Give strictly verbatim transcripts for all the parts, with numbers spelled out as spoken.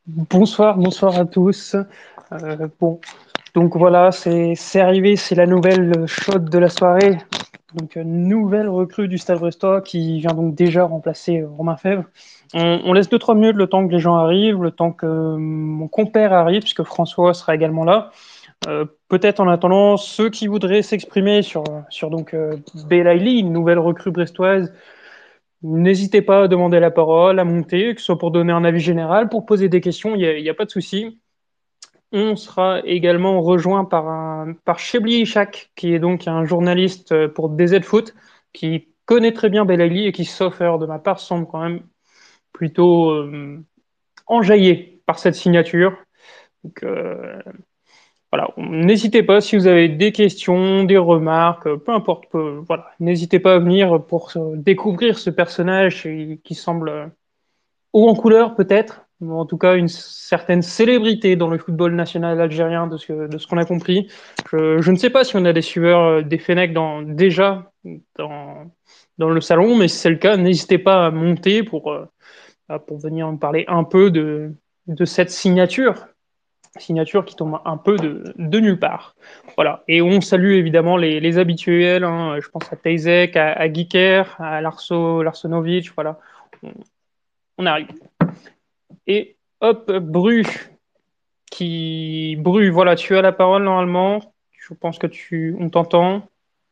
Bonsoir, bonsoir à tous. Euh, bon, donc voilà, c'est c'est arrivé, c'est la nouvelle chaude de la soirée. Donc, euh, nouvelle recrue du Stade Brestois qui vient donc déjà remplacer euh, Romain Fèvre. On, on laisse deux trois minutes le temps que les gens arrivent, le temps que euh, mon compère arrive, puisque François sera également là. Euh, peut-être en attendant, ceux qui voudraient s'exprimer sur, sur donc euh, Belaïli, une nouvelle recrue brestoise, n'hésitez pas à demander la parole, à monter, que ce soit pour donner un avis général, pour poser des questions, il n'y a, il y a pas de souci. On sera également rejoint par, un, par Chebli Ishak, qui est donc un journaliste euh, pour D Z Foot, qui connaît très bien Belaïli et qui, sauf erreur de ma part, semble quand même plutôt euh, enjaillé par cette signature. Donc, euh, voilà, n'hésitez pas si vous avez des questions, des remarques, peu importe, peu- voilà, n'hésitez pas à venir pour euh, découvrir ce personnage qui, qui semble euh, haut en couleur peut-être, ou en tout cas une certaine célébrité dans le football national algérien de ce, que- de ce qu'on a compris. Je, je ne sais pas si on a des suiveurs euh, des Fennecs dans, déjà dans, dans le salon, mais si c'est le cas, n'hésitez pas à monter pour, euh, pour venir me parler un peu de, de cette signature signature qui tombe un peu de, de nulle part. Voilà. Et on salue évidemment les, les habituels. Hein. Je pense à Teizek, à, à Giker, à Larso, Larsonovic. Voilà. On, on arrive. Et hop, Bru, qui. Bru, voilà, tu as la parole normalement. Je pense que tu. On t'entend.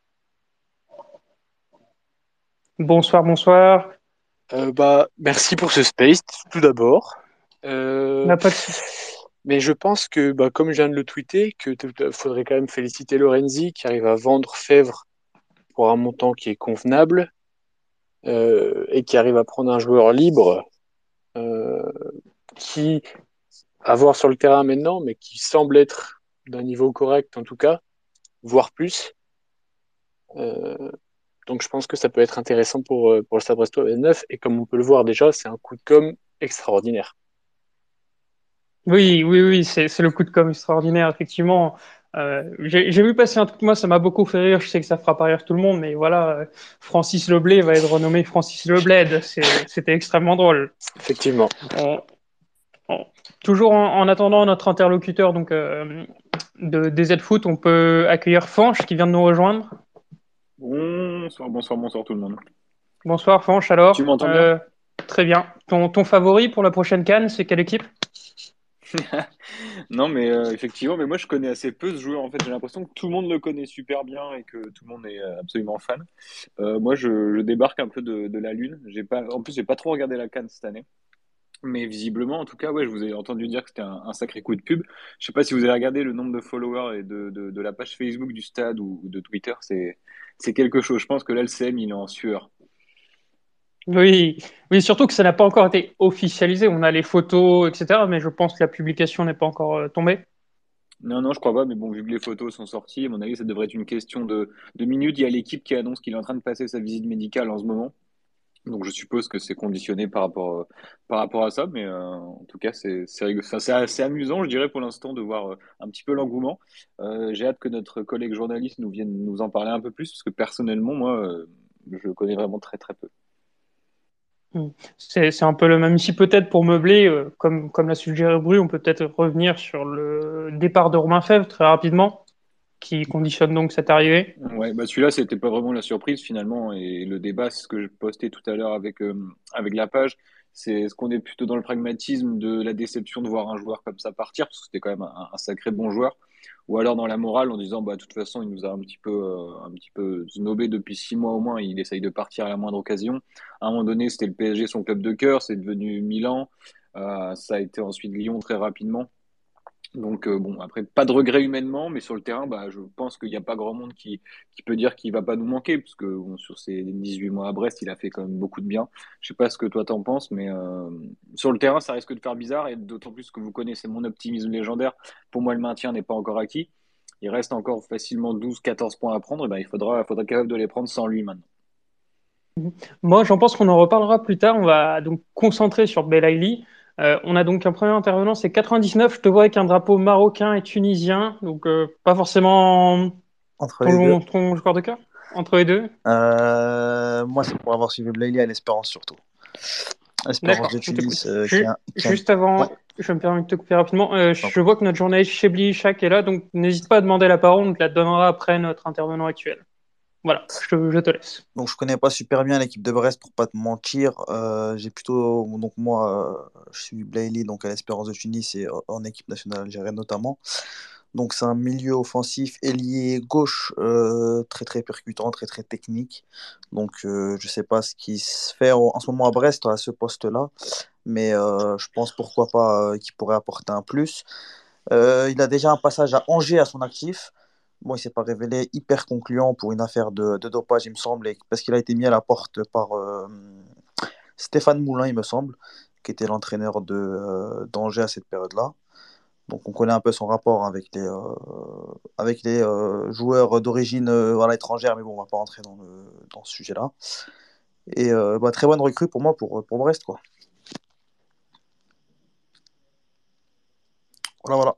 Bonsoir, bonsoir. Euh, bah, merci pour ce space, tout d'abord. Euh, N'a pas de souci. mais je pense que, bah, comme je viens de le tweeter, que t- faudrait quand même féliciter Lorenzi qui arrive à vendre Fèvre pour un montant qui est convenable euh, et qui arrive à prendre un joueur libre euh, qui, à voir sur le terrain maintenant, mais qui semble être d'un niveau correct en tout cas, voire plus. Euh, donc je pense que ça peut être intéressant pour, euh, pour le Stade Brestois neuf et comme on peut le voir déjà, c'est un coup de com' extraordinaire. Oui, oui, oui, c'est c'est le coup de com' extraordinaire, effectivement. Euh, j'ai j'ai vu passer un truc, moi, ça m'a beaucoup fait rire. Je sais que ça fera pas rire tout le monde, mais voilà, euh, Francis Leblé va être renommé Francis Lebled. C'est- C'était extrêmement drôle. Effectivement. On- on- toujours en, en attendant notre interlocuteur donc, euh, de D Z Foot, on peut accueillir Fanch qui vient de nous rejoindre. Bonsoir, bonsoir, bonsoir tout le monde. Bonsoir Fanch, Tu alors. m'entends bien? Euh, très bien. Ton, ton favori pour la prochaine CAN, c'est quelle équipe? Non, mais euh, effectivement, mais moi je connais assez peu ce joueur. En fait, j'ai l'impression que tout le monde le connaît super bien et que tout le monde est euh, absolument fan. Euh, moi, je, je débarque un peu de, de la Lune. J'ai pas, en plus, j'ai pas trop regardé la CAN cette année. Mais visiblement, en tout cas, ouais, je vous ai entendu dire que c'était un, un sacré coup de pub. Je sais pas si vous avez regardé le nombre de followers et de, de, de la page Facebook du stade ou, ou de Twitter. C'est, c'est quelque chose. Je pense que l'L C M, il est en sueur. Oui, oui, surtout que ça n'a pas encore été officialisé. On a les photos, et cetera, mais je pense que la publication n'est pas encore euh, tombée. Non, non, je crois pas, mais bon, vu que les photos sont sorties, à mon avis, ça devrait être une question de, de minutes. Il y a l'équipe qui annonce qu'il est en train de passer sa visite médicale en ce moment. Donc, je suppose que c'est conditionné par rapport, euh, par rapport à ça, mais euh, en tout cas, c'est c'est rigolo. Enfin, c'est assez amusant, je dirais, pour l'instant, de voir euh, un petit peu l'engouement. Euh, j'ai hâte que notre collègue journaliste nous vienne nous en parler un peu plus, parce que personnellement, moi, euh, je le connais vraiment très, très peu. Hmm. C'est c'est un peu le même ici, peut-être pour meubler, euh, comme, comme l'a suggéré Bru, on peut peut-être revenir sur le départ de Romain Fèvre très rapidement, qui conditionne donc cette arrivée. Ouais, bah celui-là, c'était pas vraiment la surprise finalement. Et le débat, c'est ce que je postais tout à l'heure avec, euh, avec la page, c'est est-ce qu'on est plutôt dans le pragmatisme de la déception de voir un joueur comme ça partir, parce que c'était quand même un, un sacré bon joueur, ou alors dans la morale en disant, bah de toute façon, il nous a un petit peu, euh, un petit peu snobé depuis six mois au moins, il essaye de partir à la moindre occasion. À un moment donné, c'était le P S G, son club de cœur, c'est devenu Milan, euh, ça a été ensuite Lyon très rapidement. Donc euh, bon, après, pas de regret humainement, mais sur le terrain, bah, je pense qu'il n'y a pas grand monde qui, qui peut dire qu'il va pas nous manquer, parce que bon, sur ces dix-huit mois à Brest, il a fait quand même beaucoup de bien. Je sais pas ce que toi t'en penses, mais euh, sur le terrain, ça risque de faire bizarre, et d'autant plus que vous connaissez mon optimisme légendaire. Pour moi, le maintien n'est pas encore acquis. Il reste encore facilement douze, quatorze points à prendre, et ben, il faudra, faudra être capable de les prendre sans lui maintenant. Moi, j'en pense qu'on en reparlera plus tard. On va donc concentrer sur Belaïli. Euh, on a donc un premier intervenant, c'est quatre-vingt-dix-neuf. Je te vois avec un drapeau marocain et tunisien, donc euh, pas forcément Entre les deux. ton, ton joueur de cœur entre les deux. Euh, moi, c'est pour avoir suivi Blaili à l'Espérance surtout. Espérance D'accord, de on t'écoute. Tunis, euh, qui Ju- a, qui a... Juste avant, Ouais. Je me permets de te couper rapidement. Euh, Non. je vois que notre journaliste Chebli Ishak est là, donc n'hésite pas à demander la parole, on te la donnera après notre intervenant actuel. Voilà, je te, je te laisse. Donc je connais pas super bien l'équipe de Brest pour pas te mentir. Euh, j'ai plutôt donc moi euh, je suis Blaili donc à l'Espérance de Tunis et en en équipe nationale algérienne notamment. Donc c'est un milieu offensif ailier gauche euh, très très percutant, très très technique. Donc euh, je sais pas ce qui se fait en, en ce moment à Brest à ce poste-là, mais euh, je pense pourquoi pas euh, qu'il pourrait apporter un plus. Euh, il a déjà un passage à Angers à son actif. Bon, il s'est pas révélé hyper concluant pour une affaire de, de dopage, il me semble, et- parce qu'il a été mis à la porte par euh, Stéphane Moulin, il me semble, qui était l'entraîneur de euh, d'Angers à cette période-là. Donc on connaît un peu son rapport avec les, euh, avec les euh, joueurs d'origine euh, voilà, étrangère, mais bon, on va pas rentrer dans, le, dans ce sujet-là. Et euh, bah, très bonne recrue pour moi, pour, pour Brest, quoi. Voilà, voilà.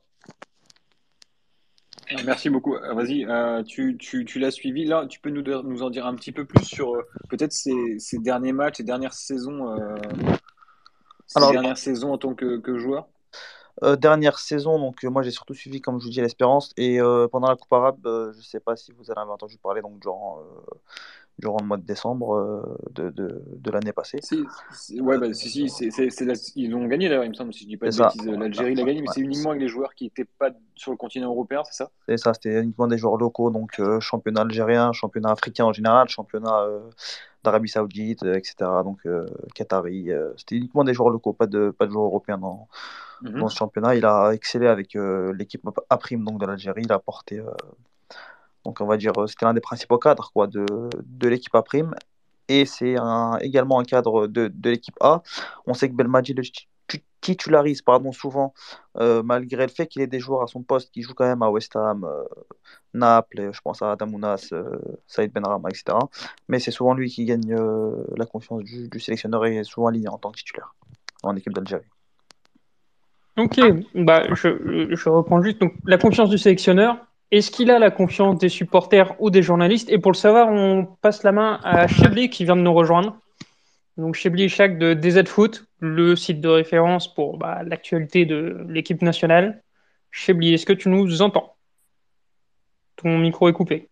Ah, merci beaucoup. Euh, Vas-y, euh, tu, tu, tu l'as suivi. Là, tu peux nous, nous en dire un petit peu plus sur euh, peut-être ces, ces derniers matchs, ces dernières saisons, euh, ces Alors, dernières saisons en tant que, que joueur? Euh, dernière saison, donc euh, moi j'ai surtout suivi, comme je vous dis, l'Espérance. Et euh, pendant la Coupe arabe, euh, je ne sais pas si vous en avez entendu parler, donc durant, euh, durant le mois de décembre euh, de, de, de l'année passée. Si, si- ouais, bah, si, si, c'est, c'est, c'est la- ils ont gagné d'ailleurs, il me semble, si je dis pas C'est de ça. bêtises. L'Algérie l'a gagné, mais Ouais. c'est uniquement avec les joueurs qui n'étaient pas sur le continent européen, c'est ça? C'est ça, c'était uniquement des joueurs locaux, donc euh, championnat algérien, championnat africain en général, championnat euh, d'Arabie Saoudite, euh, et cetera. Donc euh, Qatari, euh, c'était uniquement des joueurs locaux, pas de, pas de joueurs européens dans, dans ce Mhm. championnat. Il a excellé avec euh, l'équipe A prime donc de l'Algérie. Il a porté, euh, donc on va dire, euh, c'était l'un des principaux cadres quoi, de, de l'équipe A prime. Et c'est un, également un cadre de, de l'équipe A. On sait que Belmadi le ti- titularise pardon, souvent, euh, malgré le fait qu'il ait des joueurs à son poste qui jouent quand même à West Ham, euh, Naples, je pense à Adamounas, euh, Saïd Benrahma, et cetera. Mais c'est souvent lui qui gagne euh, la confiance du, du sélectionneur et est souvent aligné en tant que titulaire en équipe d'Algérie. Ok, bah, je, je reprends juste. Donc, la confiance du sélectionneur, est-ce qu'il a la confiance des supporters ou des journalistes? Et pour le savoir, on passe la main à Chebli qui vient de nous rejoindre. Donc, Chebli Ishak de D Z Foot, le site de référence pour bah, l'actualité de l'équipe nationale. Chebli, est-ce que tu nous entends? Ton micro est coupé.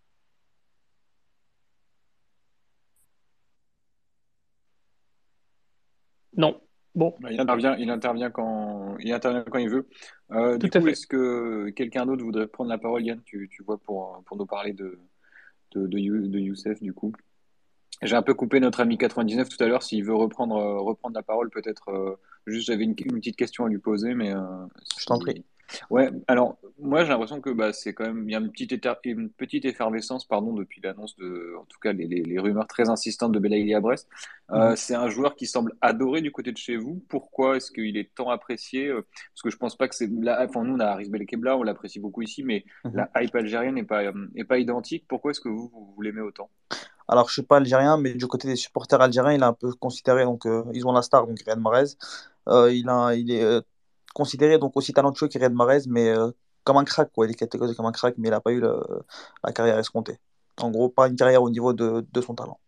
Non. Bon, Il intervient, il intervient quand, il intervient quand il veut. Euh, tout du à coup, fait. est-ce que quelqu'un d'autre voudrait prendre la parole, Yann, tu, tu vois, pour, pour nous parler de, de, de, You- de Youssef, du coup? J'ai un peu coupé notre ami quatre-vingt-dix-neuf tout à l'heure. S'il veut reprendre, euh, reprendre la parole, peut-être. euh, juste, j'avais une, une petite question à lui poser, mais euh, Je t'en prie. si. Ouais. Alors, moi, j'ai l'impression que bah, c'est quand même, il y a une petite, éta- une petite effervescence, pardon, depuis l'annonce de, en tout cas, les, les, les rumeurs très insistantes de Belaïli à Brest. Mhm. Euh, c'est un joueur qui semble adoré du côté de chez vous. Pourquoi est-ce qu'il est tant apprécié? Euh, Parce que je pense pas que c'est la. Enfin, nous, on a Haris Belkebla, on l'apprécie beaucoup ici, mais Mhm. la hype algérienne n'est pas, euh, est pas identique. Pourquoi est-ce que vous, vous, vous l'aimez autant? Alors, je ne suis pas algérien, mais du côté des supporters algériens, il est un peu considéré. Donc, euh, ils ont la star, donc Riyad Mahrez. Euh, il, a, il est euh, considéré donc aussi talentueux que Riyad Mahrez, mais euh, comme un crack, quoi. Il est catégorisé comme un crack, mais il n'a pas eu le- la carrière escomptée. En gros, pas une carrière au niveau de, de son talent.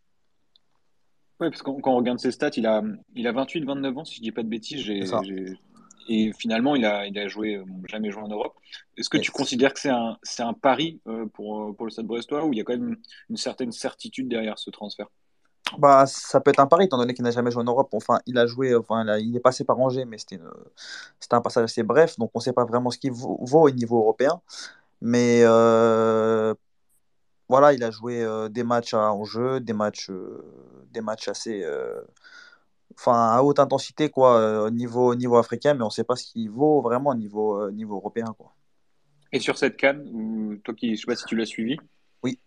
Oui, parce qu'on quand on regarde ses stats, il a, il a vingt-huit, vingt-neuf ans, si je dis pas de bêtises. C'est J'ai, ça. j'ai- Et finalement, il a, il a joué, euh, bon, jamais joué en Europe. Est-ce que tu Yes. considères que c'est un, c'est un pari euh, pour, euh, pour le Stade Brestois ou il y a quand même une, une certaine certitude derrière ce transfert? Bah, ça peut être un pari, étant donné qu'il n'a jamais joué en Europe. Enfin, il a joué, enfin, il, a- il est passé par Angers, mais c'était une- c'était un passage assez bref, donc on ne sait pas vraiment ce qu'il vaut, vaut au niveau européen. Mais euh, voilà, il a joué euh, des matchs à enjeu, des matchs, euh, des matchs assez, euh, enfin, à haute intensité, quoi, euh, au niveau, au niveau africain, mais on ne sait pas ce qu'il vaut vraiment au niveau, euh, niveau européen, quoi. Et sur cette CAN, ou toi qui, je sais pas si tu l'as suivi. Oui.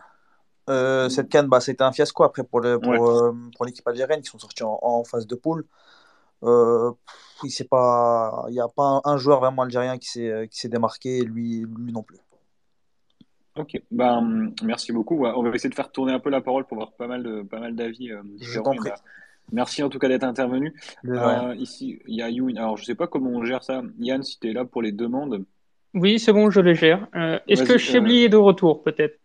Euh, cette CAN, bah, c'était un fiasco après pour le, Ouais. pour, euh, pour l'équipe algérienne qui sont sortis en, en phase de poule. Euh, pff, il s'est pas, il n'y a pas un, un joueur vraiment algérien qui s'est, qui s'est démarqué, lui, lui non plus. Ok. Ben, merci beaucoup. Ouais, on va essayer de faire tourner un peu la parole pour avoir pas mal de, pas mal d'avis euh, Je différents. t'en Il y en prie. a. Merci en tout cas d'être intervenu. De rien. Euh, ici, il y a Youn. Alors, je sais pas comment on gère ça. Yann, si tu es là pour les demandes, Oui, c'est bon, je les gère. Euh, est-ce que vas-y. euh, Chebli est de retour, peut-être?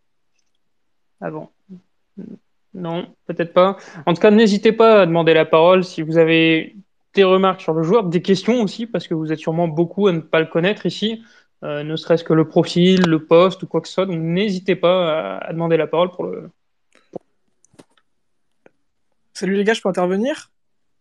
Ah bon. Non, peut-être pas. En tout cas, n'hésitez pas à demander la parole si vous avez des remarques sur le joueur, des questions aussi, parce que vous êtes sûrement beaucoup à ne pas le connaître ici, euh, ne serait-ce que le profil, le poste ou quoi que ce soit. Donc n'hésitez pas à, à demander la parole pour le. Salut les gars, je peux intervenir?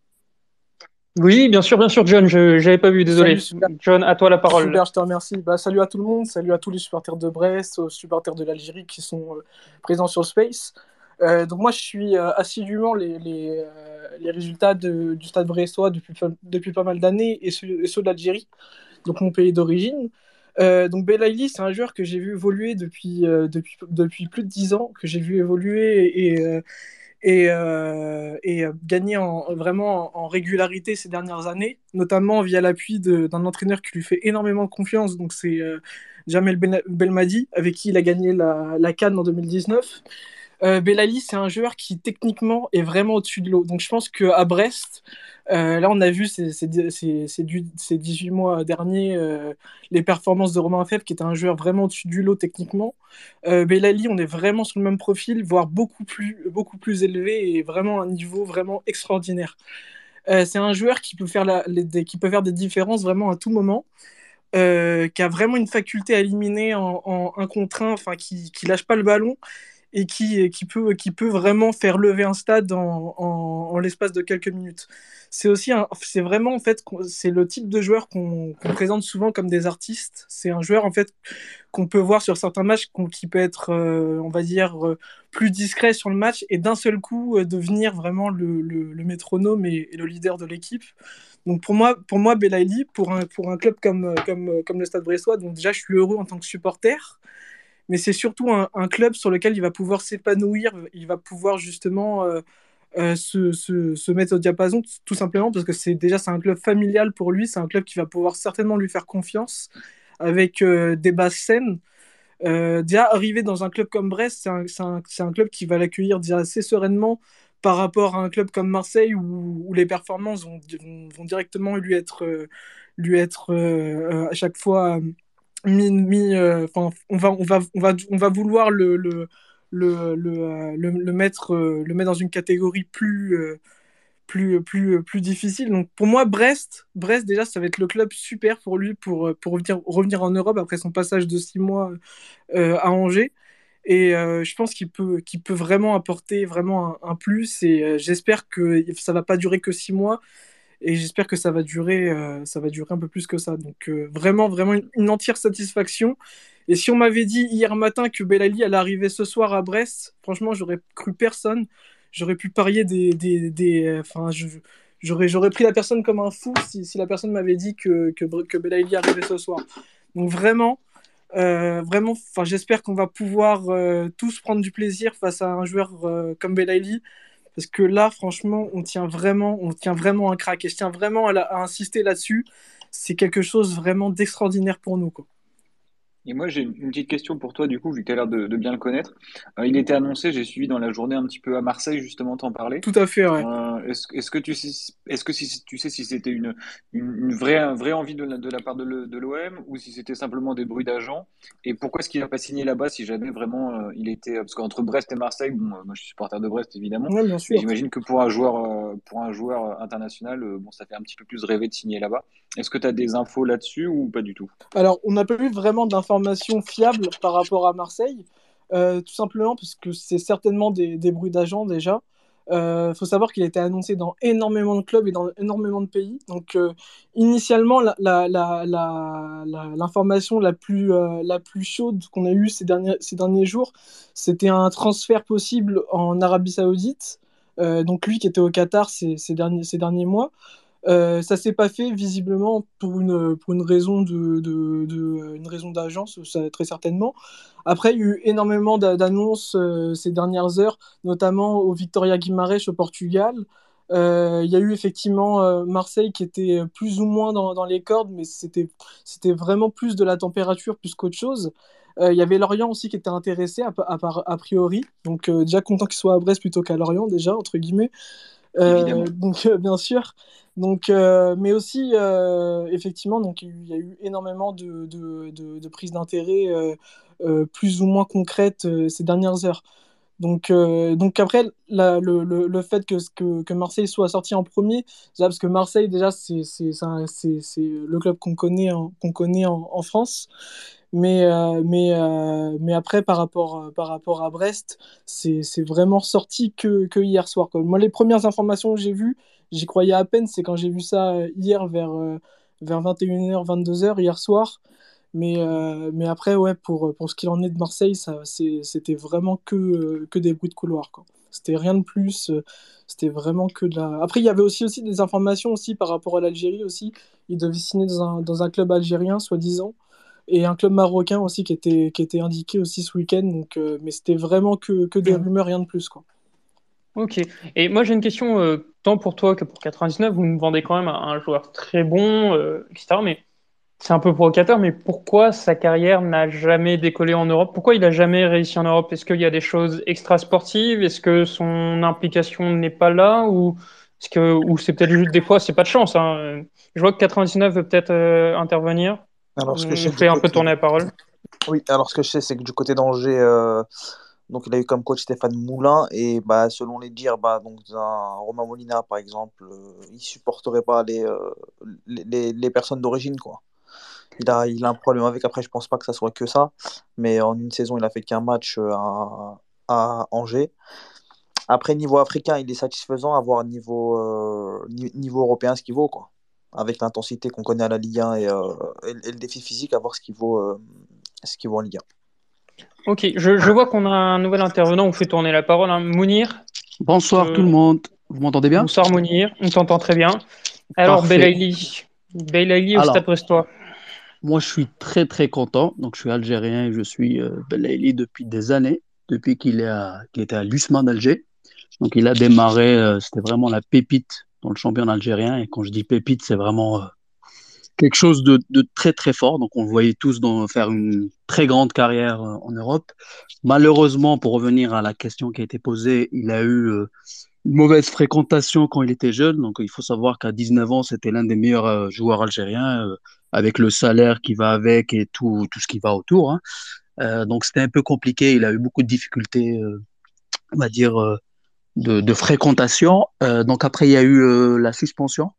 Oui, bien sûr, bien sûr, John, je n'avais pas vu, désolé. Salut, super. John, à toi la parole. Super, je te remercie. Bah, salut à tout le monde, salut à tous les supporters de Brest, aux supporters de l'Algérie qui sont euh, présents sur le Space. Euh, donc moi, je suis euh, assidûment les, les, euh, les résultats de- du Stade brestois depuis, pas- depuis pas mal d'années et ceux, et ceux de l'Algérie, donc mon pays d'origine. Euh, donc Belaïli, c'est un joueur que j'ai vu évoluer depuis, euh, depuis, depuis plus de dix ans, que j'ai vu évoluer et, euh, et, euh, et euh, gagner en, vraiment en, en régularité ces dernières années, notamment via l'appui de- d'un entraîneur qui lui fait énormément confiance, donc c'est euh, Jamel Ben- Belmadi, avec qui il a gagné la, la CAN en deux mille dix-neuf. Euh, Belali, c'est un joueur qui techniquement est vraiment au-dessus de l'eau. Donc je pense qu'à Brest, euh, là on a vu ces, ces, ces, ces du- ces dix-huit mois derniers euh, les performances de Romain Fèvre, qui était un joueur vraiment au-dessus du lot techniquement. Euh, Belali, on est vraiment sur le même profil, voire beaucoup plus, beaucoup plus élevé et vraiment un niveau vraiment extraordinaire. Euh, c'est un joueur qui peut, faire la, les- des, qui peut faire des différences vraiment à tout moment. Euh, qui a vraiment une faculté à éliminer en, en un contre un, enfin qui, qui lâche pas le ballon et qui, qui, peut, qui peut vraiment faire lever un stade en, en, en l'espace de quelques minutes. C'est aussi un, c'est vraiment en fait c'est le type de joueur qu'on qu'on présente souvent comme des artistes. C'est un joueur en fait qu'on peut voir sur certains matchs qu'on- qui peut être euh, on va dire euh, plus discret sur le match et d'un seul coup euh, devenir vraiment le, le, le métronome et, et le leader de l'équipe. Donc pour moi, pour moi Belaïli, pour un, pour un club comme, comme, comme le Stade Brestois, donc déjà je suis heureux en tant que supporter, mais c'est surtout un, un club sur lequel il va pouvoir s'épanouir, il va pouvoir justement euh, euh, se, se, se mettre au diapason, tout simplement parce que c'est déjà c'est un club familial pour lui, c'est un club qui va pouvoir certainement lui faire confiance avec euh, des bases saines. Euh, déjà, arriver dans un club comme Brest, c'est un, c'est un, c'est un club qui va l'accueillir déjà assez sereinement par rapport à un club comme Marseille où, où les performances vont, vont, vont directement lui être, euh, lui être euh, à chaque fois mis, mis, euh, enfin, on va, on va, on va, on va vouloir le, le, le, le, euh, le, le mettre, euh, le mettre dans une catégorie plus, euh, plus, plus, plus difficile. Donc pour moi, Brest, Brest déjà, ça va être le club super pour lui pour, pour revenir, revenir en Europe après son passage de six mois euh, à Angers. Et euh, je pense qu'il peut, qu'il peut vraiment apporter vraiment un, un plus. Et euh, j'espère que ça va pas durer que six mois. Et j'espère que ça va durer, euh, ça va durer un peu plus que ça. Donc euh, vraiment, vraiment une, une entière satisfaction. Et si on m'avait dit hier matin que Belali allait arriver ce soir à Brest, franchement, j'aurais cru personne. J'aurais pu parier des, des, des enfin, je, j'aurais, j'aurais pris la personne comme un fou si, si la personne m'avait dit que, que, que Belali arrivait ce soir. Donc vraiment, euh, vraiment, enfin, j'espère qu'on va pouvoir euh, tous prendre du plaisir face à un joueur euh, comme Belaïli, parce que là, franchement, on tient vraiment, on tient vraiment un crack, et je tiens vraiment à, la- à insister là-dessus. C'est quelque chose vraiment d'extraordinaire pour nous, quoi. Et moi, j'ai une une petite question pour toi, du coup, vu que tu as l'air de, de bien le connaître. Euh, il était annoncé, j'ai suivi dans la journée un petit peu à Marseille, justement, t'en parler. Tout à fait, ouais. Euh, est-ce, est-ce que tu sais, est-ce que si, tu sais si c'était une, une, une vraie, une vraie envie de la, de la part de, le- de l'O M ou si c'était simplement des bruits d'agents? Et pourquoi est-ce qu'il n'a pas signé là-bas si jamais vraiment euh, il était. Parce qu'entre Brest et Marseille, bon, euh, moi je suis supporter de Brest évidemment, Ouais, bien mais sûr. j'imagine que pour un joueur, euh, pour un joueur international, euh, bon, ça fait un petit peu plus rêver de signer là-bas. Est-ce que tu as des infos là-dessus ou pas du tout? Alors, on n'a pas eu vraiment d'informations fiables par rapport à Marseille, euh, tout simplement parce que c'est certainement des, des bruits d'agents déjà. Il euh, faut savoir qu'il a été annoncé dans énormément de clubs et dans énormément de pays. Donc, euh, initialement, la, la, la, la, la- l'information la plus, euh, la plus chaude qu'on a eue ces derniers, ces derniers jours, c'était un transfert possible en Arabie Saoudite. Euh, donc, lui qui était au Qatar ces, ces derniers, ces derniers mois. Euh, ça s'est pas fait visiblement pour une, pour une raison de, de, de- une raison d'agence, ça, très certainement. Après, il y a eu énormément d'a- d'annonces euh, ces dernières heures, notamment au Victoria Guimarães au Portugal. Euh, il y a eu effectivement euh, Marseille qui était plus ou moins dans, dans les cordes, mais c'était, c'était vraiment plus de la température plus qu'autre chose. Euh, il y avait Lorient aussi qui était intéressé a, a, a priori, donc euh, déjà content qu'il soit à Brest plutôt qu'à Lorient déjà, entre guillemets. Euh, Évidemment. donc euh, bien sûr. Donc, euh, mais aussi euh, effectivement, donc il y a eu énormément de, de, de, de prises d'intérêt euh, euh, plus ou moins concrètes euh, ces dernières heures. Donc, euh, donc après, la- le, le, le fait que, que, que Marseille soit sorti en premier, déjà parce que Marseille, déjà, c'est c'est- c'est un- c'est- c'est le club qu'on connaît, en, qu'on connaît en, en France. Mais, euh, mais, euh, mais après, par rapport, euh, par rapport à Brest, c'est c'est vraiment sorti que, que hier soir, quoi. Moi, les premières informations que j'ai vues, j'y croyais à peine, c'est quand j'ai vu ça euh, hier vers, euh, vers vingt et une heures, vingt-deux heures, hier soir. Mais, euh, mais après, ouais, pour, pour ce qu'il en est de Marseille, ça, c'est- c'était vraiment que, euh, que des bruits de couloir, quoi. C'était rien de plus. euh, C'était vraiment que de la. Après, il y avait aussi, aussi des informations aussi par rapport à l'Algérie aussi. Il devait signer dans un, dans un club algérien, soi-disant, et un club marocain aussi qui était, qui était indiqué aussi ce week-end. Donc, euh, mais c'était vraiment que, que des rumeurs, rien de plus, quoi. Ok. Et moi, j'ai une question, euh, tant pour toi que pour quatre-vingt-dix-neuf. Vous me vendez quand même un, un joueur très bon, euh, et cetera. Mais c'est un peu provocateur, mais pourquoi sa carrière n'a jamais décollé en Europe? Pourquoi il n'a jamais réussi en Europe? Est-ce qu'il y a des choses extra-sportives? Est-ce que son implication n'est pas là? Ou est-ce que, ou c'est peut-être juste des fois, c'est pas de chance, hein. Je vois que quatre-vingt-dix-neuf veut peut-être euh, intervenir. Alors, ce que je On sais du fait un peu côté. tourner la parole. Oui, alors ce que je sais, c'est que du côté d'Angers, euh, donc il a eu comme coach Stéphane Moulin, et bah, selon les dires, bah, donc, un Romain Molina, par exemple, euh, il supporterait pas les, euh, les, les- les personnes d'origine, quoi. Il a, il a un problème avec. Après, je pense pas que ça soit que ça, mais en une saison, il a fait qu'un match euh, à, à Angers. Après, niveau africain, il est satisfaisant à voir niveau, euh, ni- niveau européen ce qu'il vaut, quoi. Avec l'intensité qu'on connaît à la Ligue un et, euh, et, et le défi physique, à voir ce qu'il vaut, euh, ce qu'il vaut en Ligue un. Ok, je, je vois qu'on a un nouvel intervenant. On fait tourner la parole, hein. Mounir. Bonsoir tout euh, le monde. Vous m'entendez bien? Bonsoir Mounir. On t'entend très bien. Alors, Parfait. Belaïli. Belaïli au Stade Alors, Brestois. moi je suis très très content. Donc je suis algérien et je suis euh, Belaïli depuis des années, depuis qu'il est à- qu'il était à l'Usman d'Alger. Donc il a démarré, euh, c'était vraiment la pépite dans le championnat algérien. Et quand je dis pépite, c'est vraiment euh, quelque chose de, de très très fort. Donc on le voyait tous dans, faire une très grande carrière euh, en Europe. Malheureusement, pour revenir à la question qui a été posée, il a eu euh, une mauvaise fréquentation quand il était jeune. Donc, il faut savoir qu'à dix-neuf ans, c'était l'un des meilleurs euh, joueurs algériens, euh, avec le salaire qui va avec et tout, tout ce qui va autour, hein. Euh, donc, c'était un peu compliqué. Il a eu beaucoup de difficultés, euh, on va dire, euh, de, de fréquentation. Euh, donc, après, il y a eu euh, la suspension.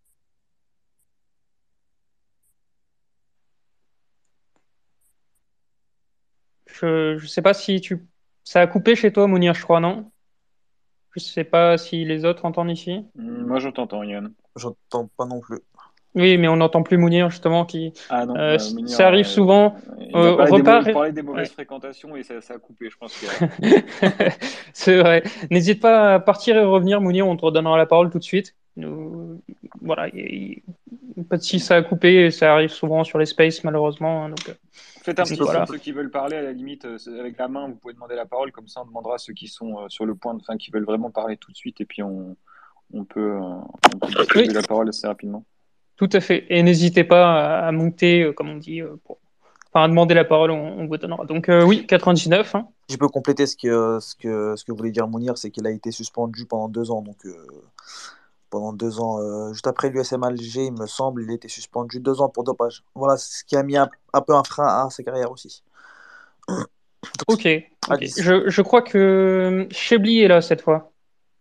Je ne sais pas si tu... Ça a coupé chez toi, Mounir, je crois, non? Je sais pas si les autres entendent ici. Hum, Moi, je t'entends, Yann. J'entends pas non plus. Oui, mais on n'entend plus Mounir, justement, qui... Ah non, euh, euh, Mounir, ça arrive euh, souvent. il a Euh, parlé des, mau- repart... il parlait des mauvaises Ouais. fréquentations et ça, ça a coupé. Je pense qu'il y a. C'est vrai. N'hésite pas à partir et revenir, Mounir, on te redonnera la parole tout de suite. Nous... Voilà, il- il- pas de si ça a coupé, ça arrive souvent sur les spaces, malheureusement, hein, donc, euh, Faites un Je donc petit peux signe, voilà. ceux qui veulent parler, à la limite, euh, avec la main, vous pouvez demander la parole, comme ça on demandera à ceux qui sont euh, sur le point, de, enfin, qui veulent vraiment parler tout de suite, et puis on, on peut, euh, on peut Oui, distribuer la parole assez rapidement. tout à fait. Et n'hésitez pas à, à monter, euh, comme on dit, euh, pour... enfin, à demander la parole, on, on vous donnera. Donc euh, oui, quatre-vingt-dix-neuf, hein. Je peux compléter ce que, ce que, ce que voulait dire Mounir, c'est qu'il a été suspendu pendant deux ans. Donc, euh, pendant deux ans, euh, juste après l'U S M Alger, il me semble, il a été suspendu deux ans pour dopage. Voilà, ce qui a mis un, un peu un frein à sa carrière aussi. Ok, ok. Alice. Je, je crois que Chebly est là cette fois.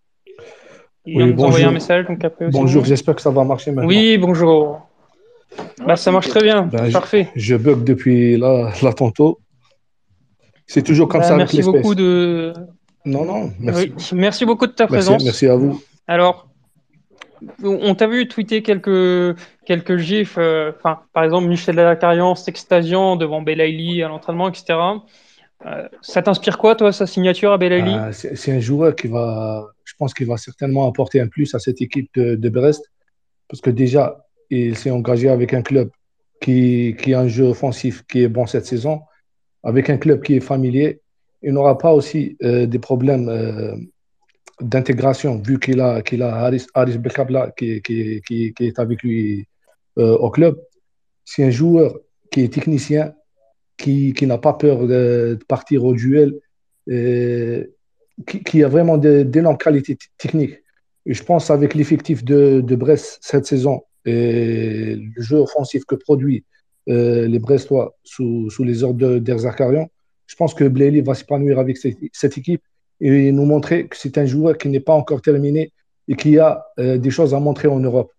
Il vient Oui, de nous envoyer un bonjour. message, donc après aussi Bonjour, vous. j'espère que ça va marcher maintenant. Oui, bonjour. Bah, Ouais, c'est ça marche nickel. très bien, Ben, je, parfait. je bug depuis là, là tantôt. C'est toujours comme Bah, ça avec merci beaucoup l'espèce. de. Non, non, merci. Oui, merci beaucoup de ta Merci, présence. merci à vous. Alors, on t'a vu tweeter quelques, quelques gifs, euh, enfin, par exemple, Michel Acarian s'extasiant devant Belaïli à l'entraînement, et cetera. Euh, ça t'inspire quoi, toi, sa signature à Belaïli? Ben, c'est c'est un joueur qui va, je pense qu'il va certainement apporter un plus à cette équipe de, de Brest, parce que déjà, il s'est engagé avec un club qui, qui a un jeu offensif qui est bon cette saison, avec un club qui est familier. Il n'aura pas aussi euh, des problèmes euh, d'intégration, vu qu'il a, qu'il a Haris, Haris Belkabla qui, qui, qui, qui est avec lui euh, au club. C'est un joueur qui est technicien, qui, qui n'a pas peur de, de partir au duel, euh, qui, qui a vraiment de- d'énormes qualités t- techniques. Et je pense avec l'effectif de, de Brest cette saison et le jeu offensif que produit euh, les Brestois sous, sous les ordres de- d'Erzakarian, je pense que Blaily va s'épanouir avec cette, cette équipe et nous montrer que c'est un joueur qui n'est pas encore terminé et qui a euh, des choses à montrer en Europe.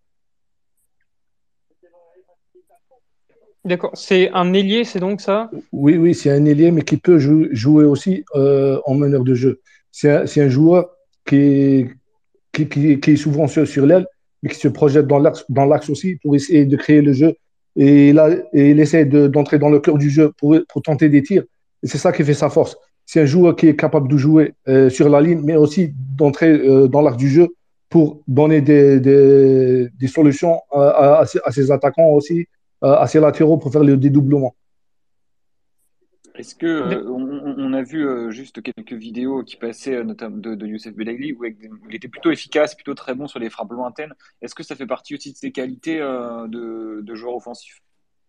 D'accord. C'est un ailier, c'est donc ça? Oui, oui, c'est un ailier, mais qui peut jou- jouer aussi euh, en meneur de jeu. C'est un, c'est un joueur qui est, qui, qui- qui est souvent sur, sur l'aile, mais qui se projette dans l'axe, dans l'axe aussi pour essayer de créer le jeu. Et là, et il essaie de- d'entrer dans le cœur du jeu pour, pour tenter des tirs. Et c'est ça qui fait sa force. C'est un joueur qui est capable de jouer euh, sur la ligne, mais aussi d'entrer euh, dans l'axe du jeu pour donner des, des, des solutions à, à- à ses à ses attaquants aussi, euh, à ses latéraux pour faire le dédoublement. Est-ce que euh, on, on- on a vu euh, juste quelques vidéos qui passaient euh, notamment de, de Youssef Belaïli où avec des- où il était plutôt efficace, plutôt très bon sur les frappes lointaines. Est-ce que ça fait partie aussi de ses qualités euh, de, de joueur offensif?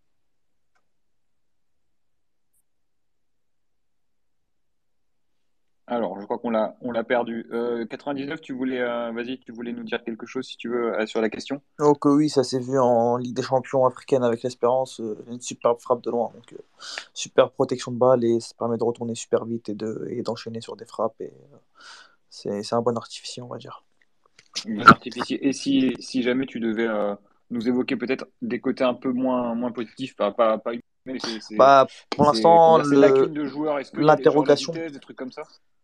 Alors, je crois qu'on l'a on l'a perdu. Euh, quatre-vingt-dix-neuf, tu voulais euh, vas-y, tu voulais nous dire quelque chose si tu veux euh, sur la question. Donc euh, oui, ça s'est vu en Ligue des Champions africaine avec l'Espérance, euh, une superbe frappe de loin, donc euh, super protection de balle et ça permet de retourner super vite et de et d'enchaîner sur des frappes et euh, c'est c'est un bon artificier, on va dire. Bon artificier. Et si, si jamais tu devais euh, nous évoquer peut-être des côtés un peu moins, moins positifs, pas, pas, pas mais c'est, c'est, Bah pour c'est, comment l'instant dire, ces le lacunes de joueurs, est-ce qu'il y a des, genre la l'interrogation vitesse, des trucs comme ça?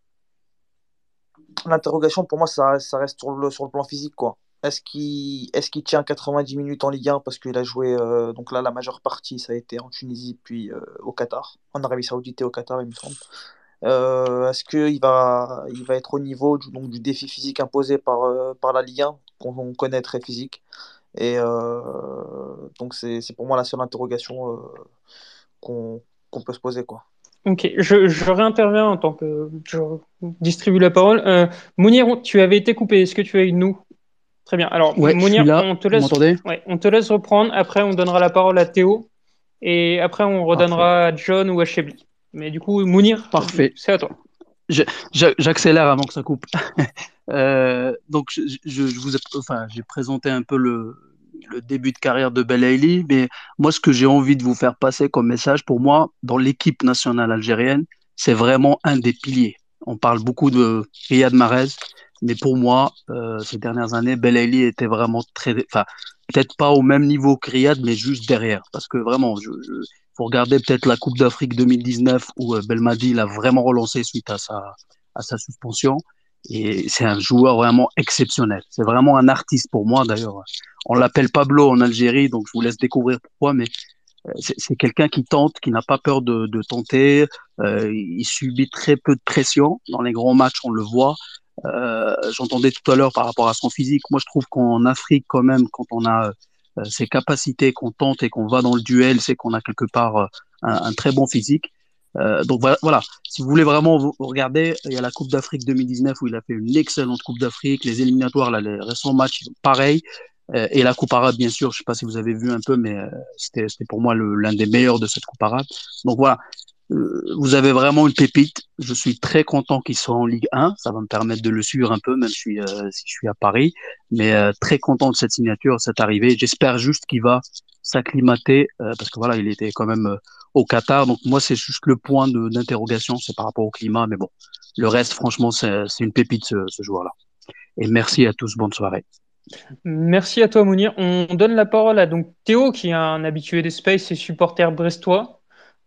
l'interrogation pour moi ça, ça reste sur le sur le plan physique quoi. Est-ce qu'il est-ce qu'il tient quatre-vingt-dix minutes en Ligue un parce qu'il a joué euh, donc là la majeure partie ça a été en Tunisie puis euh, au Qatar, en Arabie Saoudite et au Qatar il me semble. Euh, est-ce qu'il va, il va être au niveau du, donc, du défi physique imposé par, euh, par la Ligue un, qu'on on connaît très physique. Et euh, donc, c'est, c'est pour moi la seule interrogation euh, qu'on, qu'on peut se poser, quoi. Ok, je, je réinterviens en tant que je distribue la parole. Euh, Mounir, on- tu avais été coupé. Est-ce que tu es avec nous? Très bien. Alors, Ouais, je suis Mounir, là. on te Vous laisse, m'entendez? ouais, on te laisse reprendre. Après, on donnera la parole à Théo. Et après, on Parfait. redonnera à John ou à Chebli. Mais du coup, Mounir, Parfait. c'est à toi. Je- je- J'accélère avant que ça coupe. Euh, donc, je, je- je vous ai, enfin, j'ai présenté un peu le, le début de carrière de Belaïli, mais moi, ce que j'ai envie de vous faire passer comme message, pour moi, dans l'équipe nationale algérienne, c'est vraiment un des piliers. On parle beaucoup de Riyad Mahrez, mais pour moi, euh, ces dernières années, Belaïli était vraiment très, enfin, peut-être pas au même niveau que Riyad, mais juste derrière, parce que vraiment, je, je, faut regarder peut-être la Coupe d'Afrique deux mille dix-neuf où euh, Belmadi l'a vraiment relancé suite à sa, à sa suspension. Et c'est un joueur vraiment exceptionnel. C'est vraiment un artiste pour moi d'ailleurs. On l'appelle Pablo en Algérie, donc je vous laisse découvrir pourquoi, mais euh, c'est c'est quelqu'un qui tente, qui n'a pas peur de, de tenter. Euh, il subit très peu de pression. Dans les grands matchs, on le voit. Euh, J'entendais tout à l'heure par rapport à son physique. Moi, je trouve qu'en Afrique, quand même, quand on a euh, ces capacités, qu'on tente et qu'on va dans le duel, c'est qu'on a quelque part euh, un, un très bon physique. Euh, donc voilà, voilà, si vous voulez vraiment vous regarder, il y a la Coupe d'Afrique deux mille dix-neuf où il a fait une excellente Coupe d'Afrique, les éliminatoires, là, les récents matchs, pareil, euh, et la Coupe arabe, bien sûr, je sais pas si vous avez vu un peu, mais euh, c'était c'était pour moi l'un des meilleurs de cette Coupe arabe. Donc voilà, euh, vous avez vraiment une pépite. Je suis très content qu'il soit en Ligue un. Ça va me permettre de le suivre un peu, même si, je suis, euh, si je suis à Paris. Mais euh, très content de cette signature, cette arrivée. J'espère juste qu'il va s'acclimater, euh, parce que voilà, il était quand même euh, au Qatar. Donc moi, c'est juste le point de- d'interrogation, c'est par rapport au climat. Mais bon, le reste, franchement, c'est c'est une pépite, ce, ce joueur-là. Et merci à tous. Bonne soirée. Merci à toi, Mounir. On donne la parole à donc Théo, qui est un habitué des Space et supporter brestois.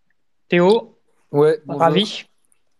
Théo, Ouais, bonjour. ravi.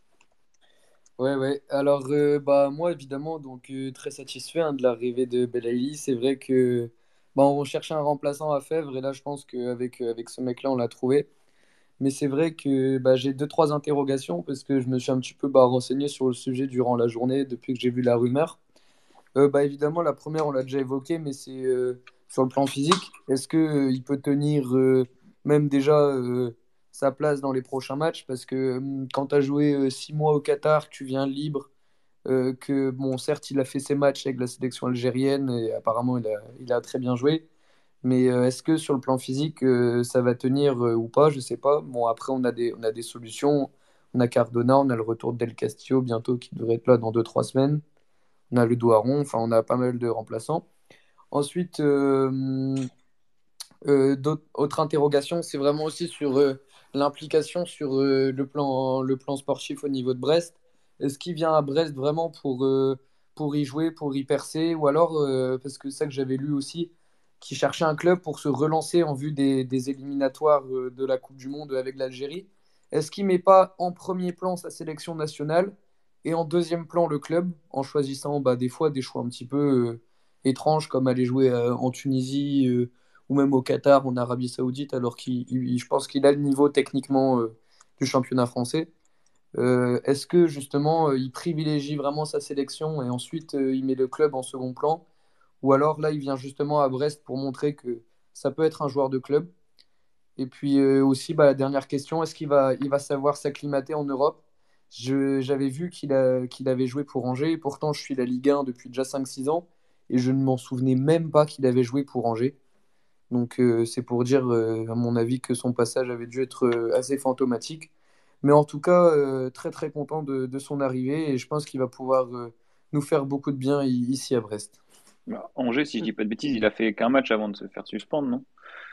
Ouais, ouais. Alors, euh, bah, moi, évidemment, donc euh, très satisfait hein, de l'arrivée de Belaïli. C'est vrai que bah, on cherchait un remplaçant à Fèvre et là, je pense qu'avec avec ce mec-là, on l'a trouvé. Mais c'est vrai que bah, j'ai deux, trois interrogations parce que je me suis un petit peu bah, renseigné sur le sujet durant la journée depuis que j'ai vu la rumeur. Euh, bah, évidemment, la première, on l'a déjà évoqué, mais c'est euh, sur le plan physique. Est-ce que, euh, il peut tenir euh, même déjà euh, sa place dans les prochains matchs? Parce que hum, quand tu as joué euh, six mois au Qatar, que tu viens libre, euh, que, bon, certes, il a fait ses matchs avec la sélection algérienne et apparemment, il a, il a très bien joué. Mais euh, est-ce que sur le plan physique, euh, ça va tenir euh, ou pas? Je sais pas. Bon, après, on a des, on a des solutions. On a Cardona, on a le retour d'El Castillo bientôt qui devrait être là dans deux trois semaines. On a le Douaron, enfin on a pas mal de remplaçants. Ensuite, euh, euh, d'autres- autre interrogation, c'est vraiment aussi sur euh, l'implication sur euh, le plan, le plan sportif au niveau de Brest. Est-ce qu'il vient à Brest vraiment pour, euh, pour y jouer, pour y percer, ou alors, euh, parce que ça que j'avais lu aussi, qui cherchait un club pour se relancer en vue des, des éliminatoires euh, de la Coupe du Monde avec l'Algérie. Est-ce qu'il met pas en premier plan sa sélection nationale et en deuxième plan le club, en choisissant bah, des fois des choix un petit peu euh, étranges, comme aller jouer euh, en Tunisie euh, ou même au Qatar, en Arabie Saoudite, alors qu'il, il- je pense qu'il a le niveau techniquement euh, du championnat français. Euh, est-ce que justement euh, il privilégie vraiment sa sélection et ensuite euh, il met le club en second plan? Ou alors là, il vient justement à Brest pour montrer que ça peut être un joueur de club. Et puis euh, aussi, bah, la dernière question, est-ce qu'il va, il va savoir s'acclimater en Europe? Je- j'avais vu qu'il a, qu'il avait joué pour Angers, et pourtant je suis la Ligue un depuis déjà cinq six ans, et je ne m'en souvenais même pas qu'il avait joué pour Angers. Donc euh, c'est pour dire, euh, à mon avis, que son passage avait dû être euh, assez fantomatique. Mais en tout cas, euh, très très content de, de son arrivée, et je pense qu'il va pouvoir euh, nous faire beaucoup de bien i- ici à Brest. Bah, Angers, si je dis pas de bêtises, il a fait qu'un match avant de se faire suspendre, non?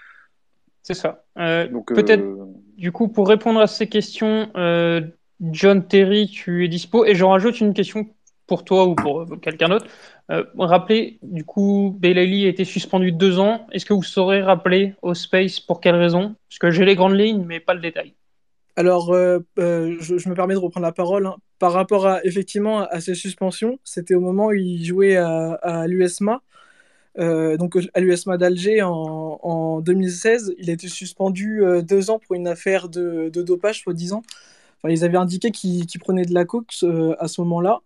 C'est ça. Euh, Donc, peut-être, euh, du coup, pour répondre à ces questions, euh, John Terry, tu es dispo. Et j'en rajoute une question pour toi ou pour euh, quelqu'un d'autre. Euh, rappelez, du coup, Belaïli a été suspendu deux ans. Est-ce que vous saurez rappeler au Space pour quelle raison? Parce que j'ai les grandes lignes, mais pas le détail. Alors, euh, euh, je, je me permets de reprendre la parole, hein. Par rapport à, effectivement à ces suspensions, c'était au moment où il jouait à, à l'U S M A, euh, donc à l'U S M A d'Alger en, en deux mille seize. Il a été suspendu euh, deux ans pour une affaire de, de dopage, soi-disant. Enfin, ils avaient indiqué qu'il qu'il prenait de la coke euh, à ce moment-là.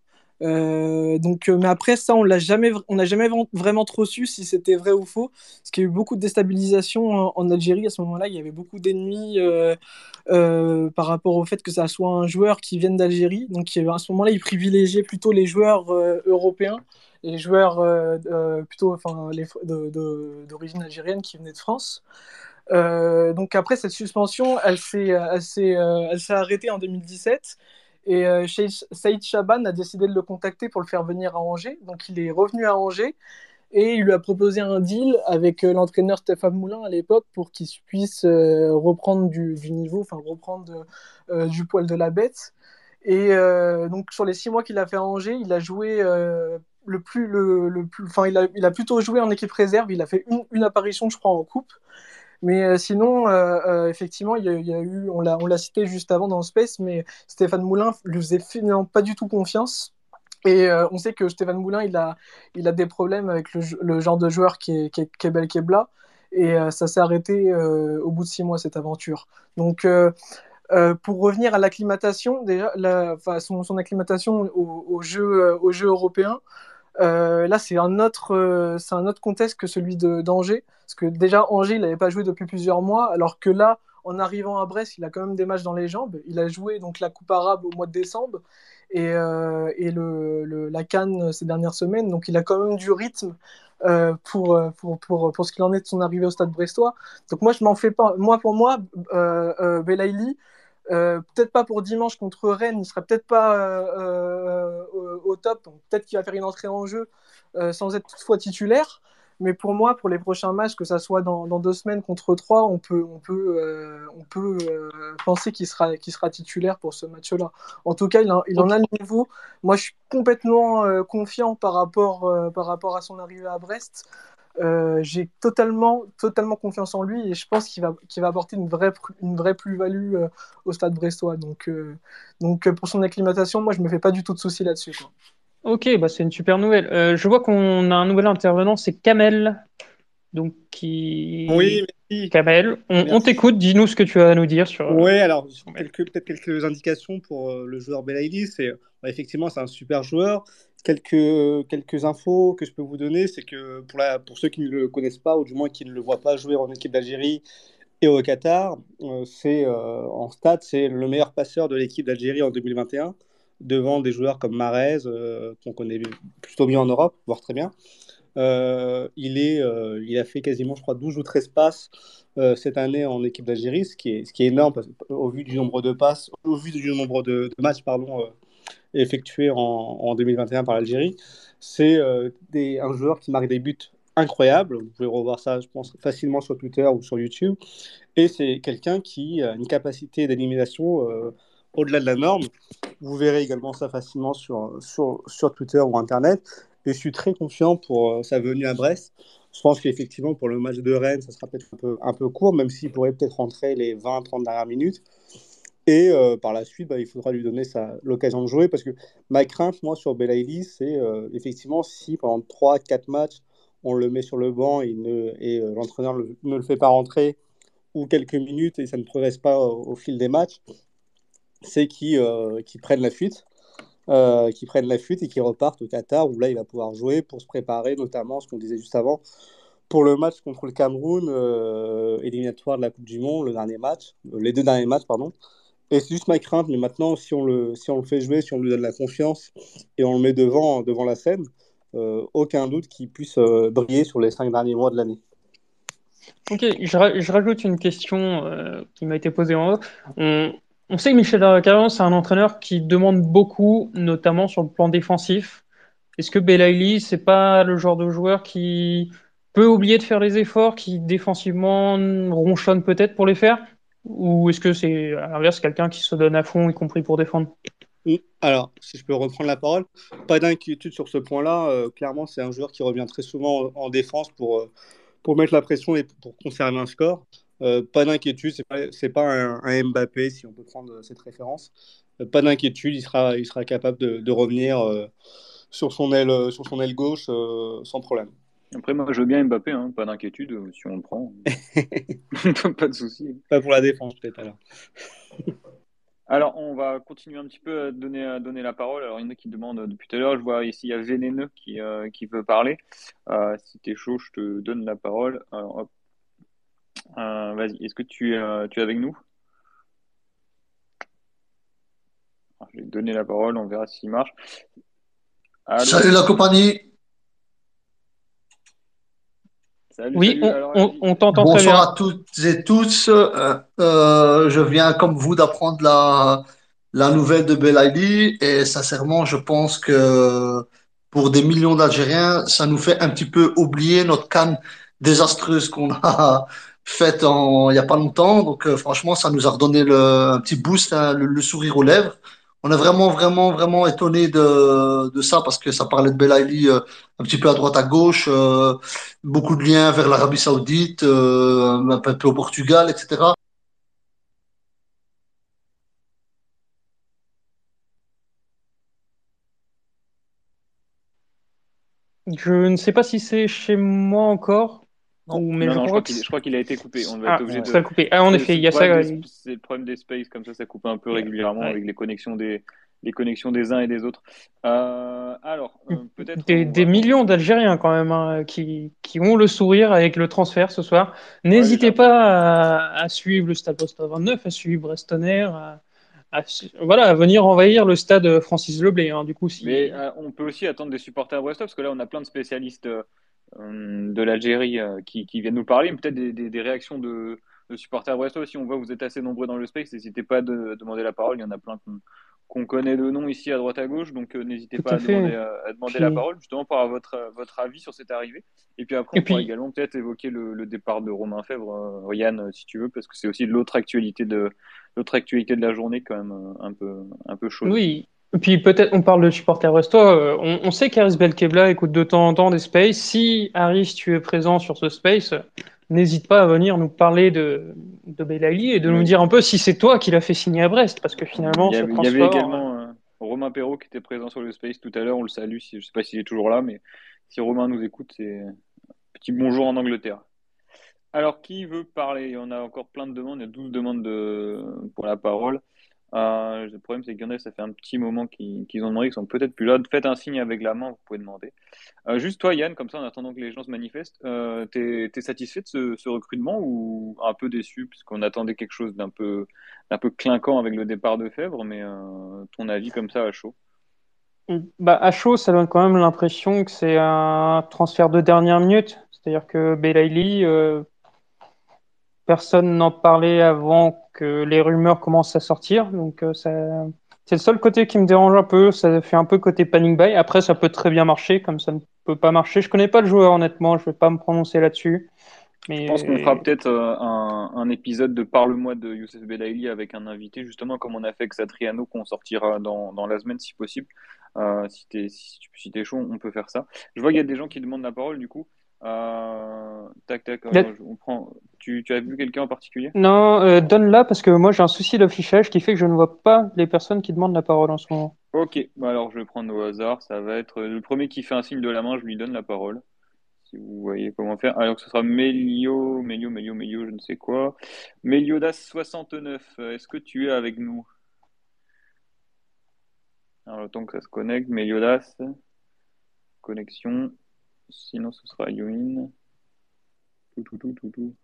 Euh, donc, euh, mais après ça, on l'a jamais, on n'a jamais vra- vraiment trop su si c'était vrai ou faux, parce qu'il y a eu beaucoup de déstabilisation en, en Algérie à ce moment-là. Il y avait beaucoup d'ennemis euh, euh, par rapport au fait que ça soit un joueur qui vienne d'Algérie. Donc, il y avait- à ce moment-là, ils privilégiaient plutôt les joueurs euh, européens, et les joueurs euh, euh, plutôt, enfin, les, de- de- d'origine algérienne qui venaient de France. Euh, donc après cette suspension, elle s'est, elle s'est, euh, elle s'est arrêtée en deux mille dix-sept, et euh, Cheikh- Saïd Chaban a décidé de le contacter pour le faire venir à Angers. Donc il est revenu à Angers et il lui a proposé un deal avec euh, l'entraîneur Stéphane Moulin à l'époque pour qu'il puisse euh, reprendre du, du niveau, enfin reprendre euh, du poil de la bête. Et euh, donc sur les six mois qu'il a fait à Angers, il a joué euh, le plus, le, le plus, enfin il a, il a plutôt joué en équipe réserve. Il a fait une, une apparition, je crois, en coupe. Mais euh, sinon, euh, euh, effectivement, il y, a, il y a eu, on l'a, on l'a cité juste avant dans le Space, mais Stéphane Moulin lui faisait finalement pas du tout confiance. Et euh, on sait que Stéphane Moulin, il a, il a des problèmes avec le, le genre de joueur qui est, qui est Kebel Kebla. Et euh, ça s'est arrêté euh, au bout de six mois, cette aventure. Donc, euh, euh, pour revenir à l'acclimatation, déjà, la, enfin, son, son acclimatation au, au jeu, euh, au jeu européen, euh, là, c'est un autre, euh, c'est un autre contexte que celui de, d'Angers. Parce que déjà, Angers, il n'avait pas joué depuis plusieurs mois, alors que là, en arrivant à Brest, il a quand même des matchs dans les jambes. Il a joué donc la Coupe arabe au mois de décembre et, euh, et le, le- la CAN ces dernières semaines. Donc, il a quand même du rythme euh, pour, euh, pour, pour, pour ce qu'il en est de son arrivée au Stade brestois. Donc, moi, je m'en fais pas. Moi, pour moi, euh, euh, Belaïli, euh, peut-être pas pour dimanche contre Rennes, il serait peut-être pas euh, euh, au top. Donc peut-être qu'il va faire une entrée en jeu euh, sans être toutefois titulaire. Mais pour moi, pour les prochains matchs, que ça soit dans, dans deux semaines contre trois, on peut, on peut, euh, on peut euh, penser qu'il sera, qu'il sera titulaire pour ce match-là. En tout cas, il, a, il en Ok. a le niveau. Moi, je suis complètement euh, confiant par rapport, euh, par rapport à son arrivée à Brest. Euh, j'ai totalement, totalement confiance en lui et je pense qu'il va, qu'il va apporter une vraie, une vraie plus-value euh, au Stade brestois. Donc, euh, donc euh, pour son acclimatation, moi, je me fais pas du tout de soucis là-dessus, quoi. Ok, bah c'est une super nouvelle. Euh, je vois qu'on a un nouvel intervenant, c'est Kamel. Donc, Oui, qui... merci. Kamel, on, on Merci. t'écoute, dis-nous ce que tu as à nous dire sur euh, Ouais, alors son mail. quelques peut-être quelques indications pour euh, le joueur Belaïli. C'est bah, effectivement c'est un super joueur. Quelques quelques infos que je peux vous donner, c'est que pour la pour ceux qui ne le connaissent pas ou du moins qui ne le voient pas jouer en équipe d'Algérie et au Qatar, euh, c'est euh, en stats c'est le meilleur passeur de l'équipe d'Algérie en deux mille vingt et un, devant des joueurs comme Mahrez euh, qu'on connaît plutôt bien en Europe, voire très bien. Euh, il, est, euh, il a fait quasiment, je crois, douze ou treize passes euh, cette année en équipe d'Algérie, ce qui est, ce qui est énorme parce, au vu du nombre de passes, au vu du nombre de, de matchs pardon, euh, effectués en, en deux mille vingt et un par l'Algérie. C'est euh, des, un joueur qui marque des buts incroyables. Vous pouvez revoir ça, je pense, facilement sur Twitter ou sur YouTube. Et c'est quelqu'un qui a une capacité d'élimination euh, au-delà de la norme. vous verrez également ça facilement sur, sur, sur Twitter ou Internet. Et je suis très confiant pour euh, sa venue à Brest. Je pense qu'effectivement, pour le match de Rennes, ça sera peut-être un peu, un peu court, même s'il pourrait peut-être rentrer les vingt trente dernières minutes. Et euh, par la suite, bah, il faudra lui donner sa, l'occasion de jouer. Parce que ma crainte, moi, sur Belaïli, c'est euh, effectivement si pendant trois quatre matchs, on le met sur le banc et, ne, et euh, l'entraîneur le- ne le fait pas rentrer, ou quelques minutes et ça ne progresse pas au, au fil des matchs, c'est qu'ils euh, qu'ils prennent la fuite. Euh, qui prennent la fuite et qui repartent au Qatar où là il va pouvoir jouer pour se préparer, notamment ce qu'on disait juste avant, pour le match contre le Cameroun, euh, éliminatoire de la Coupe du Monde, le dernier match, euh, les deux derniers matchs, pardon. Et c'est juste ma crainte, mais maintenant, si on le, si on le fait jouer, si on lui donne la confiance et on le met devant, devant la scène, euh, aucun doute qu'il puisse euh, briller sur les cinq derniers mois de l'année. Ok, je, ra- je rajoute une question euh, qui m'a été posée en haut. On, on sait que Michel Carrion, c'est un entraîneur qui demande beaucoup, notamment sur le plan défensif. Est-ce que Belaïli, c'est pas le genre de joueur qui peut oublier de faire les efforts, qui défensivement ronchonne peut-être pour les faire? Ou est-ce que c'est à l'inverse quelqu'un qui se donne à fond, y compris pour défendre? Alors, si je peux reprendre la parole, pas d'inquiétude sur ce point-là. Euh, clairement, c'est un joueur qui revient très souvent en, en défense pour, euh, pour mettre la pression et pour conserver un score. Euh, pas d'inquiétude, c'est pas, c'est pas un, un Mbappé, si on peut prendre cette référence. Euh, pas d'inquiétude, il sera, il sera capable de, de revenir euh, sur son aile, euh, sur son aile gauche euh, sans problème. Après, moi, je veux bien Mbappé, hein, pas d'inquiétude, euh, si on le prend. Pas de souci. Pas pour la défense, peut-être alors. Alors, on va continuer un petit peu à donner, à donner la parole. Alors, il y en a qui demandent depuis tout à l'heure. Je vois ici, il y a Vénéneux qui, euh, qui veut parler. Euh, si t'es chaud, je te donne la parole. Alors, hop. Euh, vas-y, est-ce que tu, euh, tu es avec nous? Alors, je vais te donner la parole, on verra s'il marche. Allô? Salut la compagnie. Salut, Oui, salut. on, Alors, on- vas-y. on t'entend très Bonsoir bien. à toutes et tous. Euh, euh, je viens comme vous d'apprendre la, la nouvelle de Belaïli et sincèrement, je pense que pour des millions d'Algériens, ça nous fait un petit peu oublier notre CAN désastreuse qu'on a faite en, il y a pas longtemps. Donc euh, franchement, ça nous a redonné le, un petit boost, hein, le, le sourire aux lèvres. On est vraiment, vraiment, vraiment étonné de, de ça parce que ça parlait de Belaïli euh, un petit peu à droite à gauche. Euh, beaucoup de liens vers l'Arabie Saoudite, euh, un peu au Portugal, et cetera. Je ne sais pas si c'est chez moi encore, Non. ou mais Non, je non, je crois crois que qu'il, c'est- je crois qu'il a été coupé. On va être ah, obligé ça a de. coupé. Ah, en C'est, effet, c'est il le y a ça. problème des, euh, c'est le problème des spaces, comme ça, ça coupe un peu il y a- régulièrement ouais. avec les connexions des, les connexions des uns et des autres. Euh, alors, euh, peut-être Des, on des va. on- millions d'Algériens quand même hein, qui, qui ont le sourire avec le transfert ce soir. Ouais, j'ai N'hésitez l'impression. pas à, à suivre le Stade Rostov vingt-neuf, à suivre Brestonner, à, à su- voilà, à venir envahir le stade Francis Leblay. Hein, du coup, Mais si euh, on peut aussi attendre des supporters brestois, parce que là, on a plein de spécialistes euh, euh, de l'Algérie euh, qui, qui viennent nous parler, mais peut-être des, des- des réactions de, de supporters brestois aussi. On voit que vous êtes assez nombreux dans le space, n'hésitez pas à de- demander la parole. Il y en a plein qu'on qu'on connaît de nom ici à droite à gauche, donc euh, n'hésitez tout pas à à demander, fait. euh, à demander la Puis, parole, justement pour avoir votre, euh, votre avis sur cette arrivée. Et puis après, et on pourra puis, également peut-être évoquer le, le départ de Romain Fèvre, euh, Yann, euh, si tu veux, parce que c'est aussi l'autre actualité de, l'autre actualité de la journée, quand même, euh, un peu, un peu chaude. oui. Et puis peut-être, on parle de supporters brestois. euh, on, on sait qu'Aris Belkebla écoute de temps en temps des spaces. Si Aris, tu es présent sur ce space, euh, n'hésite pas à venir nous parler de, de Belaïli et de nous Oui. dire un peu si c'est toi qui l'as fait signer à Brest, parce que Il finalement, y ce avait, il y avait transport. euh, également euh, Romain Perrault qui était présent sur le Space tout à l'heure. On le salue. Si, je ne sais pas s'il est toujours là, mais si Romain nous écoute, c'est un petit bonjour en Angleterre. Alors, qui veut parler? On a encore plein de demandes. Il y a douze demandes de, pour la parole. Euh, le problème, c'est qu'il y en a, ça fait un petit moment qu'ils qu'ils ont demandé, qu'ils sont peut-être plus là. Faites un signe avec la main, vous pouvez demander. Euh, juste toi, Yann, comme ça, en attendant que les gens se manifestent, euh, t'es, t'es satisfait de ce, ce recrutement ou un peu déçu, puisqu'on attendait quelque chose d'un peu, d'un peu clinquant avec le départ de Fèvre, mais euh, ton avis comme ça à chaud? Bah, à chaud, ça donne quand même l'impression que c'est un transfert de dernière minute. C'est-à-dire que Belaïli, euh, personne n'en parlait avant que les rumeurs commencent à sortir. Donc, euh, ça... c'est le seul côté qui me dérange un peu. Ça fait un peu côté panic buy. Après, ça peut très bien marcher, comme ça ne peut pas marcher. Je connais pas le joueur, honnêtement. Je vais pas me prononcer là-dessus. Je pense qu'on fera Mais peut-être euh, un, un épisode de Parle-moi de Youssef Belaïli avec un invité, justement, comme on a fait avec Satriano, qu'on sortira dans, dans la semaine si possible. Euh, si t'es si, tu- si t'es chaud, on peut faire ça. Je vois qu'il y a des gens qui demandent la parole, du coup. Euh, tac, tac, là- euh, on prend. Tu, tu as vu quelqu'un en particulier? non, euh, donne-la parce que moi j'ai un souci d'affichage qui fait que je ne vois pas les personnes qui demandent la parole en ce moment. Ok, bah alors je vais prendre au hasard. Ça va être le premier qui fait un signe de la main, je lui donne la parole. Si vous voyez comment faire. Alors, ce sera Melio, Melio, Melio, Melio, je ne sais quoi. Meliodas soixante-neuf, euh, est-ce que tu es avec nous? Alors, le temps que ça se connecte, Meliodas, connexion. Sinon, ce sera Yoin. Tout, tout, tout, tout, tout.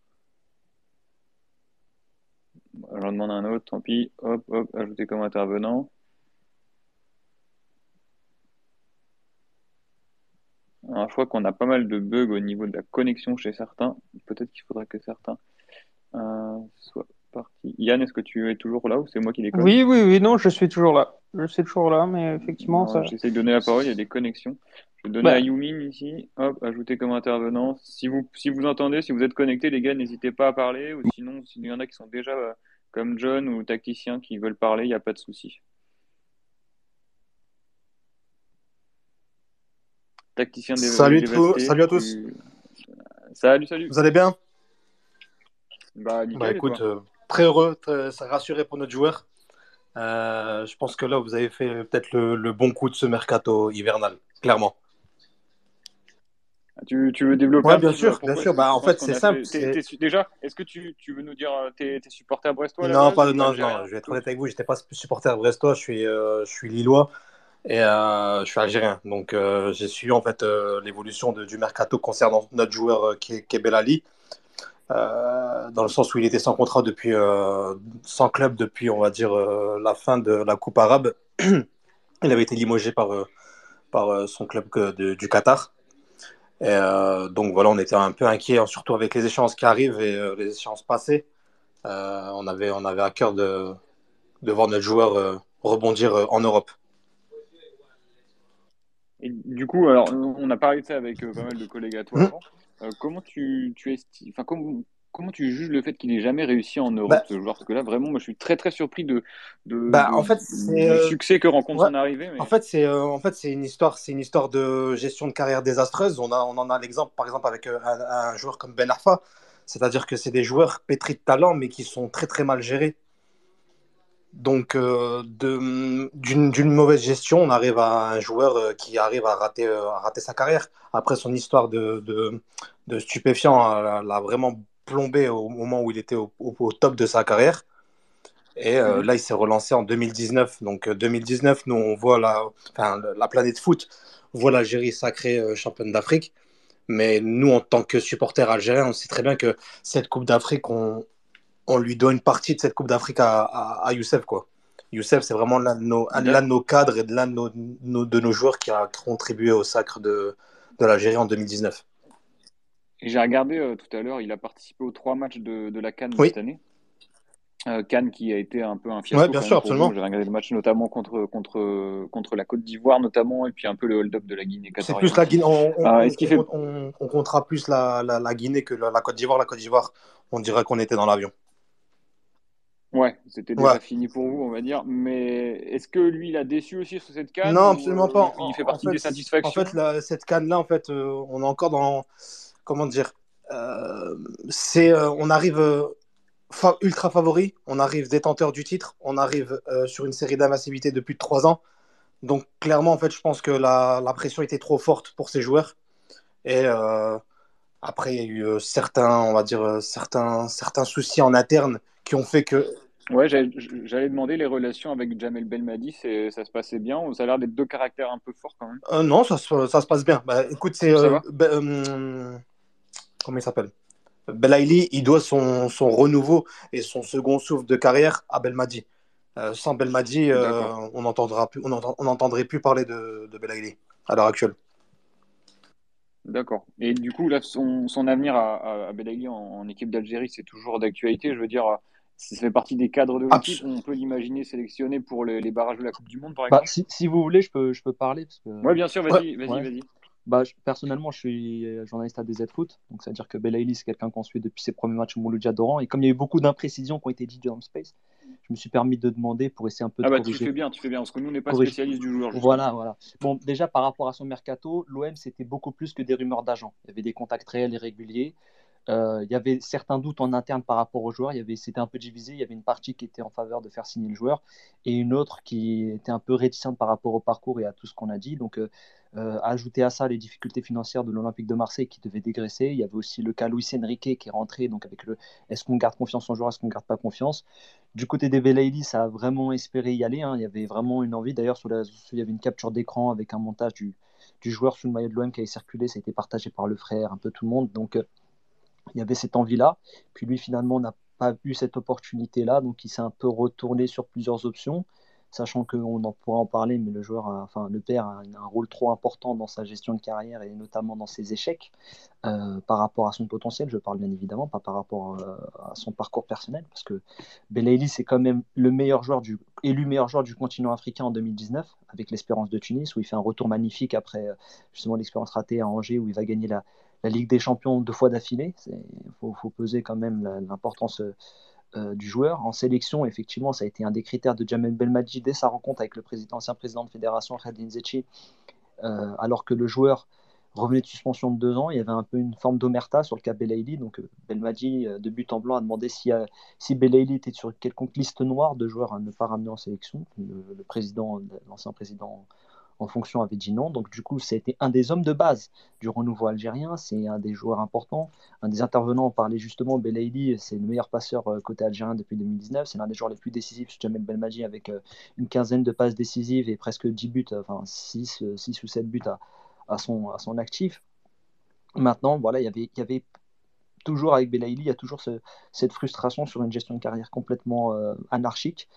Bon, j'en demande un autre, tant pis. Hop, hop, ajouter comme intervenant. Alors, je crois qu'on a pas mal de bugs au niveau de la connexion chez certains. Peut-être qu'il faudrait que certains euh, soient partis. Yann, est-ce que tu es toujours là ou c'est moi qui déconne? Oui, oui, oui, non, je suis toujours là. Je suis toujours là, mais effectivement, Non, ça. j'essaie de donner la parole, il y a des connexions. Je vais donner à Bah, Yumin ici. Hop, ajouter comme intervenant. Si vous, si vous entendez, si vous êtes connectés, les gars, n'hésitez pas à parler. Ou sinon, s'il y en a qui sont déjà euh, comme John ou tacticien qui veulent parler, il n'y a pas de souci. Tacticien des, Salut, des tout, Vastés, salut à tous. tu... Salut, salut. Vous allez bien? Bah, Bah nickel, et écoute, toi? euh, très heureux, très, ça rassuré pour notre joueur. Euh, je pense que là, vous avez fait peut-être le, le bon coup de ce mercato hivernal, clairement. Tu, tu veux développer Ouais, un bien petit peu là, sûr, bien pourquoi est-ce sûr. que Bah tu en penses fait, qu'on c'est a simple. fait. T'es, C'est... t'es- déjà, est-ce que tu, tu veux nous dire, euh, t'es, t'es supporter brestois à la Non, base pas, ou non, non, algérien je vais être plutôt? honnête avec vous, j'étais pas supporter brestois, je suis, euh, je suis lillois et euh, je suis algérien. Donc euh, j'ai suivi en fait euh, l'évolution de- du mercato concernant notre joueur euh, qui est, qui est Belali. Euh, dans le sens où il était sans contrat depuis, euh, sans club depuis, on va dire, euh, la fin de la Coupe arabe. Il avait été limogé par, euh, par euh, son club que- de- du Qatar. Et euh, donc voilà, on était un peu inquiets, hein, surtout avec les échéances qui arrivent et euh, les échéances passées. Euh, on avait, on avait à cœur de, de voir notre joueur euh, rebondir euh, en Europe. Et du coup, alors, on a parlé de ça avec euh, pas mal de collègues à toi Mhm. avant. Euh, comment tu, tu esti- enfin, comment, comment tu juges le fait qu'il ait jamais réussi en Europe, Bah, ce joueur? Parce que là, vraiment, moi, je suis très, très surpris de, de, bah, de- en fait, c'est du euh, succès que rencontre ouais. son arrivée. En Mais fait, c'est euh, en fait, c'est une histoire, c'est une histoire de gestion de carrière désastreuse. On a, on en a l'exemple, par exemple, avec euh, un, un joueur comme Ben Arfa. C'est-à-dire que c'est des joueurs pétris de talent, mais qui sont très très mal gérés. Donc, euh, de- d'une d'une mauvaise gestion, on arrive à un joueur euh, qui arrive à rater, euh, à rater sa carrière. Après, son histoire de, de, de stupéfiant euh, l'a vraiment plombé au moment où il était au, au- au top de sa carrière. Et euh, Mhm. là, il s'est relancé en deux mille dix-neuf. Donc, euh, deux mille dix-neuf, nous, on voit la, enfin, la planète foot voit l'Algérie sacrée euh, championne d'Afrique. Mais nous, en tant que supporters algériens, on sait très bien que cette Coupe d'Afrique, on, on lui doit une partie de cette Coupe d'Afrique à, à, à Youssef, quoi. Youssef, c'est vraiment l'un de nos, l'un de D'ac- nos cadres et de l'un de nos, nos- de nos joueurs qui a contribué au sacre de, de l'Algérie en deux mille dix-neuf. et j'ai regardé euh, tout à l'heure, il a participé aux trois matchs de, de la CAN de cette Oui, année. Euh, Cannes qui a été un peu un ouais, fiasco bien quand sûr, même pour vous. absolument. J'ai regardé le match notamment contre, contre, contre la Côte d'Ivoire notamment, et puis un peu le hold-up de la Guinée C'est équatoriale plus la aussi. Guinée, on, on, Euh, on, est-ce qu'il fait... on, on- on comptera plus la, la, la Guinée que la, la Côte d'Ivoire. La Côte d'Ivoire, on dirait qu'on était dans l'avion. Ouais, c'était Ouais. déjà fini pour vous, on va dire. Mais est-ce que lui, il a déçu aussi sur cette CAN Non, ou absolument euh, pas. il, il En, fait en partie des fait, en fait satisfactions? la- cette canne-là, en fait, euh, on est encore dans, comment dire, euh, c'est, euh, on arrive euh, fa- ultra favori, on arrive détenteur du titre, on arrive euh, sur une série d'invincibilité de plus de trois ans. Donc clairement, en fait, je pense que la, la pression était trop forte pour ces joueurs. Et euh, après, il y a eu euh, certains, on va dire, euh, certains, certains soucis en interne qui ont fait que Ouais, j'allais j'allais demander les relations avec Jamel Belmadi, c'est, ça se passait bien ou ça a l'air d'être deux caractères un peu forts quand même? euh, non, ça, se- ça se passe bien. Bah, écoute, c'est Ça euh, va? ben, euh, comment il s'appelle? Belaïli, il doit son, son renouveau et son second souffle de carrière à Belmadi. Euh, sans Belmadi, euh, D'accord. on n'entendra plus, on entend- on n'entendrait plus parler de, de Belaïli à l'heure actuelle. D'accord. Et du coup, là, son, son avenir à, à, à Belaïli en, en équipe d'Algérie, c'est toujours d'actualité. Je veux dire, euh, ça fait partie des cadres de l'équipe. Abs- On peut l'imaginer sélectionné pour les, les barrages de la Coupe du Monde, par Bah, exemple. si, si vous voulez, je peux, je peux parler parce que Ouais, bien sûr, ouais, vas-y, vas-y, ouais. vas-y. Bah, je- personnellement, je suis euh, journaliste à D Z Foot, donc c'est-à-dire que Belaïli, c'est quelqu'un qu'on suit depuis ses premiers matchs au Mouloudia d'Oran. Et comme il y a eu beaucoup d'imprécisions qui ont été dites dans le space, je me suis permis de demander pour essayer un peu Ah de bah tu fais corriger. bien, tu fais bien, parce que nous, on n'est pas corriger. spécialiste du joueur, justement. Voilà, voilà. Bon, déjà par rapport à son mercato, l'O M c'était beaucoup plus que des rumeurs d'agents. Il y avait des contacts réels et réguliers. Euh, il y avait certains doutes en interne par rapport au joueur. Il y avait, c'était un peu divisé. Il y avait une partie qui était en faveur de faire signer le joueur et une autre qui était un peu réticente par rapport au parcours et à tout ce qu'on a dit. Donc, euh, euh, ajouter à ça les difficultés financières de l'Olympique de Marseille qui devait dégraisser. Il y avait aussi le cas Luis Enrique qui est rentré. Donc, avec le est-ce qu'on garde confiance en joueur, est-ce qu'on garde pas confiance. Du côté des Belaïli, ça a vraiment espéré y aller, hein. Il y avait vraiment une envie. D'ailleurs, sur les réseaux sociaux, il y avait une capture d'écran avec un montage du, du joueur sous le maillot de l'O M qui avait circulé. Ça a été partagé par le frère, un peu tout le monde. Donc, euh, il y avait cette envie-là. Puis lui, finalement, n'a pas eu cette opportunité-là, donc il s'est un peu retourné sur plusieurs options, sachant qu'on en pourra en parler, mais le joueur, a- enfin le père a un, un rôle trop important dans sa gestion de carrière et notamment dans ses échecs euh, par rapport à son potentiel. Je parle bien évidemment, pas par rapport euh, à son parcours personnel, parce que Belaïli, c'est quand même le meilleur joueur du, élu meilleur joueur du continent africain en deux mille dix-neuf, avec l'Espérance de Tunis, où il fait un retour magnifique après euh, justement l'expérience ratée à Angers, où il va gagner la, la Ligue des Champions deux fois d'affilée. Il faut, faut, peser quand même l'importance euh, du joueur. En sélection, effectivement, ça a été un des critères de Jamel Belmadi dès sa rencontre avec le président, ancien président de fédération, Khadin Zetchi, euh, alors que le joueur revenait de suspension de deux ans. Il y avait un peu une forme d'omerta sur le cas Belaïli. Donc euh, Belmadi, euh, de but en blanc, a demandé si, euh, si Belaïli était sur quelconque liste noire de joueurs à ne pas ramener en sélection. Le, le président, l'ancien président en fonction avait dit non. Donc du coup, c'était un des hommes de base du renouveau algérien. C'est un des joueurs importants. Un des intervenants parlait justement, Belaïli, c'est le meilleur passeur euh, côté algérien depuis deux mille dix-neuf. C'est l'un des joueurs les plus décisifs chez Jamel Belmadi avec euh, une quinzaine de passes décisives et presque dix buts, enfin six, six ou sept buts à, à, son, à son actif. Maintenant, voilà, il y avait, il y avait toujours avec Belaïli, il y a toujours ce, cette frustration sur une gestion de carrière complètement euh, anarchique,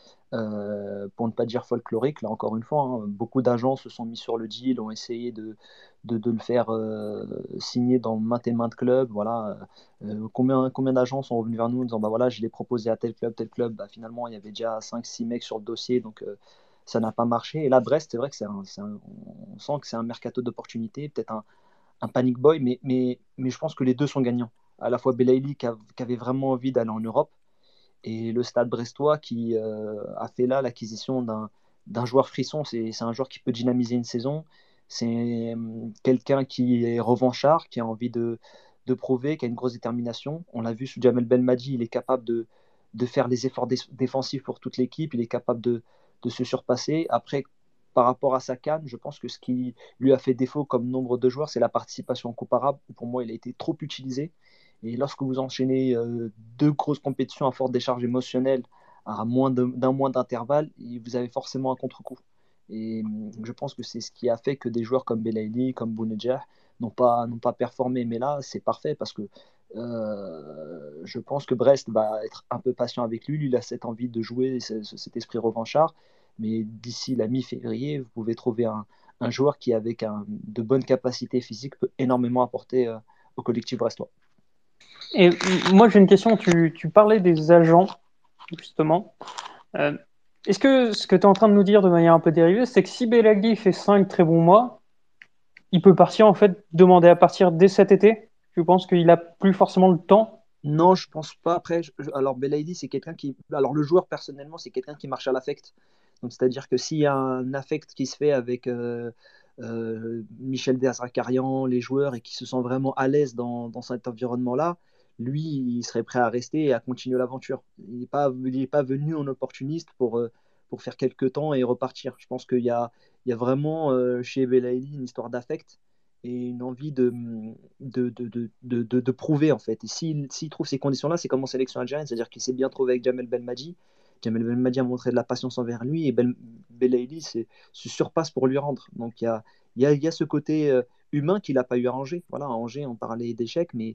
euh, pour ne pas dire folklorique. Là, encore une fois, hein, beaucoup d'agents se sont mis sur le deal, ont essayé de, de, de le faire euh, signer dans maintes et maintes clubs. Voilà. Euh, combien combien d'agents sont revenus vers nous en disant bah, voilà, je l'ai proposé à tel club, tel club. Bah, finalement, il y avait déjà cinq six mecs sur le dossier, donc euh, ça n'a pas marché. Et là, Brest, c'est vrai que c'est un, c'est un, on sent que c'est un mercato d'opportunités, peut-être un, un panic boy, mais, mais, mais je pense que les deux sont gagnants. À la fois Belaïli qui, a- qui avait vraiment envie d'aller en Europe et le Stade brestois qui euh, a fait là l'acquisition d'un d'un joueur frisson. C'est c'est un joueur qui peut dynamiser une saison. C'est euh, quelqu'un qui est revanchard, qui a envie de, de prouver, qui a une grosse détermination. On l'a vu sous Jamel Belmadi, il est capable de, de faire les efforts dé- défensifs pour toute l'équipe, il est capable de, de se surpasser. Après, par rapport à sa canne, je pense que ce qui lui a fait défaut comme nombre de joueurs, c'est la participation comparable. Pour moi, il a été trop utilisé. Et lorsque vous enchaînez euh, deux grosses compétitions à forte décharge émotionnelle à moins de- d'un mois d'intervalle, vous avez forcément un contre-coup. Et hum, je pense que c'est ce qui a fait que des joueurs comme Belaïli, comme Bounedjah n'ont pas, n'ont pas performé. Mais là, c'est parfait parce que euh, je pense que Brest va être un peu patient avec lui. Lui, il a cette envie de jouer, ce- ce- cet esprit revanchard. Mais d'ici la mi-février, vous pouvez trouver un, un joueur qui, avec un, de bonnes capacités physiques, peut énormément apporter euh, au collectif brestois. Et m- moi, j'ai une question. Tu, tu parlais des agents, justement. Euh, Est-ce que ce que tu es en train de nous dire de manière un peu dérivée, c'est que si Belagli fait cinq très bons mois, il peut partir, en fait, demander à partir dès cet été? Je pense qu'il a plus forcément le temps. Non, je pense pas. Après, je- je- alors Belaïdi, c'est quelqu'un qui. Alors le joueur, personnellement, c'est quelqu'un qui marche à l'affect. Donc c'est-à-dire que s'il y a un affect qui se fait avec euh, euh, Michel Derzakarian, les joueurs, et qui se sent vraiment à l'aise dans, dans cet environnement-là, lui, il serait prêt à rester et à continuer l'aventure. Il n'est pas, il est pas venu en opportuniste pour, euh, pour faire quelques temps et repartir. Je pense qu'il y a, il y a vraiment euh, chez Belaïdi une histoire d'affect et une envie de, de, de, de, de, de- de prouver en fait. Et s'il s'il trouve ces conditions-là, c'est comme en sélection algérienne, c'est-à-dire qu'il s'est bien trouvé avec Jamel Belmadi. Jamel Belmadi a montré de la patience envers lui et Bel, Belaïli se, se surpasse pour lui rendre. Donc il y a, il y a, il y a ce côté euh, humain qu'il n'a pas eu à Angers. Voilà, à Angers, on parlait d'échecs, mais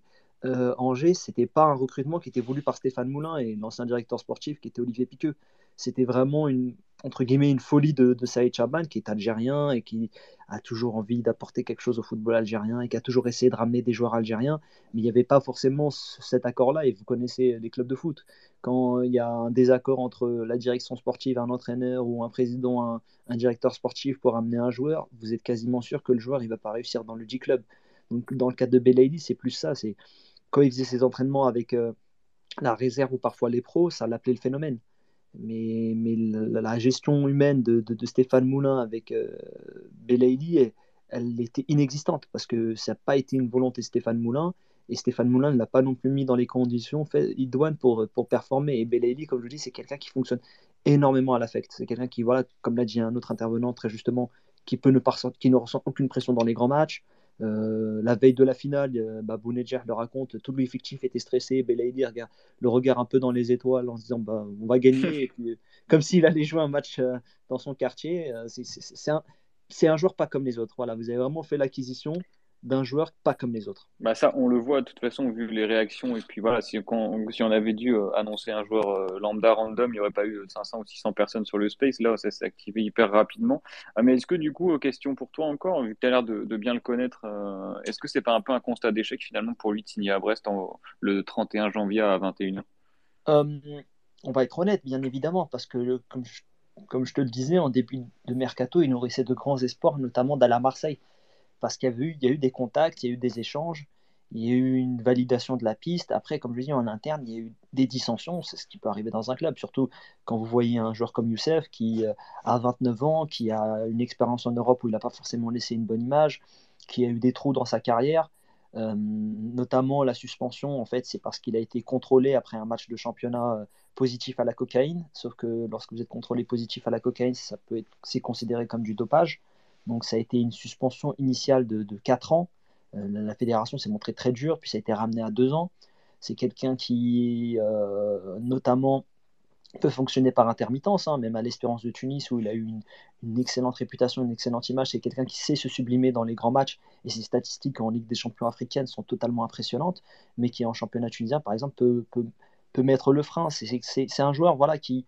euh, Angers, c'était pas un recrutement qui était voulu par Stéphane Moulin et l'ancien directeur sportif qui était Olivier Piqueux. C'était vraiment une, entre guillemets, une folie de, de Saïd Chaban, qui est algérien et qui a toujours envie d'apporter quelque chose au football algérien et qui a toujours essayé de ramener des joueurs algériens. Mais il n'y avait pas forcément ce- cet accord-là. Et vous connaissez les clubs de foot. Quand il y a un désaccord entre la direction sportive, un entraîneur ou un président, un, un directeur sportif pour amener un joueur, vous êtes quasiment sûr que le joueur il va pas réussir dans le G-Club. Donc, dans le cadre de Belaïli, c'est plus ça. C'est quand il faisait ses entraînements avec euh, la réserve ou parfois les pros, ça l'appelait le phénomène. Mais, mais la, la gestion humaine de, de, de Stéphane Moulin avec euh, Belaïli, elle, elle était inexistante parce que ça n'a pas été une volonté de Stéphane Moulin. Et Stéphane Moulin ne l'a pas non plus mis dans les conditions fait, idoines pour, pour performer. Et Belaïli, comme je dis, c'est quelqu'un qui fonctionne énormément à l'affect. C'est quelqu'un qui, voilà, comme l'a dit un autre intervenant très justement, qui, peut ne pas, qui ne ressent aucune pression dans les grands matchs. Euh, la veille de la finale, euh, bah, Bounedjah le raconte, tout l'effectif était stressé. Belaïli regarde le regard un peu dans les étoiles en se disant bah, on va gagner. Et puis, euh, comme s'il allait jouer un match euh, dans son quartier. Euh, c'est, c'est, c'est un, c'est un joueur pas comme les autres. Voilà, vous avez vraiment fait l'acquisition d'un joueur pas comme les autres. Bah ça, on le voit de toute façon, vu les réactions. Et puis voilà, si, quand- si on avait dû euh, annoncer un joueur euh, lambda random, il n'y aurait pas eu cinq cents ou six cents personnes sur le space. Là, ça s'est activé hyper rapidement. Ah, mais est-ce que du coup, euh, question pour toi encore, vu que tu as l'air de, de bien le connaître, euh, est-ce que c'est pas un peu un constat d'échec finalement pour lui de signer à Brest en- le trente et un janvier à vingt et une heures? Euh, on va être honnête, bien évidemment, parce que comme je, comme je te le disais en début de mercato, il nourrissait de grands espoirs, notamment d'aller à Marseille. Parce qu'il y a eu, il y a eu des contacts, il y a eu des échanges, il y a eu une validation de la piste. Après, comme je dis, en interne, il y a eu des dissensions, c'est ce qui peut arriver dans un club, surtout quand vous voyez un joueur comme Youssef qui euh, a vingt-neuf ans, qui a une expérience en Europe où il n'a pas forcément laissé une bonne image, qui a eu des trous dans sa carrière. Euh, notamment la suspension, en fait, c'est parce qu'il a été contrôlé après un match de championnat euh, positif à la cocaïne. Sauf que lorsque vous êtes contrôlé positif à la cocaïne, ça peut être, c'est considéré comme du dopage. Donc ça a été une suspension initiale de, de quatre ans. Euh, la, la fédération s'est montrée très dure, puis ça a été ramené à deux ans. C'est quelqu'un qui, euh, notamment, peut fonctionner par intermittence, hein, même à l'Espérance de Tunis, où il a eu une, une excellente réputation, une excellente image. C'est quelqu'un qui sait se sublimer dans les grands matchs, et ses statistiques en Ligue des champions africaine sont totalement impressionnantes, mais qui en championnat tunisien, par exemple, peut, peut, peut mettre le frein. C'est, c'est, c'est un joueur voilà, qui,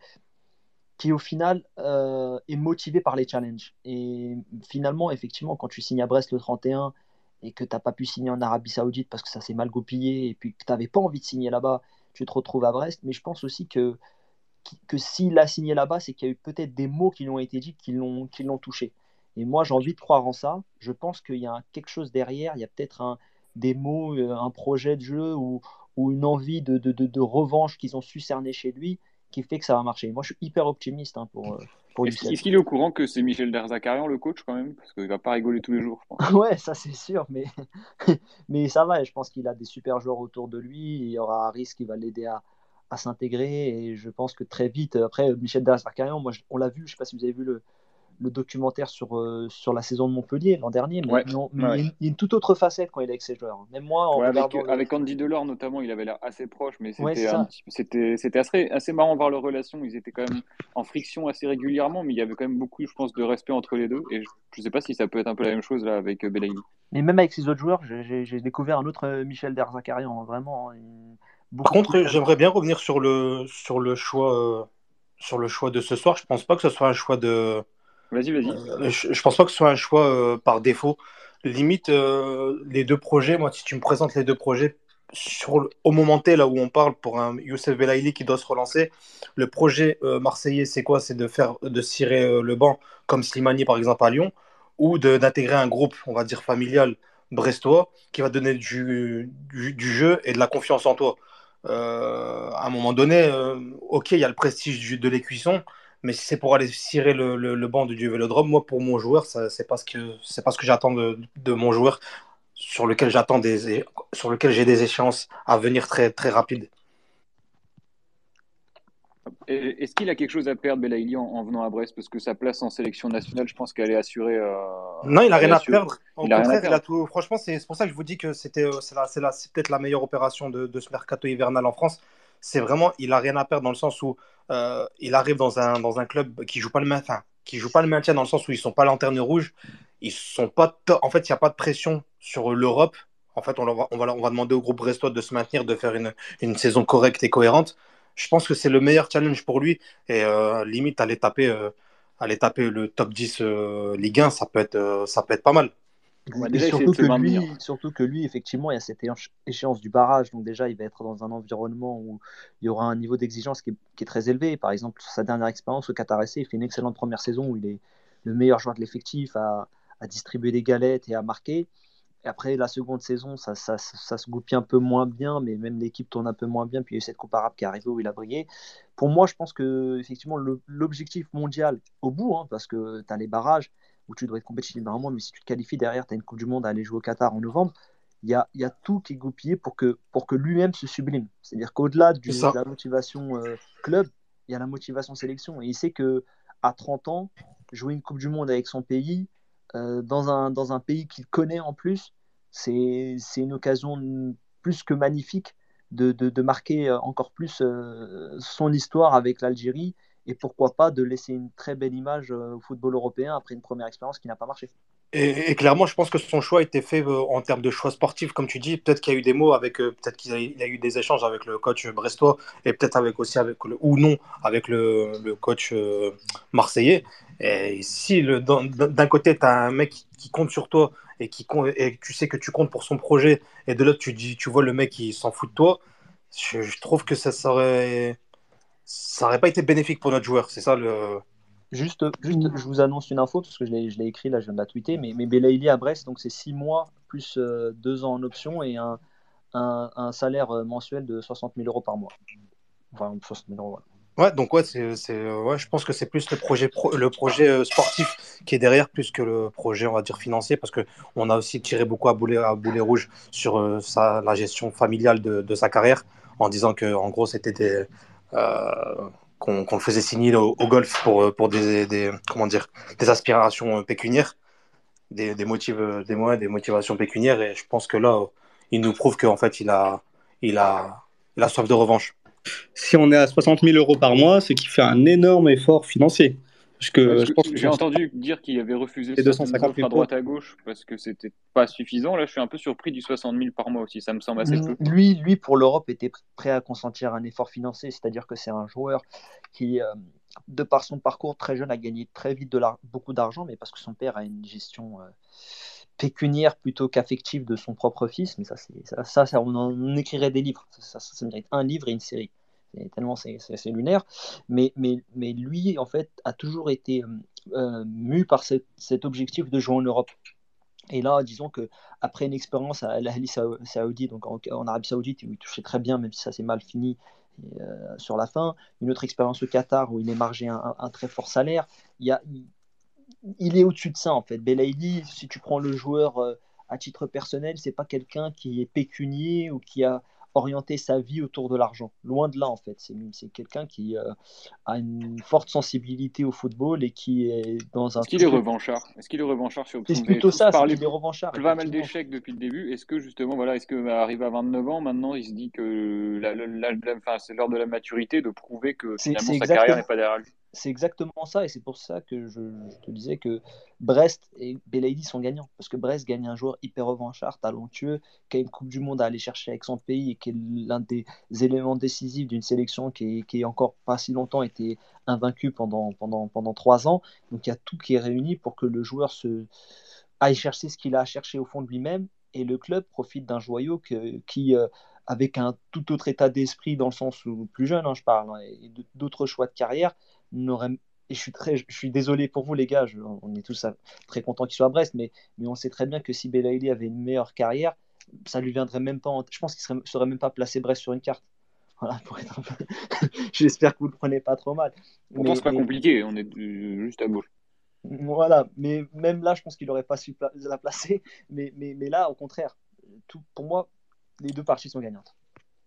qui au final euh, est motivé par les challenges. Et finalement, effectivement, quand tu signes à Brest le trente et un et que tu n'as pas pu signer en Arabie Saoudite parce que ça s'est mal goupillé et puis que tu n'avais pas envie de signer là-bas, tu te retrouves à Brest. Mais je pense aussi que, que s'il a signé là-bas, c'est qu'il y a eu peut-être des mots qui lui ont été dits qui l'ont, qui l'ont touché. Et moi, j'ai envie de croire en ça. Je pense qu'il y a quelque chose derrière. Il y a peut-être un, des mots, euh, un projet de jeu ou, ou une envie de, de, de, de revanche qu'ils ont su cerner chez lui qui fait que ça va marcher. Moi, je suis hyper optimiste hein, pour, euh, pour Est-ce qu'il Youssef. est-ce qu'il est au courant que c'est Michel Derzakarian le coach quand même? Parce qu'il va pas rigoler tous les jours, je pense. Ouais, ça c'est sûr, mais, mais ça va. Et je pense qu'il a des super joueurs autour de lui. Il y aura Harris qui va l'aider à, à s'intégrer. Et je pense que très vite, après, Michel Derzakarian, moi, je- on l'a vu, je ne sais pas si vous avez vu le, le documentaire sur, euh, sur la saison de Montpellier l'an dernier, mais, Ouais, non, mais ouais, il y, a ouais. une, il y a une toute autre facette quand il est avec ses joueurs. Même moi, en Ouais, avec, regardant le. avec Andy Delors notamment, il avait l'air assez proche, mais Ouais, c'est c'était un ça. petit, c'était, c'était assez, assez marrant de voir leur relation. Ils étaient quand même en friction assez régulièrement, mais il y avait quand même beaucoup, je pense, de respect entre les deux. Et je, je sais pas si ça peut être un peu la même chose là avec euh, Belaïli. Mais même avec ses autres joueurs, j'ai j'ai- j'ai découvert un autre euh, Michel Derzakarian, hein, vraiment, hein, une- Par beaucoup plus contre, jeune. j'aimerais bien revenir sur le, sur le choix, euh, sur le choix de ce soir. Je pense pas que ce soit un choix de, Vas-y, vas-y. euh, je, je pense pas que ce soit un choix euh, par défaut. Limite, euh, les deux projets, moi, si tu me présentes les deux projets, sur le- au moment T, là où on parle pour un Youssef Belaïli qui doit se relancer, le projet euh, marseillais, c'est quoi? C'est de faire, de cirer euh, le banc comme Slimani, par exemple, à Lyon, ou de- d'intégrer un groupe, on va dire, familial brestois, qui va donner du, du, du jeu et de la confiance en toi. Euh, à un moment donné, euh, ok, il y a le prestige du- de l'écuisson, mais si c'est pour aller cirer le, le, le banc du Vélodrome, moi, pour mon joueur, ça, c'est pas ce que, c'est pas ce que j'attends de, de mon joueur, sur lequel j'attends des, sur lequel j'ai des échéances à venir très, très rapides. Et- Est-ce qu'il a quelque chose à perdre, Belaïli, en, en venant à Brest? Parce que sa place en sélection nationale, je pense qu'elle est assurée. euh, Non, il a elle rien est à assurée. perdre. Au Il a rien à contraire, il a perdre. tout. Franchement, c'est c'est pour ça que je vous dis que c'était, euh, c'est la- c'est la- c'est peut-être la meilleure opération de, de ce mercato hivernal en France. C'est vraiment, il a rien à perdre dans le sens où euh, il arrive dans un, dans un club qui joue pas le maintien, qui joue pas le maintien dans le sens où ils sont pas lanterne rouge. Ils sont pas. to- En fait, il n'y a pas de pression sur l'Europe. En fait, on, leur va, on, va, on va demander au groupe brestois de se maintenir, de faire une, une saison correcte et cohérente. Je pense que c'est le meilleur challenge pour lui. Et euh, limite, aller taper, euh, aller taper le top dix euh, Ligue un, ça peut être, euh, ça peut être pas mal. On va déjà essayer de se maintenir. Lui, surtout que lui, effectivement, il y a cette échéance du barrage. Donc déjà, il va être dans un environnement où il y aura un niveau d'exigence qui est, qui est très élevé. Par exemple, sur sa dernière expérience au Qatar S C, il fait une excellente première saison où il est le meilleur joueur de l'effectif à, à distribuer des galettes et à marquer. Et après, la seconde saison, ça, ça, ça, ça se goupille un peu moins bien, mais même l'équipe tourne un peu moins bien. Puis il y a eu cette Coupe arabe qui est arrivée où il a brillé. Pour moi, je pense que effectivement, le, l'objectif mondial au bout, hein, parce que tu as les barrages, où tu dois être compétitif normalement, mais si tu te qualifies derrière, tu as une Coupe du Monde à aller jouer au Qatar en novembre, il y a, y a tout qui est goupillé pour que, pour que lui-même se sublime. C'est-à-dire qu'au-delà du, de la motivation euh, club, il y a la motivation sélection. Et il sait qu'à trente ans, jouer une Coupe du Monde avec son pays, euh, dans, un, dans un pays qu'il connaît en plus, c'est, c'est une occasion plus que magnifique de, de, de marquer encore plus euh, son histoire avec l'Algérie et pourquoi pas de laisser une très belle image au football européen après une première expérience qui n'a pas marché. Et, et clairement, je pense que son choix a été fait euh, en termes de choix sportifs, comme tu dis. Peut-être qu'il y a eu des mots avec, euh, peut-être qu'il a, il a eu des échanges avec le coach brestois et peut-être avec aussi avec le, ou non avec le, le coach euh, marseillais. Et si le, d'un, d'un côté tu as un mec qui, qui compte sur toi et qui et tu sais que tu comptes pour son projet, et de l'autre tu dis, tu vois le mec qui s'en fout de toi, je, je trouve que ça serait, ça aurait pas été bénéfique pour notre joueur. C'est ça le. Juste, juste, je vous annonce une info, parce que je l'ai, je l'ai écrit, là, je viens de la tweeter, mais, mais Belaïli à Brest, donc c'est six mois, plus euh, deux ans en option et un, un, un salaire mensuel de soixante mille euros par mois. Enfin, soixante mille euros, voilà. Ouais, donc ouais, c'est, c'est, ouais, je pense que c'est plus le projet, pro, le projet euh, sportif qui est derrière, plus que le projet, on va dire, financier, parce qu'on a aussi tiré beaucoup à boulet, à boulet rouge sur euh, sa, la gestion familiale de, de sa carrière, en disant qu'en gros, c'était des, euh, qu'on, qu'on le faisait signer au, au golf pour, pour des, des, comment dire, des aspirations pécuniaires, des, des, motifs, des, moyens, des motivations pécuniaires, et je pense que là, il nous prouve qu'en fait, il a, il a, il a soif de revanche. Si on est à soixante mille euros par mois, c'est qu'il fait un énorme effort financier. Parce que, parce je que pense que j'ai entendu dire qu'il avait refusé certaines offres à droite à gauche parce que c'était pas suffisant. Là, je suis un peu surpris du soixante mille par mois aussi. Ça me semble assez peu. Lui, lui pour l'Europe, était prêt à consentir un effort financier. C'est-à-dire que c'est un joueur qui, euh, de par son parcours très jeune, a gagné très vite de beaucoup d'argent, mais parce que son père a une gestion euh, pécuniaire plutôt qu'affective de son propre fils. Mais ça, c'est, ça, ça, ça on en écrirait des livres. Ça, ça, ça mérite un livre et une série. C'est tellement c'est, c'est, c'est lunaire. Mais, mais, mais lui, en fait, a toujours été euh, mu par cette, cet objectif de jouer en Europe. Et là, disons que après une expérience à l'Ahli Saoudi, donc en, en Arabie Saoudite, où il touchait très bien, même si ça s'est mal fini euh, sur la fin, une autre expérience au Qatar où il émargeait un, un, un très fort salaire, il, y a, il, il est au-dessus de ça en fait. Belaïli, si tu prends le joueur euh, à titre personnel, c'est pas quelqu'un qui est pécunier ou qui a orienté sa vie autour de l'argent. Loin de là en fait. C'est, c'est quelqu'un qui euh, a une forte sensibilité au football et qui est dans un. Est-ce qu'il est revanchard Est-ce qu'il est revanchard sur C'est plutôt ça, c'est qu'il est revanchard. Pas mal d'échecs depuis le début. Est-ce que justement, voilà, est-ce que arrivé à vingt-neuf ans, maintenant, il se dit que la, la, la, la, enfin, c'est l'heure de la maturité de prouver que c'est, finalement c'est sa carrière n'est pas derrière lui. C'est exactement ça, et c'est pour ça que je, je te disais que Brest et Belaïli sont gagnants, parce que Brest gagne un joueur hyper revanchard, talentueux, qui a une Coupe du Monde à aller chercher avec son pays et qui est l'un des éléments décisifs d'une sélection qui, est, qui est encore pas si longtemps été invaincue pendant, pendant, pendant trois ans. Donc il y a tout qui est réuni pour que le joueur se aille chercher ce qu'il a à chercher au fond de lui-même, et le club profite d'un joyau que, qui, euh, avec un tout autre état d'esprit, dans le sens où plus jeune, hein, je parle, hein, et d'autres choix de carrière, n'aurait. Et je suis, très, je suis désolé pour vous les gars, je, on est tous très contents qu'il soit à Brest, mais, mais on sait très bien que si Belaïli avait une meilleure carrière, ça lui viendrait même pas en... Je pense qu'il ne serait même pas placé Brest sur une carte. Voilà, pour être un peu... J'espère que vous ne le prenez pas trop mal. Pourtant, mais, c'est pas mais... compliqué, on est juste à gauche. Voilà, mais même là, je pense qu'il n'aurait pas su la placer. Mais, mais, mais là, au contraire, tout, pour moi, les deux parties sont gagnantes.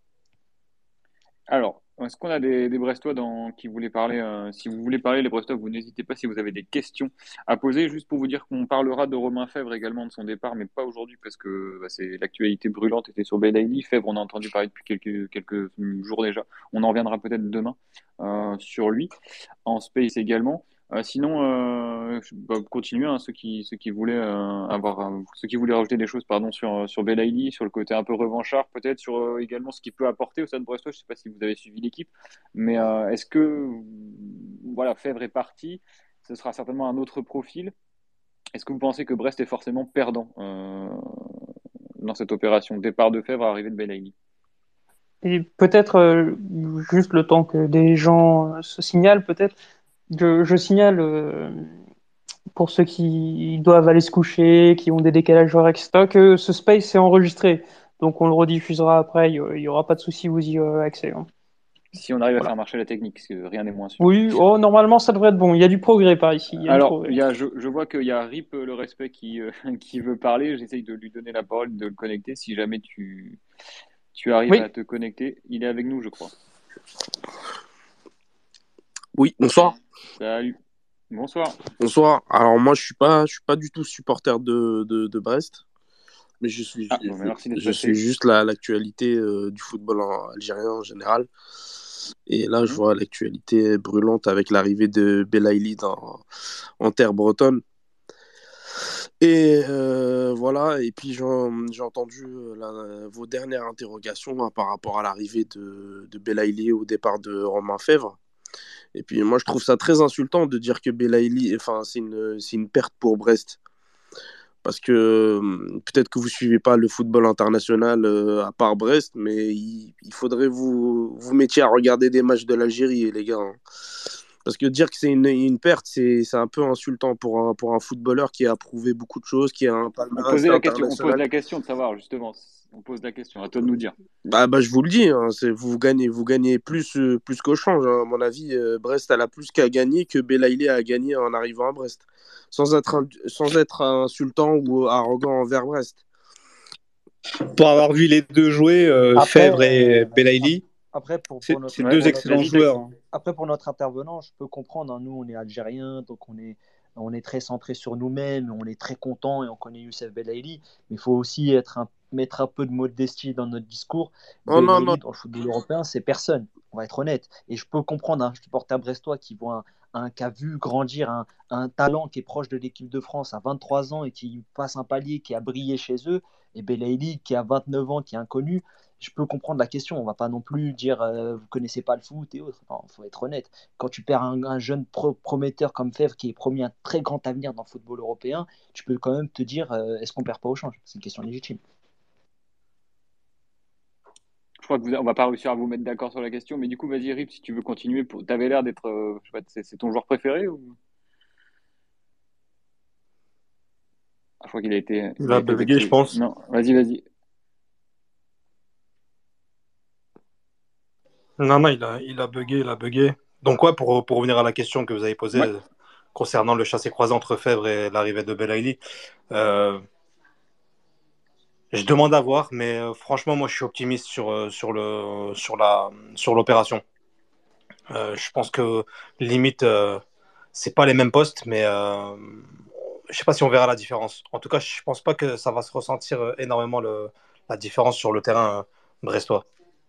Alors, est-ce qu'on a des, des Brestois dans, qui voulaient parler euh, Si vous voulez parler, les Brestois, vous n'hésitez pas si vous avez des questions à poser. Juste pour vous dire qu'on parlera de Romain Fèvre également, de son départ, mais pas aujourd'hui parce que bah, c'est, l'actualité brûlante était sur Belaïli. Fèvre, on a entendu parler depuis quelques, quelques jours déjà. On en reviendra peut-être demain euh, sur lui, en space également. Euh, sinon, euh, je- bah, continuer, hein, ceux qui, ceux qui voulaient euh, avoir, euh, ceux qui voulaient rajouter des choses, pardon, sur euh, sur Belaïli, sur le côté un peu revanchard, peut-être sur euh, également ce qu'il peut apporter au Stade Brestois. Je sais pas si vous avez suivi l'équipe, mais euh, est-ce que voilà, Fèvre est parti, ce sera certainement un autre profil. Est-ce que vous pensez que Brest est forcément perdant euh, dans cette opération, départ de Fèvre, arrivée de Belaïli? Et peut-être, euh, juste le temps que des gens euh, se signalent, peut-être, je, je signale, euh, pour ceux qui doivent aller se coucher, qui ont des décalages horaires, et cetera, que ce space est enregistré. Donc on le rediffusera après, il n'y aura pas de souci, vous y aurez accès, hein. Si on arrive à Voilà. faire marcher la technique, parce que rien n'est moins sûr. Oui, oh, normalement ça devrait être bon. Il y a du progrès par ici, il y a du Alors, il progrès. y a, je, je vois qu'il y a Rip euh, le respect qui, euh, qui veut parler. J'essaye de lui donner la parole, de le connecter. Si jamais tu, tu arrives Oui, à te connecter, il est avec nous, je crois. Oui, bonsoir. Salut. Bonsoir. Bonsoir. Alors moi, je suis pas, je suis pas du tout supporter de, de, de Brest, mais je suis, Ah, je, bon, mais merci d'être je suis passé. juste la- l'actualité euh, du football en- algérien en général. Et là, je Mhm. vois l'actualité brûlante avec l'arrivée de Belaïli dans, en terre bretonne. Et euh, voilà. Et puis j'ai j'ai entendu euh, la- vos dernières interrogations hein, par rapport à l'arrivée de, de Belaïli au départ de Romain Fèvre. Et puis moi, je trouve ça très insultant de dire que Belaïli, enfin, c'est une, c'est une perte pour Brest. Parce que euh, peut-être que vous suivez pas le football international euh, à part Brest, mais il, il faudrait vous vous mettiez à regarder des matchs de l'Algérie, les gars, hein. Parce que dire que c'est une, une perte, c'est c'est un peu insultant pour un, pour un footballeur qui a prouvé beaucoup de choses, qui a un On palmarès posait la question, on pose international. la question de savoir, justement. On pose la question. À toi de nous dire. Bah, bah, je vous le dis, hein, c'est, vous gagnez, vous gagnez plus, euh, plus qu'au change, hein. À mon avis, euh, Brest, elle a plus qu'à gagner que Belaïli a gagné en arrivant à Brest. Sans être, un- sans être insultant ou arrogant envers Brest. Pour avoir vu les deux jouer, euh, Après, Fèvre et euh, Belaïli, après pour, pour c'est notre, c'est Ouais, deux pour notre, excellents vas-y, Tex. joueurs, hein. après, pour notre intervenant, je peux comprendre, hein, nous, on est algériens, donc on est, on est très centré sur nous-mêmes, on est très content et on connaît Youssef Belaïli, mais il faut aussi être un, mettre un peu de modestie dans notre discours. Oh non, non. Belaïli, dans le football européen, c'est personne, on va être honnête. Et je peux comprendre un supporter brestois qui voit un, un qui a vu grandir un, un talent qui est proche de l'équipe de France à vingt-trois ans et qui passe un palier, qui a brillé chez eux, et Belaïli qui a vingt-neuf ans, qui est inconnu. Je peux comprendre la question. On va pas non plus dire euh, vous connaissez pas le foot et autres. Non, faut être honnête. Quand tu perds un, un jeune pro- prometteur comme Fèvre qui est promis un très grand avenir dans le football européen, tu peux quand même te dire euh, est-ce qu'on perd pas au change? C'est une question légitime. Je crois que vous, on va pas réussir à vous mettre d'accord sur la question, mais du coup, vas-y, Rip, si tu veux continuer. Pour... T'avais l'air d'être, euh, je sais pas, c'est c'est ton joueur préféré ou... Ah, je crois qu'il a été, Il il a a été bugué, je vexé. pense. Non, vas-y, vas-y. Non, non, il a, il a bugué, il a bugué. Donc, ouais, pour, pour revenir à la question que vous avez posée Ouais. euh, concernant le chassé-croisé entre Fèvre et l'arrivée de Belaïli, euh, je demande à voir, mais euh, franchement, moi, je suis optimiste sur, euh, sur le, sur la, sur l'opération. Euh, je pense que limite, euh, c'est pas les mêmes postes, mais euh, je sais pas si on verra la différence. En tout cas, je pense pas que ça va se ressentir euh, énormément le, la différence sur le terrain euh, brestois.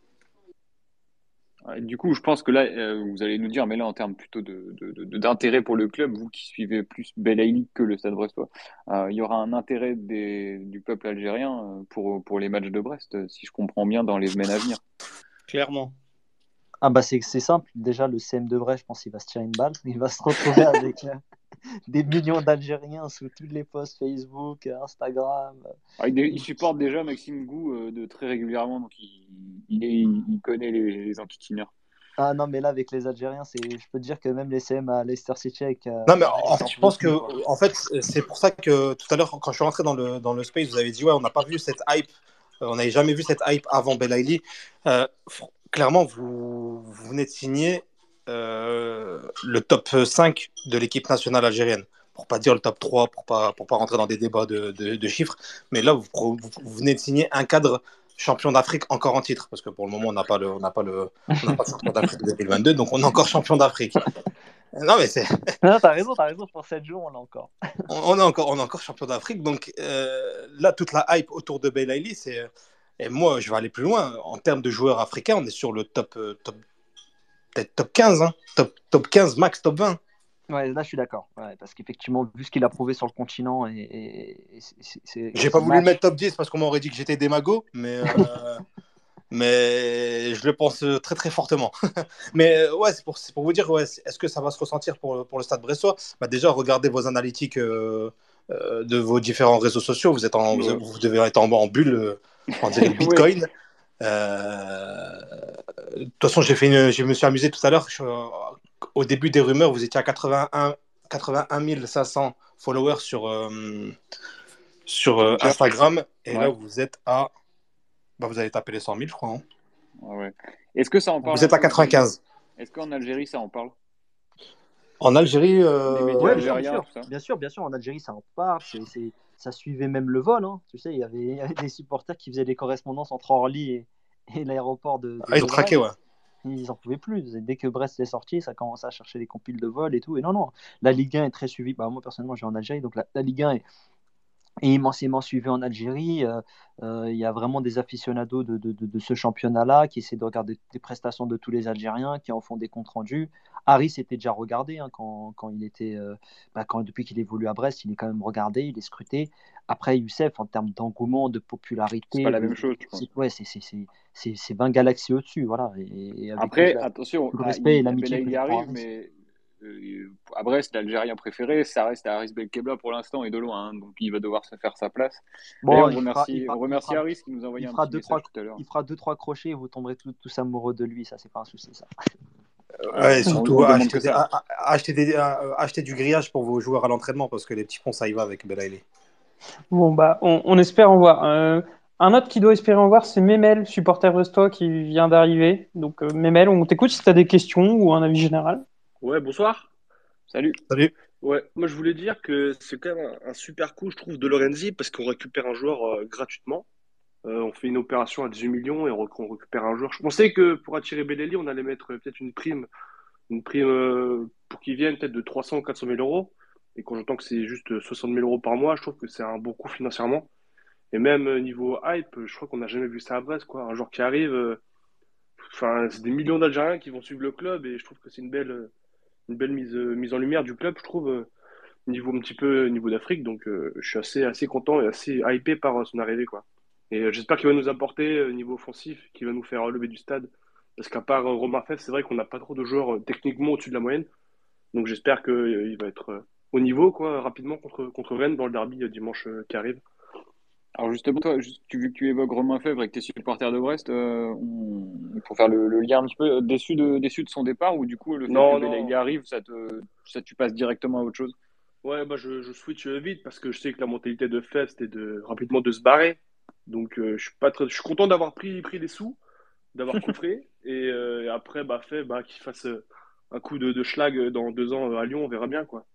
Ouais, du coup, je pense que là, euh, vous allez nous dire, mais là, en termes plutôt de, de- de- d'intérêt pour le club, vous qui suivez plus Belaïli que le Stade Brestois, euh, il y aura un intérêt des, du peuple algérien euh, pour, pour les matchs de Brest, euh, si je comprends bien, dans les semaines à venir. Clairement. Ah bah c'est c'est simple. Déjà, le C M de Brest, je pense qu'il va se tirer une balle. Il va se retrouver avec euh, des millions d'Algériens sous tous les posts Facebook, Instagram. Ah, il, il supporte déjà Maxime Gou euh, de très régulièrement, donc il, il, est- il connaît les, les enquiquineurs. Ah non, mais là, avec les Algériens, c'est, je peux te dire que même les C M à Leicester City avec, euh, Non, mais avec en fait, leur je pense politique, que quoi. en fait, c'est pour ça que tout à l'heure, quand je suis rentré dans le, dans le space, vous avez dit, ouais, on n'a pas vu cette hype, euh, on n'avait jamais vu cette hype avant Belaïli. Euh, fr- clairement, vous, vous venez de signer euh, le top cinq de l'équipe nationale algérienne. Pour pas dire le top trois, pour pas, pour pas rentrer dans des débats de, de, de chiffres. Mais là, vous, vous, vous venez de signer un cadre champion d'Afrique encore en titre. Parce que pour le moment, on n'a pas le, on n'a pas le, on n'a pas de champion d'Afrique deux mille vingt-deux, donc on est encore champion d'Afrique. Non, mais c'est, Non, t'as raison, t'as raison. Pour sept jours, on l'a encore. on, on est encore, on est encore champion d'Afrique. Donc euh, là, toute la hype autour de Belaïli, c'est. Et moi, je vais aller plus loin. En termes de joueurs africains, on est sur le top, euh, top peut-être top quinze, hein. top, top quinze, max top vingt. Ouais, là, je suis d'accord. Ouais, parce qu'effectivement, vu ce qu'il a prouvé sur le continent et, et- et c'est- c'est- J'ai ces pas voulu le matchs. mettre top dix parce qu'on m'aurait dit que j'étais démago, mais, euh, mais je le pense très très fortement. Mais euh, ouais, c'est pour, c'est pour vous dire, ouais, c'est- est-ce que ça va se ressentir pour, pour le Stade Brestois? Bah, déjà, regardez vos analytiques euh, euh, de vos différents réseaux sociaux. Vous, êtes en, vous, Ouais. vous devez être en, en bulle, euh, on dirait le Ouais. Bitcoin. Euh, De toute façon, j'ai fait une- je me suis amusé tout à l'heure. Je- Au début des rumeurs, vous étiez à quatre-vingt-un, quatre-vingt-un mille cinq cents followers sur, euh, sur euh, Twitter. Instagram. Et là, Ouais. vous êtes à. Bah, vous allez taper les cent mille, je crois. hein. Ouais, ouais. Est-ce que ça en parle Vous un êtes à peu? quatre-vingt-quinze. Est-ce qu'en Algérie, ça en parle? En Algérie, Les euh, médias Ouais, bien sûr, bien algériens, sûr. tout ça? Bien sûr, bien sûr. En Algérie, ça en parle. C'est, c'est- ça suivait même le vol. Hein. Tu sais, il y avait, il y avait des supporters qui faisaient des correspondances entre Orly et, et l'aéroport de, de, ah, ils de ont craqué, Brest. ouais. Ils en pouvaient plus. Dès que Brest est sorti, ça commençait à chercher des compiles de vol et tout. Et non, non. La Ligue un est très suivie. Bah, moi, personnellement, je suis en Algérie. Donc, la, la Ligue un est et immensément suivi en Algérie. Euh, euh, il y a vraiment des aficionados de, de, de, de ce championnat-là qui essaient de regarder des prestations de tous les Algériens, qui en font des comptes rendus. Harry s'était déjà regardé hein, quand, quand il était, euh, bah, quand, depuis qu'il évolue à Brest, il est quand même regardé, il est scruté. Après, Youssef, en termes d'engouement, de C'est pas popularité, la de, même chose, je pense. c'est, ouais, c'est, c'est, c'est, c'est, c'est vingt galaxies au-dessus. Voilà. Et, et avec tout, Après, la- attention, tout le là, respect et il, l'amitié que Belaïli j'ai pour arrive, Harry. mais euh, à Brest, l'Algérien préféré, ça reste Haris Belkebla pour l'instant et de loin. hein, donc il va devoir se faire sa place. D'ailleurs, Bon, on il fera, il remercie, fera, on il remercie fera, Haris qui nous a envoyé il un fera petit deux, trois, message tout à l'heure. il fera deux, trois crochets et vous tomberez tous, tous amoureux de lui. Ça, c'est pas un souci, ça. Ouais, et on, surtout, on demande acheter, que des- ça. a- a- acheter, des- a- acheter du grillage pour vos joueurs à l'entraînement parce que les petits ponts, ça y va avec Belaïli. Bon, bah, on, on espère en voir. Euh, un autre qui doit espérer en voir, c'est Memel, supporter brestois qui vient d'arriver. Donc, euh, Memel, on t'écoute si tu as des questions ou un avis général. Ouais, bonsoir. Salut. Salut. Ouais, moi je voulais dire que c'est quand même un, un super coup, je trouve, de Lorenzi parce qu'on récupère un joueur euh, gratuitement. Euh, on fait une opération à dix-huit millions et on, rec- on récupère un joueur. Je pensais que pour attirer Belelli, on allait mettre euh, peut-être une prime, une prime euh, pour qu'il vienne peut-être de trois cents ou quatre cent mille euros. Et quand j'entends que c'est juste soixante mille euros par mois, je trouve que c'est un bon coup financièrement. Et même euh, niveau hype, je crois qu'on n'a jamais vu ça à Brest, quoi. Un joueur qui arrive, euh, enfin, c'est des millions d'Algériens qui vont suivre le club et je trouve que c'est une belle, euh, une belle mise, euh, mise en lumière du club, je trouve, euh, niveau un petit peu niveau d'Afrique. Donc, euh, je suis assez, assez content et assez hypé par euh, son arrivée, quoi. Et euh, j'espère qu'il va nous apporter euh, niveau offensif, qu'il va nous faire relever du stade. Parce qu'à part euh, Romain Fèvre, c'est vrai qu'on n'a pas trop de joueurs euh, techniquement au-dessus de la moyenne. Donc, j'espère qu'il va être euh, au niveau, quoi, rapidement contre, contre Rennes dans le derby euh, dimanche euh, qui arrive. Alors justement, toi, juste, tu, vu que tu évoques Romain Fèvre et que tu es supporter de Brest, euh, on- pour faire le, le lien un petit peu, euh, déçu de, déçu de son départ ou du coup le fait que Non, Belaïli non. arrive, ça te, ça tu passes directement à autre chose? Ouais, bah je, je switch euh, vite parce que je sais que la mentalité de Fèvre, c'était de rapidement de se barrer. Donc, euh, je suis pas très, je suis content d'avoir pris, pris des sous, d'avoir coffré. Et euh, après, bah, Fèvre, bah, qu'il fasse euh, un coup de, de schlag dans deux ans euh, à Lyon, on verra bien, quoi.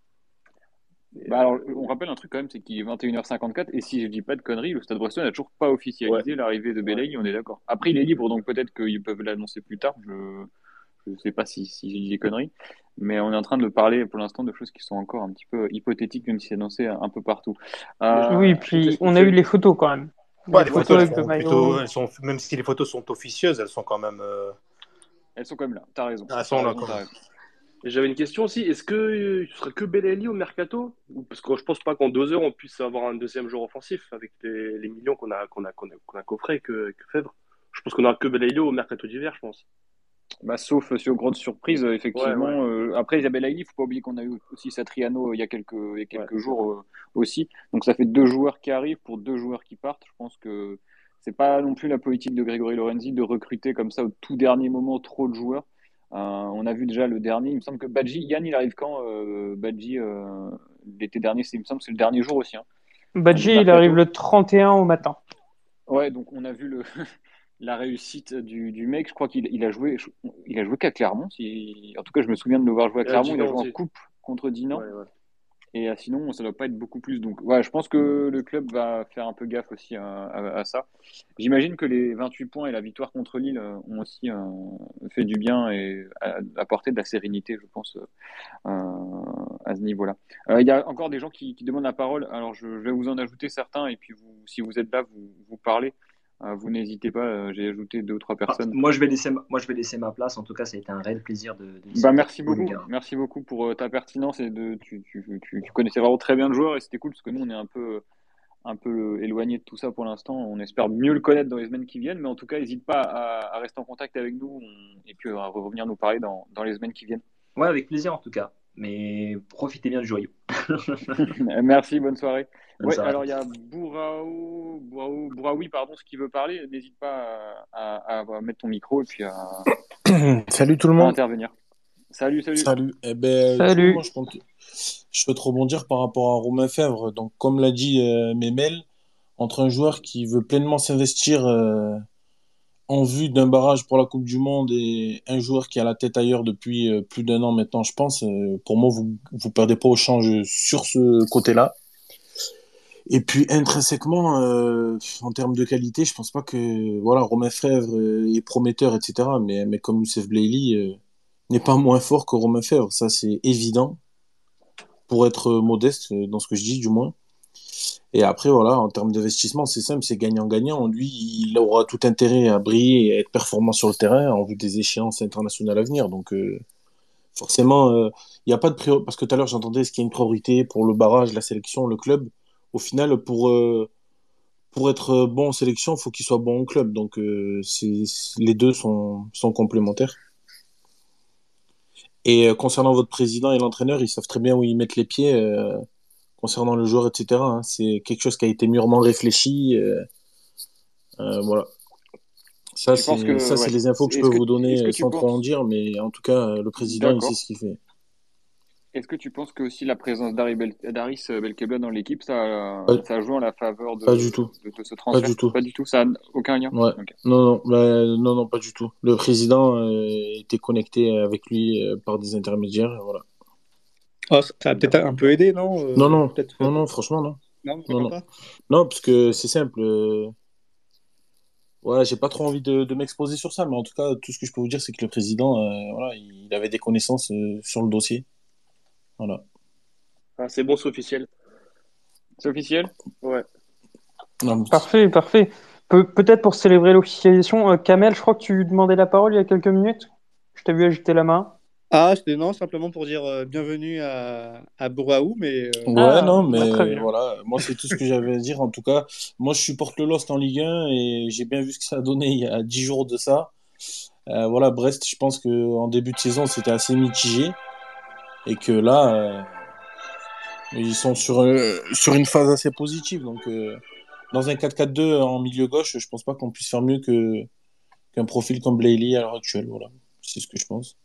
Et, Bah alors, euh, on rappelle un truc quand même, c'est qu'il est vingt et une heures cinquante-quatre et si je dis pas de conneries, le Stade Brestois n'a toujours pas ouais, officialisé l'arrivée de ouais. Belaïli, on est d'accord. Après, il est libre, donc peut-être qu'ils peuvent l'annoncer plus tard. Je je sais pas si, si je dis des conneries, mais on est en train de parler pour l'instant de choses qui sont encore un petit peu hypothétiques, même si c'est annoncé un peu partout. Mais je, Euh, Oui, je peux puis te- on a je- eu les photos quand même. Ouais, Les les ouais, photos, photos c'est elles avec le vrai. sont plutôt. maillot. Elles sont, même si les photos sont officieuses, elles sont quand même. euh, Elles sont quand même là. T'as raison. Elles T'as sont là raison, quand t'as même. raison. J'avais une question aussi. Est-ce que euh, ce serait que Belali au mercato? Ou- Parce que je pense pas qu'en deux heures, on puisse avoir un deuxième joueur offensif avec les, les millions qu'on a, qu'on a, qu'on a, qu'on a coffré que, que Fèvre. Je pense qu'on aura que Belali au mercato d'hiver, je pense. Bah, sauf euh, sur grosse surprise, euh, Ouais, ouais, effectivement. Euh, après, Isabelle Haïli, il faut pas oublier qu'on a eu aussi Satriano euh, il y a quelques, il y a ouais, quelques c'est vrai. jours euh, aussi. Donc ça fait deux joueurs qui arrivent pour deux joueurs qui partent. Je pense que c'est pas non plus la politique de Grégory Lorenzi de recruter comme ça au tout dernier moment trop de joueurs. Euh, on a vu déjà le dernier. Il me semble que Badji, Yann, il arrive quand euh, Badji, euh, l'été dernier, c'est, il me semble que c'est le dernier jour aussi hein, hein, du Badji, il arrive mercato. le trente et un au matin. Ouais, donc on a vu le, la réussite du, du mec. Je crois qu'il il a joué, il a joué qu'à Clermont. Si, en tout cas, je me souviens de le voir jouer à Et à Clermont. Il a Dinan joué en aussi. coupe contre Dinan. Ouais, ouais. Et euh, sinon, ça doit pas être beaucoup plus. Donc, ouais, je pense que le club va faire un peu gaffe aussi à, à- à ça. J'imagine que les vingt-huit points et la victoire contre Lille euh, ont aussi euh, fait du bien et a- apporté de la sérénité, je pense, euh, à ce niveau-là. Euh, Il y a encore des gens qui, qui demandent la parole. Alors, je, je vais vous en ajouter certains et puis vous, si vous êtes là, vous, vous parlez. à vous n'hésitez pas. euh, J'ai ajouté deux ou trois Ah, personnes. moi, je vais laisser ma... moi, je vais laisser ma place. En tout cas, ça a été un réel plaisir de, de Bah, discuter merci avec vous, les beaucoup. gars. Merci beaucoup pour euh, ta pertinence et de tu, tu, tu, tu connaissais vraiment très bien le joueur et c'était cool parce que nous on est un peu un peu éloigné de tout ça pour l'instant. On espère mieux le connaître dans les semaines qui viennent, mais en tout cas, n'hésite pas à, à rester en contact avec nous on- et puis à revenir nous parler dans, dans les semaines qui viennent. Ouais, avec plaisir en tout cas. Mais profitez bien du joyau. Merci, bonne soirée. Bonne Ouais, soirée à alors il y tous. a Bouraou, Bouraou, Bouraoui, pardon, ce qui veut parler. N'hésite pas à, à- à mettre ton micro et puis à, Salut tout le à monde. intervenir. Salut, salut. Salut. Eh ben, du coup, moi, Salut. je compte, je souhaite rebondir par rapport à Romain Fèvre. Donc, comme l'a dit euh, Memel, entre un joueur qui veut pleinement s'investir euh, en vue d'un barrage pour la Coupe du Monde et un joueur qui a la tête ailleurs depuis euh, plus d'un an maintenant, je pense, euh, pour moi, vous vous perdez pas au change sur ce côté-là. Et puis intrinsèquement, euh, en termes de qualité, je pense pas que voilà, Romain Fèvre euh, est prometteur, et cetera. Mais, mais comme Youssef Blaili euh, n'est pas moins fort que Romain Fèvre, ça c'est évident, pour être modeste euh, dans ce que je dis du moins. Et après, voilà, en termes d'investissement, c'est simple, c'est gagnant-gagnant. Lui, il aura tout intérêt à briller et à être performant sur le terrain en vue des échéances internationales à venir. Donc, euh, forcément, il n'y a pas de priorité. Parce que tout à l'heure, j'entendais, est-ce qu'il y a une priorité pour le barrage, la sélection, le club? Au final, pour, euh, pour être bon en sélection, il faut qu'il soit bon au club. Donc, euh, c'est, les deux sont, sont complémentaires. Et euh, concernant votre président et l'entraîneur, ils savent très bien où ils mettent les pieds euh, concernant le joueur, et cetera, hein. C'est quelque chose qui a été mûrement réfléchi. euh, euh, voilà. Ça, Tu penses c'est, que ça, c'est ouais. les infos que je peux Est-ce que vous est-ce donner que euh, tu sans trop en penses dire, mais en tout cas, euh, le président, il sait D'accord. ce qu'il fait. Est-ce que tu penses que aussi la présence d'Harry Bel- d'Haris Belkebla dans l'équipe, ça, Pas, ça joue en la faveur pas du de, tout. de, de ce Pas du transfert? tout. Pas du tout, ça n'a aucun lien? Ouais. Ok. Non, non, bah, non, non, pas du tout. Le président euh, était connecté avec lui euh, par des intermédiaires, voilà. Ah, ça ça a peut-être un peu aidé, non? Non, Euh, non, peut-être. non, non, franchement, non. Non, Non, vraiment non. pas. Non, parce que c'est simple. euh, Voilà, j'ai pas trop envie de, de m'exposer sur ça, mais en tout cas, tout ce que je peux vous dire, c'est que le président, euh, voilà, il avait des connaissances euh, sur le dossier. Voilà. Ah, c'est bon, c'est officiel. C'est officiel? Ouais. Non, mais- Parfait, parfait. Pe- peut-être pour célébrer l'officialisation, euh, Kamel, je crois que tu demandais la parole il y a quelques minutes. Je t'ai vu agiter la main. Ah, c'était non, simplement pour dire euh, bienvenue à, à Bouraou, mais euh, Ouais, Ah, non, bah, très mais bien. voilà, moi, c'est tout ce que j'avais à dire. En tout cas, moi, je supporte le Lost en Ligue un et j'ai bien vu ce que ça a donné il y a dix jours de ça. Euh, voilà, Brest, je pense qu'en début de saison, c'était assez mitigé et que là, euh, ils sont sur, euh, sur une phase assez positive. Donc, euh, dans un quatre quatre deux en milieu gauche, je pense pas qu'on puisse faire mieux que qu'un profil comme Blayley à l'heure actuelle. Voilà, c'est ce que je pense.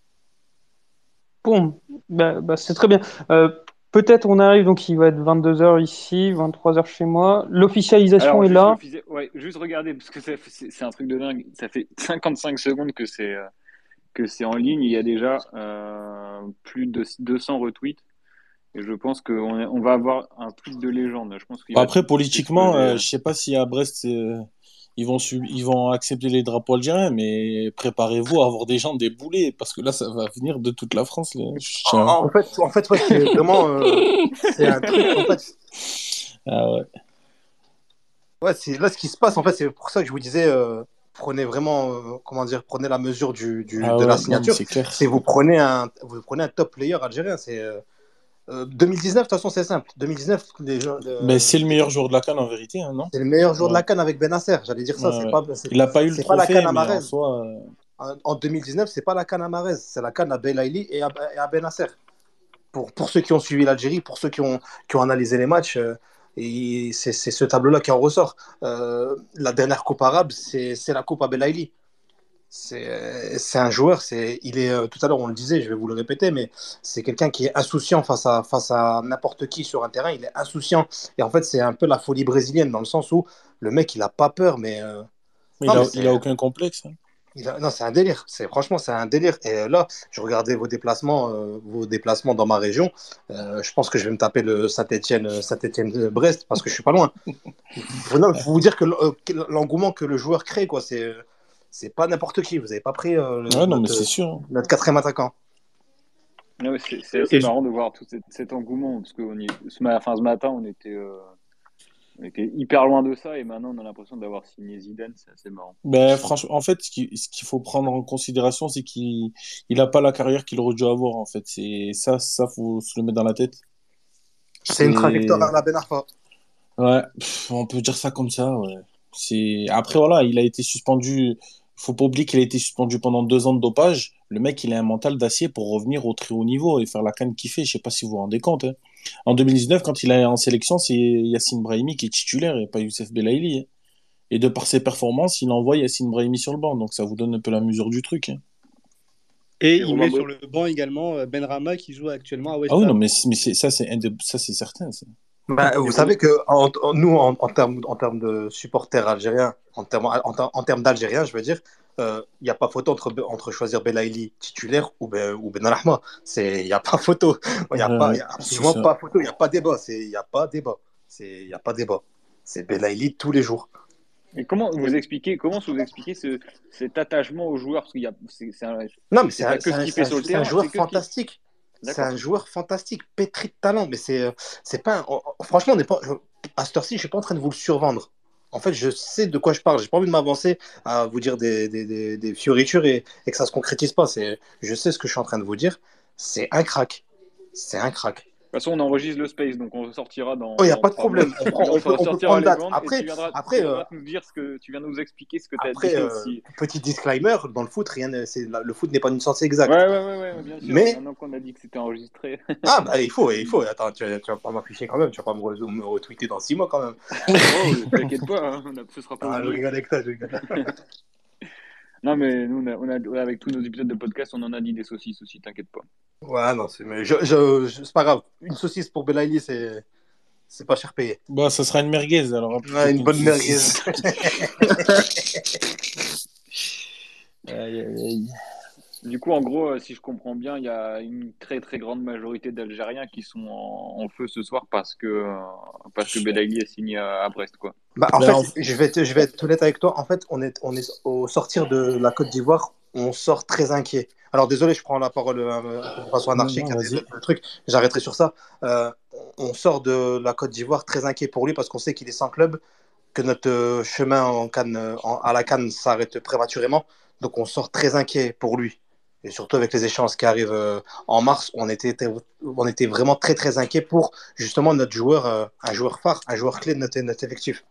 Bon, bah, bah, c'est très bien. Euh, peut-être on arrive, donc il va être vingt-deux heures ici, vingt-trois heures chez moi. L'officialisation Alors, est juste là. l'officiel, ouais, juste regarder, parce que c'est c'est- c'est un truc de dingue. Ça fait cinquante-cinq secondes que c'est euh, que c'est en ligne. Il y a déjà euh, plus de deux cents retweets. Et je pense qu'on est- on va avoir un tweet de légende. Je pense qu'il Bon, va après, tous politiquement, exploser. euh, euh. je sais pas si à Brest, euh, ils vont, sub- ils vont accepter les drapeaux algériens, mais préparez-vous à avoir des gens déboulés, parce que là, ça va venir de toute la France. Là. Je tiens. En, en fait, en fait, ouais, c'est vraiment, euh, c'est un truc. En fait, Ah ouais. ouais, c'est là ce qui se passe. En fait, c'est pour ça que je vous disais, euh, prenez vraiment, euh, comment dire, prenez la mesure du, du Ah de la ouais, non, mais signature. c'est clair. C'est vous prenez un, vous prenez un top player algérien. C'est euh, euh, deux mille dix-neuf. De toute façon, c'est simple. deux mille dix-neuf, les gens, Ben, euh, c'est le meilleur joueur de la CAN en vérité, hein, non? c'est le meilleur joueur de Ouais. la CAN avec Benacer. J'allais dire ça. Ouais, C'est ouais. pas, c'est, Il n'a pas eu le c'est pas la CAN trophée, à mais en Marez. soi. euh, En, en deux mille dix-neuf, c'est pas la CAN à Marez. C'est la CAN à Belaïli et à, et à Benacer. Pour, pour ceux qui ont suivi l'Algérie, pour ceux qui ont, qui ont analysé les matchs, euh, et c'est, c'est ce tableau-là qui en ressort. Euh, la dernière coupe arabe, c'est, c'est la coupe à Belaïli. C'est, c'est un joueur, c'est, il est, euh, tout à l'heure on le disait, je vais vous le répéter, mais c'est quelqu'un qui est insouciant face à, face à n'importe qui sur un terrain, il est insouciant. Et en fait, c'est un peu la folie brésilienne, dans le sens où le mec, il a pas peur, mais... euh, mais non, il mais a, il a c'est, aucun complexe. Hein. il a- non, c'est un délire. C'est, franchement, c'est un délire. Et euh, là, je regardais vos déplacements, euh, vos déplacements dans ma région. Euh, je pense que je vais me taper le Saint-Étienne, Saint-Étienne-Brest parce que je suis pas loin. Faut, non, faut vous dire que l- euh, que l'engouement que le joueur crée, quoi, c'est, c'est pas n'importe qui. Vous avez pas pris euh, le- Ouais, non, mais notre, c'est sûr. notre quatrième attaquant. Non, mais c'est c'est assez et je- marrant de voir tout cet, cet engouement parce que on y- ce, ma- enfin, ce matin on était euh, On était hyper loin de ça et maintenant on a l'impression d'avoir signé Zidane, c'est assez marrant. Ben, franchement, en fait, ce qui- ce qu'il faut prendre en considération, c'est qu'il il a pas la carrière qu'il aurait dû avoir, en fait. C'est ça, ça, faut se le mettre dans la tête. C'est une trajectoire C'est, vers la Ben Arfa. ouais, pff, on peut dire ça comme ça, ouais. C'est, après, voilà, il a été suspendu. Faut pas oublier qu'il a été suspendu pendant deux ans de dopage. Le mec, il a un mental d'acier pour revenir au très haut niveau et faire la canne qu'il fait. Je sais pas si vous vous rendez compte, hein. En deux mille dix-neuf, quand il est en sélection, c'est Yacine Brahimi qui est titulaire et pas Youssef Belaïli, hein. Et de par ses performances, il envoie Yacine Brahimi sur le banc. Donc ça vous donne un peu la mesure du truc, hein. Et Et il Romain met sur Bo- le banc également euh, Benrahma qui joue actuellement à West Ah oui, non, Ham. mais, c'est- mais c'est- ça, c'est indé- ça, c'est certain, ça. Bah, et vous Romain- savez que en- en- nous, en, en termes en termes de supporters algériens, en termes en, ter- en termes d'Algériens, je veux dire, il n'y a pas photo entre, entre choisir Belaïli titulaire ou, ben, ou Benrahma. C'est, il n'y a pas photo. Il n'y a pas, Ouais, y a c'est absolument ça. pas photo. Il n'y a pas débat. C'est, il n'y a pas débat. C'est, il n'y a pas débat. C'est Belaïli tous les jours. Et comment vous expliquez, comment vous expliquez ce, cet attachement aux joueurs? Parce qu'il y a, c'est, c'est un- Non, mais c'est c'est pas un, que c'est ce un- qu'il c'est fait un- sur le c'est un terrain, joueur c'est que ce qu'il. fantastique. C'est D'accord. un joueur fantastique, pétri de talent. Mais c'est, euh, c'est pas. un- oh, oh, franchement, on n'est pas. je- À cette heure-ci, je suis pas en train de vous le survendre. En fait, je sais de quoi je parle. J'ai pas envie de m'avancer à vous dire des, des, des, des fioritures et, et que ça se concrétise pas. C'est, je sais ce que je suis en train de vous dire. C'est un crack. C'est un crack. De toute façon, on enregistre le space, donc on sortira dans, Oh, il n'y a dans pas de trois mois. problème. On, prend, Et on, on peut, on peut sortira prendre les date. bandes et tu Après, viendras, après, tu euh, viendras nous dire ce que tu viens nous expliquer ce que tu as après dit euh, aussi. petit disclaimer, dans le foot, rien, n'est- c'est, la- le foot n'est pas une science Ouais, exacte. ouais, ouais, ouais, bien sûr. Mais, Maintenant qu'on a dit que c'était enregistré. ah, bah, il faut, il faut. Attends, tu, tu vas pas m'afficher quand même. Tu vas pas me, re- me retweeter dans six mois quand même. Oh, t'inquiète pas, hein, on a- ce sera pas Ah, je oublié. rigole avec toi, je rigole. Non, mais nous, on a, on a- ouais, avec tous nos épisodes de podcast, on en a dit des saucisses aussi, t'inquiète pas. Ouais, non, c'est, mais je, je, je- c'est pas grave. Une saucisse pour Belaïli, c'est, c'est pas cher payé. Bah, ça sera une merguez, alors, plutôt Ouais, une qu'une bonne merguez. saucisse. Aïe, aïe, aïe. Du coup, en gros, euh, si je comprends bien, il y a une très très grande majorité d'Algériens qui sont en, en feu ce soir parce que, euh, parce que Belaïli est signé à, à Brest, quoi. Bah, en Ben, fait, en- je vais, être, je vais être honnête avec toi. En fait, on est, on est au sortir de la Côte d'Ivoire, on sort très inquiet. Alors, désolé, je prends la parole euh, de façon Non, anarchique, non, il y a des vas-y. autres trucs. J'arrêterai sur ça. Euh, on sort de la Côte d'Ivoire très inquiet pour lui parce qu'on sait qu'il est sans club, que notre euh, chemin en Cannes, euh, en- à la Cannes s'arrête prématurément. Donc, on sort très inquiet pour lui. Et surtout avec les échéances qui arrivent euh, en mars, on était, on était vraiment très très inquiet pour justement notre joueur, euh, un joueur phare, un joueur clé de notre, notre effectif.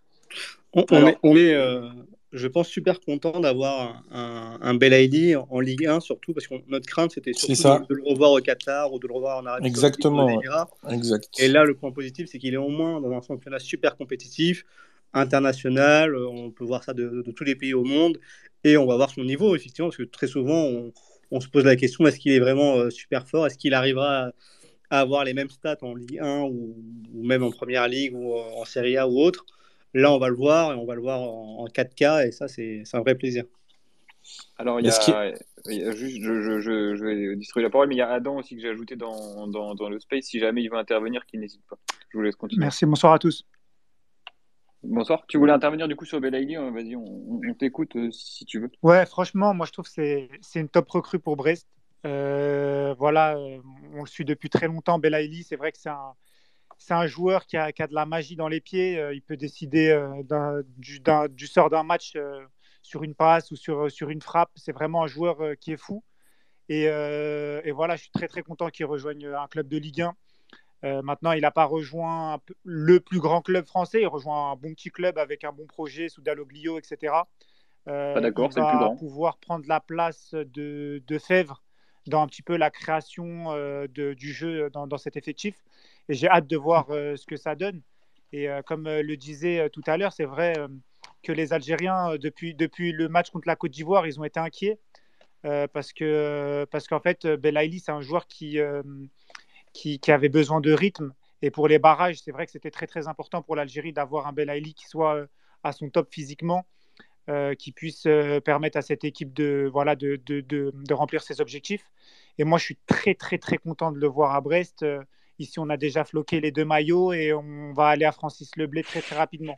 On, on Alors, est, on est euh, je pense, super content d'avoir un, un, un Belaïli en, en Ligue un, surtout parce que notre crainte, c'était C'est surtout ça. de, de le revoir au Qatar ou de le revoir en Arabie Saoudite ou aux Exactement, ouais. Émirats. Exact. Et là, le point positif, c'est qu'il est au moins dans un championnat super compétitif, international. euh, On peut voir ça de, de tous les pays au monde. Et on va voir son niveau, effectivement, parce que très souvent, on, on se pose la question, est-ce qu'il est vraiment euh, super fort? Est-ce qu'il arrivera à, à avoir les mêmes stats en Ligue un ou, ou même en Première Ligue ou en Serie A ou autre? Là, on va le voir et on va le voir en, en quatre K et ça, c'est c'est un vrai plaisir. Alors, il y Est-ce qu'il- a, il y a juste, je, je, je, je vais distribuer la parole, mais il y a Adam aussi que j'ai ajouté dans, dans, dans le space. Si jamais il veut intervenir, qu'il n'hésite pas. Je vous laisse continuer. Merci, bonsoir à tous. Bonsoir. Tu voulais intervenir du coup sur Belaïli? euh, Vas-y, on, on- on t'écoute euh, si tu veux. Ouais, franchement, moi je trouve que c'est c'est une top recrue pour Brest. Euh, voilà, euh, on le suit depuis très longtemps, Belaïli. C'est vrai que c'est un, c'est un joueur qui a, qui a de la magie dans les pieds. Euh, il peut décider euh, d'un- du, d'un- du sort d'un match euh, sur une passe ou sur, sur une frappe. C'est vraiment un joueur euh, qui est fou. Et, euh, et voilà, je suis très très content qu'il rejoigne un club de Ligue un. Euh, maintenant, il n'a pas rejoint un peu- le plus grand club français. Il rejoint un bon petit club avec un bon projet sous Dalloglio, et cetera. Euh, Pas d'accord, il c'est le plus va grand. pouvoir prendre la place de, de Fèvre dans un petit peu la création euh, de- du jeu dans, dans cet effectif. Et j'ai hâte de voir euh, ce que ça donne. Et euh, comme euh, le disait euh, tout à l'heure, c'est vrai euh, que les Algériens, euh, depuis, depuis le match contre la Côte d'Ivoire, ils ont été inquiets euh, parce que parce qu'en fait, euh, Belaïli, c'est un joueur qui, euh, qui, qui avait besoin de rythme. Et pour les barrages, c'est vrai que c'était très très important pour l'Algérie d'avoir un Belaïli qui soit euh, à son top physiquement, euh, qui puisse euh, permettre à cette équipe de, voilà, de, de, de, de remplir ses objectifs. Et moi, je suis très très très content de le voir à Brest. Euh, ici, on a déjà floqué les deux maillots et on va aller à Francis Leblé très très rapidement.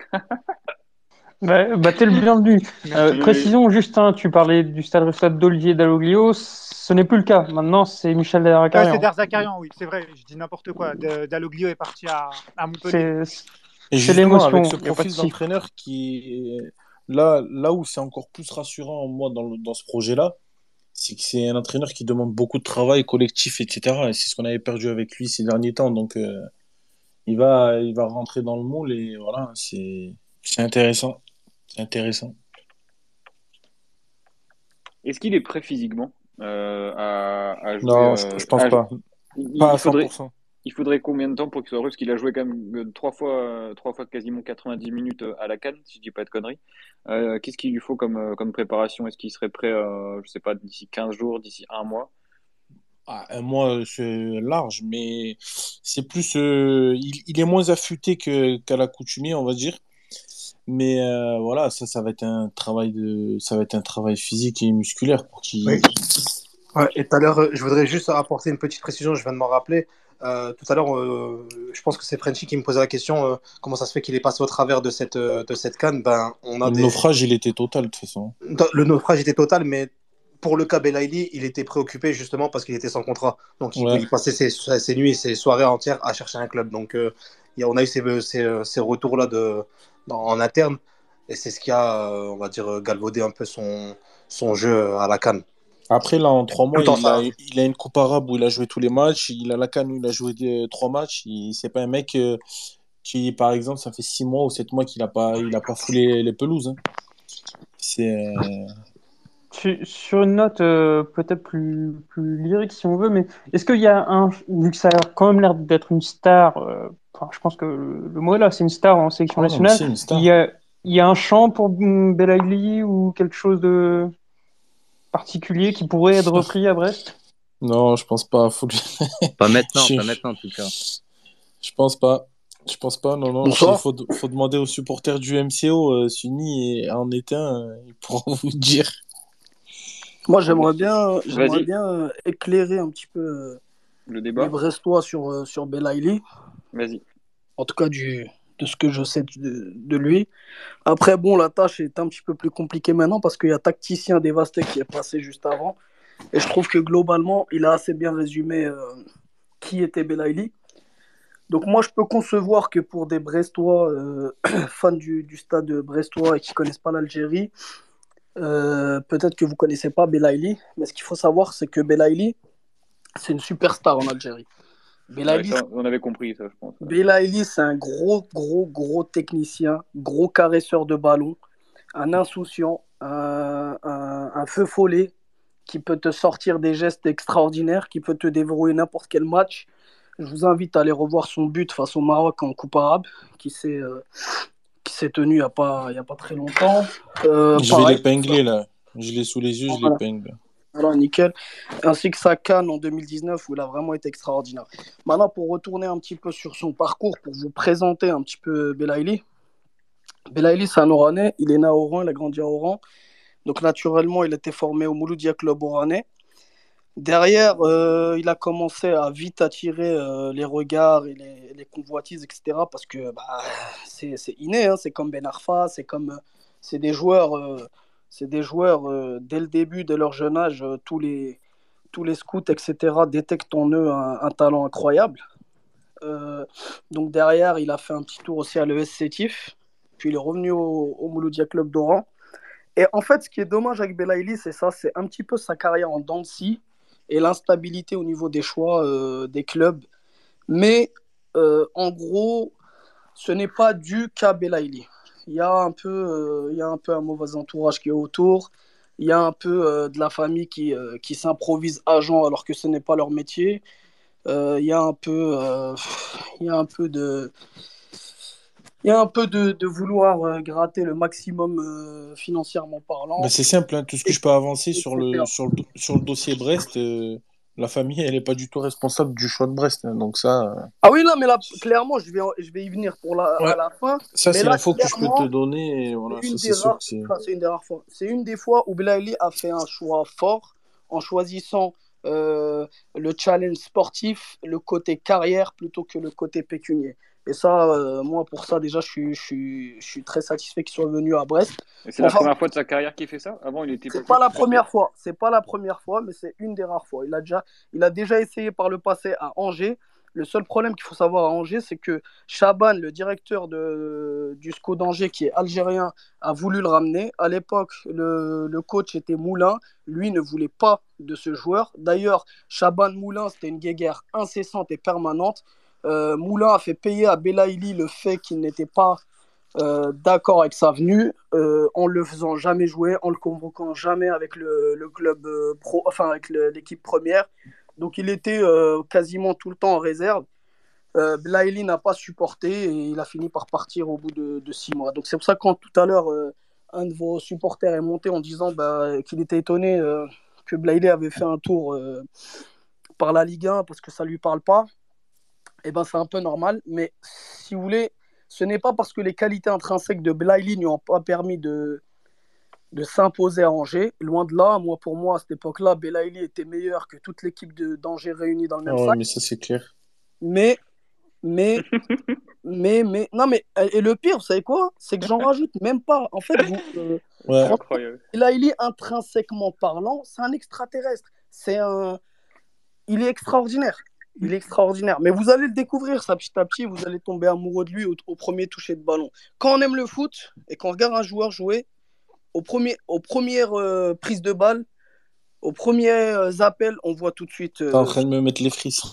Bah, bah, t'es le bienvenu. Euh, Oui. précision, Justin, tu parlais du stade Stade d'Olivier Dalloglio. Ce n'est plus le cas. Maintenant, c'est Michel Euh, Delaracarian. c'est Derzakarian, oui, c'est vrai, je dis n'importe quoi. De- Dalloglio est parti à, à Montpellier. C'est Et C'est justement, avec l'émotion, ce il n'y a pas de profil chiffre. d'entraîneur qui là, là où c'est encore plus rassurant, moi, dans, le- dans ce projet-là, c'est que c'est un entraîneur qui demande beaucoup de travail collectif, et cetera. Et c'est ce qu'on avait perdu avec lui ces derniers temps. Donc, euh, il va, il va rentrer dans le moule et voilà, c'est, c'est intéressant. C'est intéressant. Est-ce qu'il est prêt physiquement euh, à, à jouer Non, je, euh, je pense à- pas. il, Pas à il faudrait, cent pour cent. il faudrait combien de temps pour qu'il soit heureux? Parce qu'il a joué quand même euh, trois fois, euh, trois fois quasiment quatre-vingt-dix minutes euh, à la CAN, si je dis pas de conneries. Euh, qu'est-ce qu'il lui faut comme, euh, comme préparation? Est-ce qu'il serait prêt, euh, je sais pas, d'ici quinze jours, d'ici un mois? Ah, euh, moi, c'est large, mais c'est plus. Euh, il, il est moins affûté que, qu'à l'accoutumée, on va dire. Mais euh, voilà, ça, ça va être un travail de, ça va être un travail physique et musculaire pour Oui. qu'il. Ouais, et tout à l'heure, euh, je voudrais juste apporter une petite précision, je viens de m'en rappeler. Euh, tout à l'heure, euh, je pense que c'est Frenchy qui me posait la question euh, comment ça se fait qu'il est passé au travers de cette, euh, de cette canne. Ben, on a Le des... naufrage, il était total, de toute façon. Le naufrage était total, mais pour le cas Belaïli, il était préoccupé justement parce qu'il était sans contrat. Donc, il, Ouais. il passait ses, ses nuits et ses soirées entières à chercher un club. Donc, euh, il y a- on a eu ces, ces, ces retours-là de, dans- en interne, et c'est ce qui a, euh, on va dire, galvaudé un peu son, son jeu à la canne. Après, là, en trois mois, Tout en il a, ça. il a une coupe arabe où il a joué tous les matchs. Il a la CAN où il a joué deux- trois matchs. Il, c'est pas un mec euh, qui, par exemple, ça fait six mois ou sept mois qu'il a pas, il a pas foulé les pelouses, hein. C'est, euh, Sur sur une note euh, peut-être plus, plus lyrique si on veut, mais est-ce qu'il y a un, vu que ça a quand même l'air d'être une star, euh, enfin, je pense que le, le mot est là, c'est une star en sélection oh non, mais nationale, c'est une il star. y a, il y a un chant pour mm, Belaïli ou quelque chose de particulier qui pourrait être repris à Brest? Non, je pense pas. Faut... Pas maintenant, je, pas maintenant en tout cas. je pense pas. Je pense pas. Non, non. Il Bonsoir. faut, faut demander aux supporters du M C O. Euh, Sunny et en est un. euh, Ils pourront vous dire. Moi, j'aimerais bien, j'aimerais Vas-y, bien euh, éclairer un petit peu euh, le les débat. Brestois sur, euh, sur Belaïli, Vas-y. en tout cas du, de ce que je sais de, de lui. Après, bon, la tâche est un petit peu plus compliquée maintenant parce qu'il y a Tacticien Dévasté qui est passé juste avant. Et je trouve que globalement, il a assez bien résumé euh, qui était Belaïli. Donc moi, je peux concevoir que pour des Brestois, euh, fans du, du stade brestois et qui ne connaissent pas l'Algérie, euh, peut-être que vous ne connaissez pas Belaïli, mais ce qu'il faut savoir, c'est que Belaïli, c'est une superstar en Algérie. Ouais, Belaïli, ça, on avait compris ça, je pense. Ouais. Belaïli, c'est un gros, gros, gros technicien, gros caresseur de ballon, un insouciant, un, un, un feu follet qui peut te sortir des gestes extraordinaires, qui peut te déverrouiller n'importe quel match. Je vous invite à aller revoir son but face au Maroc en Coupe arabe, qui s'est euh, qui s'est tenu il n'y a, pas- il y a pas très longtemps. Euh, Je vais pareil, l'épingler là. Je l'ai sous les yeux, je voilà. l'épingle. Alors, nickel. Ainsi que sa canne en deux mille dix-neuf où il a vraiment été extraordinaire. Maintenant, pour retourner un petit peu sur son parcours, pour vous présenter un petit peu Belaïli. Belaïli, c'est un Oranais. Il est né à Oran, il a grandi à Oran. Donc, naturellement, il était formé au Mouloudia Club oranais. Derrière, euh, il a commencé à vite attirer euh, les regards et les, les convoitises, et cetera. Parce que bah, c'est, c'est inné, hein. C'est comme Ben Arfa, c'est comme euh, c'est des joueurs, euh, c'est des joueurs euh, dès le début, dès leur jeune âge, euh, tous les tous les scouts, et cetera détectent en eux un, un talent incroyable. Euh, donc derrière, il a fait un petit tour aussi à l'E S Sétif, puis il est revenu au, au Mouloudia Club d'Oran. Et en fait, ce qui est dommage avec Belaïli, c'est ça, c'est un petit peu sa carrière en dents de scie et l'instabilité au niveau des choix euh, des clubs. Mais euh, en gros, ce n'est pas dû qu'à Belaïli. Il y a un peu, euh, il y a un peu un mauvais entourage qui est autour. Il y a un peu euh, de la famille qui, euh, qui s'improvise agent alors que ce n'est pas leur métier. Euh, il y a un peu, euh, il y a un peu de, il y a un peu de, de vouloir euh, gratter le maximum euh, financièrement parlant, Bah, c'est simple, hein. Tout ce que et- je peux avancer sur le, et cetera. sur le, do- sur le dossier Brest, euh, la famille, elle n'est pas du tout responsable du choix de Brest, hein. Donc ça, euh, Ah oui, non, mais là, clairement, je vais, je vais y venir pour la, à ouais, la fin. ça Mais c'est là, l'info que je peux te clairement, donner. Et voilà, c'est ça une c'est des sûr rares, que c'est. enfin, c'est une des rares fois. C'est une des fois où Belaïli a fait un choix fort en choisissant euh, le challenge sportif, le côté carrière plutôt que le côté pécunier. Et ça, euh, moi, pour ça, déjà, je suis, je suis, je suis très satisfait qu'il soit venu à Brest. Et c'est la Enfin, première fois de sa carrière qu'il fait ça? Avant, il était pas c'est plus pas la plus tôt. première fois. C'est pas la première fois, mais c'est une des rares fois. Il a déjà, il a déjà essayé par le passé à Angers. Le seul problème qu'il faut savoir à Angers, c'est que Chaban, le directeur de, du S C O d'Angers, qui est algérien, a voulu le ramener. À l'époque, le, le coach était Moulin. Lui ne voulait pas de ce joueur. D'ailleurs, Chaban-Moulin, c'était une guéguerre incessante et permanente. Euh, Moulin a fait payer à Belaïli le fait qu'il n'était pas euh, d'accord avec sa venue, euh, en le faisant jamais jouer, en le convoquant jamais avec le, le club euh, pro, enfin avec le, l'équipe première. Donc il était euh, quasiment tout le temps en réserve. Euh, Belaïli n'a pas supporté et il a fini par partir au bout de, de six mois. Donc c'est pour ça que quand tout à l'heure euh, un de vos supporters est monté en disant bah, qu'il était étonné euh, que Belaïli avait fait un tour euh, par la Ligue un parce que ça lui parle pas, et ben c'est un peu normal. Mais si vous voulez, ce n'est pas parce que les qualités intrinsèques de Belaïli lui ont pas permis de, de s'imposer à Angers. Loin de là, moi pour moi à cette époque-là, Belaïli était meilleur que toute l'équipe de, d'Angers réunie dans le Ah même ouais, sac. mais ça, c'est clair. Mais, mais, mais, mais, non mais, et le pire, vous savez quoi? C'est que j'en rajoute même pas. En fait, vous, euh, Ouais. franchement, Incroyable. Belaïli, intrinsèquement parlant, c'est un extraterrestre. C'est un, il est extraordinaire. Il est extraordinaire. Mais vous allez le découvrir, ça, petit à petit. Vous allez tomber amoureux de lui au, au premier toucher de ballon. Quand on aime le foot et qu'on regarde un joueur jouer, au premier, aux premières euh, prises de balle, aux premiers euh, appels, on voit tout de suite. T'es en euh, train de me mettre les frissons.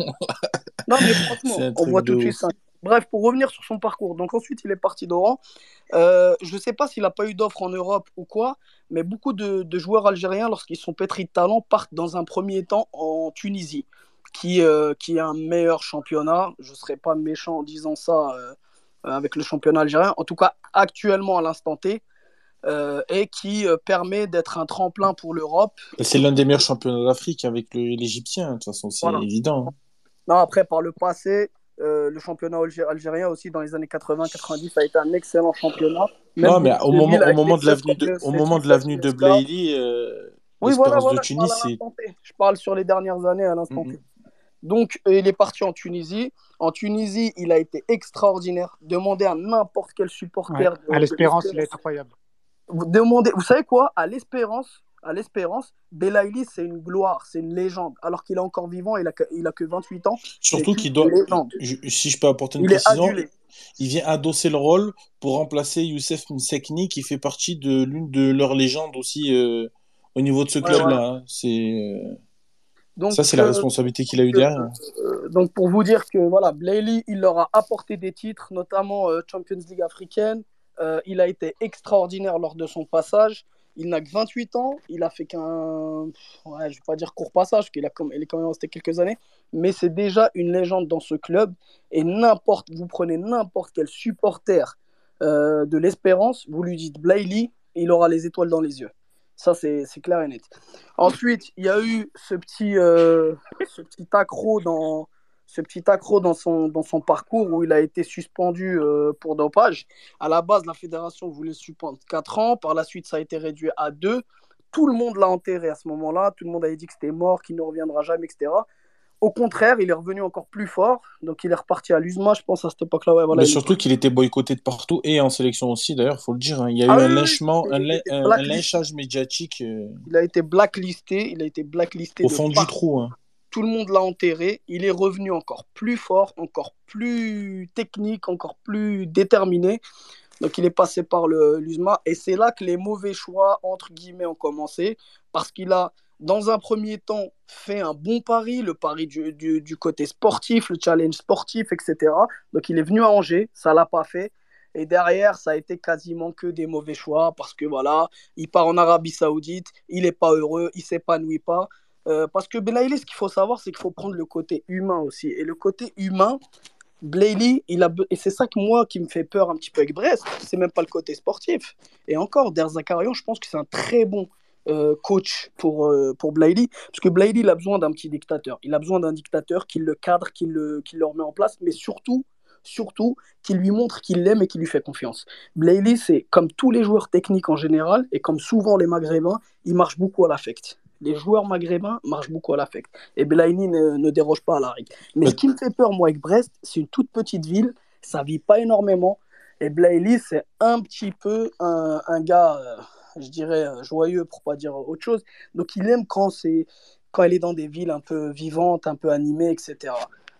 Non, mais C'est franchement, un on truc voit de tout de suite ouf. ça. Bref, pour revenir sur son parcours. Donc ensuite, il est parti d'Oran. Euh, je ne sais pas s'il n'a pas eu d'offre en Europe ou quoi, mais beaucoup de, de joueurs algériens, lorsqu'ils sont pétris de talent, partent dans un premier temps en Tunisie, qui, euh, qui est un meilleur championnat. Je ne serais pas méchant en disant ça euh, avec le championnat algérien. En tout cas, actuellement, à l'instant T, euh, et qui euh, permet d'être un tremplin pour l'Europe. Et c'est l'un des meilleurs championnats d'Afrique avec le- l'Égyptien, de toute façon, c'est Voilà. évident. hein. Non, après, par le passé, euh, le championnat algé- algérien aussi, dans les années quatre-vingts quatre-vingt-dix, a été un excellent championnat. Même Non, mais au beaucoup de villes moment, au avec des moment de clubs l'avenue comme de, le au moment de Sétif, l'avenue de Cska. Belaïli, euh, Oui, voilà, l'Espérance de voilà, je parle Tunis, à c'est. l'instant T. Je parle sur les dernières années à l'instant Mm, T. mm. Donc, euh, il est parti en Tunisie. En Tunisie, il a été extraordinaire. Demandez à n'importe quel supporter Ouais. de, À de l'Espérance, il est l'Espérance. incroyable. Vous demandez, vous savez quoi? À l'Espérance, à l'Espérance, Belaïli, c'est une gloire, c'est une légende. Alors qu'il est encore vivant, il a que, il a que vingt-huit ans. C'est Surtout une qu'il doit, légende. je- si je peux apporter une Il est précision, adulé. il vient adosser le rôle pour remplacer Youssef Msekni, qui fait partie de l'une de leurs légendes aussi euh, au niveau de ce Ouais, voilà. club-là. hein. C'est, euh, Donc, ça, c'est la euh, responsabilité qu'il a eu euh, derrière. euh, donc, pour vous dire que voilà, Belaïli, il leur a apporté des titres, notamment euh, Champions League africaine. Euh, il a été extraordinaire lors de son passage. Il n'a que vingt-huit ans. Il a fait qu'un, ouais, je vais pas dire court passage, parce qu'il a, comme- il est quand même resté quelques années. Mais c'est déjà une légende dans ce club. Et n'importe, vous prenez n'importe quel supporter euh, de l'Espérance, vous lui dites Belaïli, il aura les étoiles dans les yeux. Ça, c'est c'est clair et net. Ensuite, il y a eu ce petit, euh, ce petit accro dans, ce petit accro dans son, dans son parcours où il a été suspendu euh, pour dopage. À la base, la fédération voulait suspendre quatre ans. Par la suite, ça a été réduit à deux. Tout le monde l'a enterré à ce moment-là. Tout le monde avait dit que c'était mort, qu'il ne reviendra jamais, et cetera. Au contraire, il est revenu encore plus fort. Donc, il est reparti à l'U S M A, je pense, à cette époque-là. Ouais, voilà, Mais il est surtout qu'il était boycotté de partout et en sélection aussi, d'ailleurs, faut le dire. hein. Il y a Ah eu oui, un oui, oui, lynchement, un, il lyn- était un- un blacklisté. lynchage médiatique euh, Il a été blacklisté. Il a été blacklisté au de fond du partout. trou. hein. Tout le monde l'a enterré. Il est revenu encore plus fort, encore plus technique, encore plus déterminé. Donc, il est passé par le l'U S M A. Et c'est là que les mauvais choix, entre guillemets, ont commencé. Parce qu'il a, dans un premier temps, fait un bon pari, le pari du, du, du côté sportif, le challenge sportif, et cetera. Donc, il est venu à Angers. Ça ne l'a pas fait. Et derrière, ça a été quasiment que des mauvais choix. Parce que voilà, il part en Arabie Saoudite. Il n'est pas heureux. Il ne s'épanouit pas. Euh, parce que Belaïli, ce qu'il faut savoir, c'est qu'il faut prendre le côté humain aussi. Et le côté humain, Belaïli, il a, be- et c'est ça que moi qui me fait peur un petit peu avec Brest, c'est même pas le côté sportif. Et encore, Der Zakarian, je pense que c'est un très bon euh, coach pour, euh, pour Belaïli, parce que Belaïli, il a besoin d'un petit dictateur. Il a besoin d'un dictateur qui le cadre, qui le, qui le remet en place, mais surtout, surtout, qui lui montre qu'il l'aime et qui lui fait confiance. Belaïli, c'est comme tous les joueurs techniques en général, et comme souvent les Maghrébins, il marche beaucoup à l'affect. Les joueurs maghrébins marchent beaucoup à l'affect. Et Belaïli ne, ne déroge pas à la règle. Mais ce qui me fait peur, moi, avec Brest, c'est une toute petite ville, ça vit pas énormément. Et Belaïli, c'est un petit peu un, un gars, euh, je dirais, euh, joyeux, pour pas dire autre chose. Donc, il aime quand, c'est, quand il est dans des villes un peu vivantes, un peu animées, et cetera.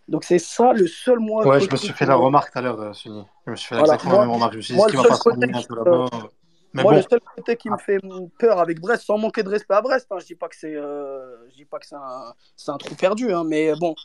Donc c'est ça le seul moi Ouais, je me côté suis qui fait la me- remarque tout à l'heure, euh, Sunny. Je me suis fait Voilà, exactement la moi, même remarque. Je me suis dit, moi est-ce le qu'il va seul pas côté s'aligner un qui peu me- là-bas? Mais moi le bon, seul côté qui me fait peur avec Brest, sans manquer de respect à Brest, hein, je dis pas que c'est, euh, je dis pas que c'est un, c'est un trou perdu, hein, mais bon,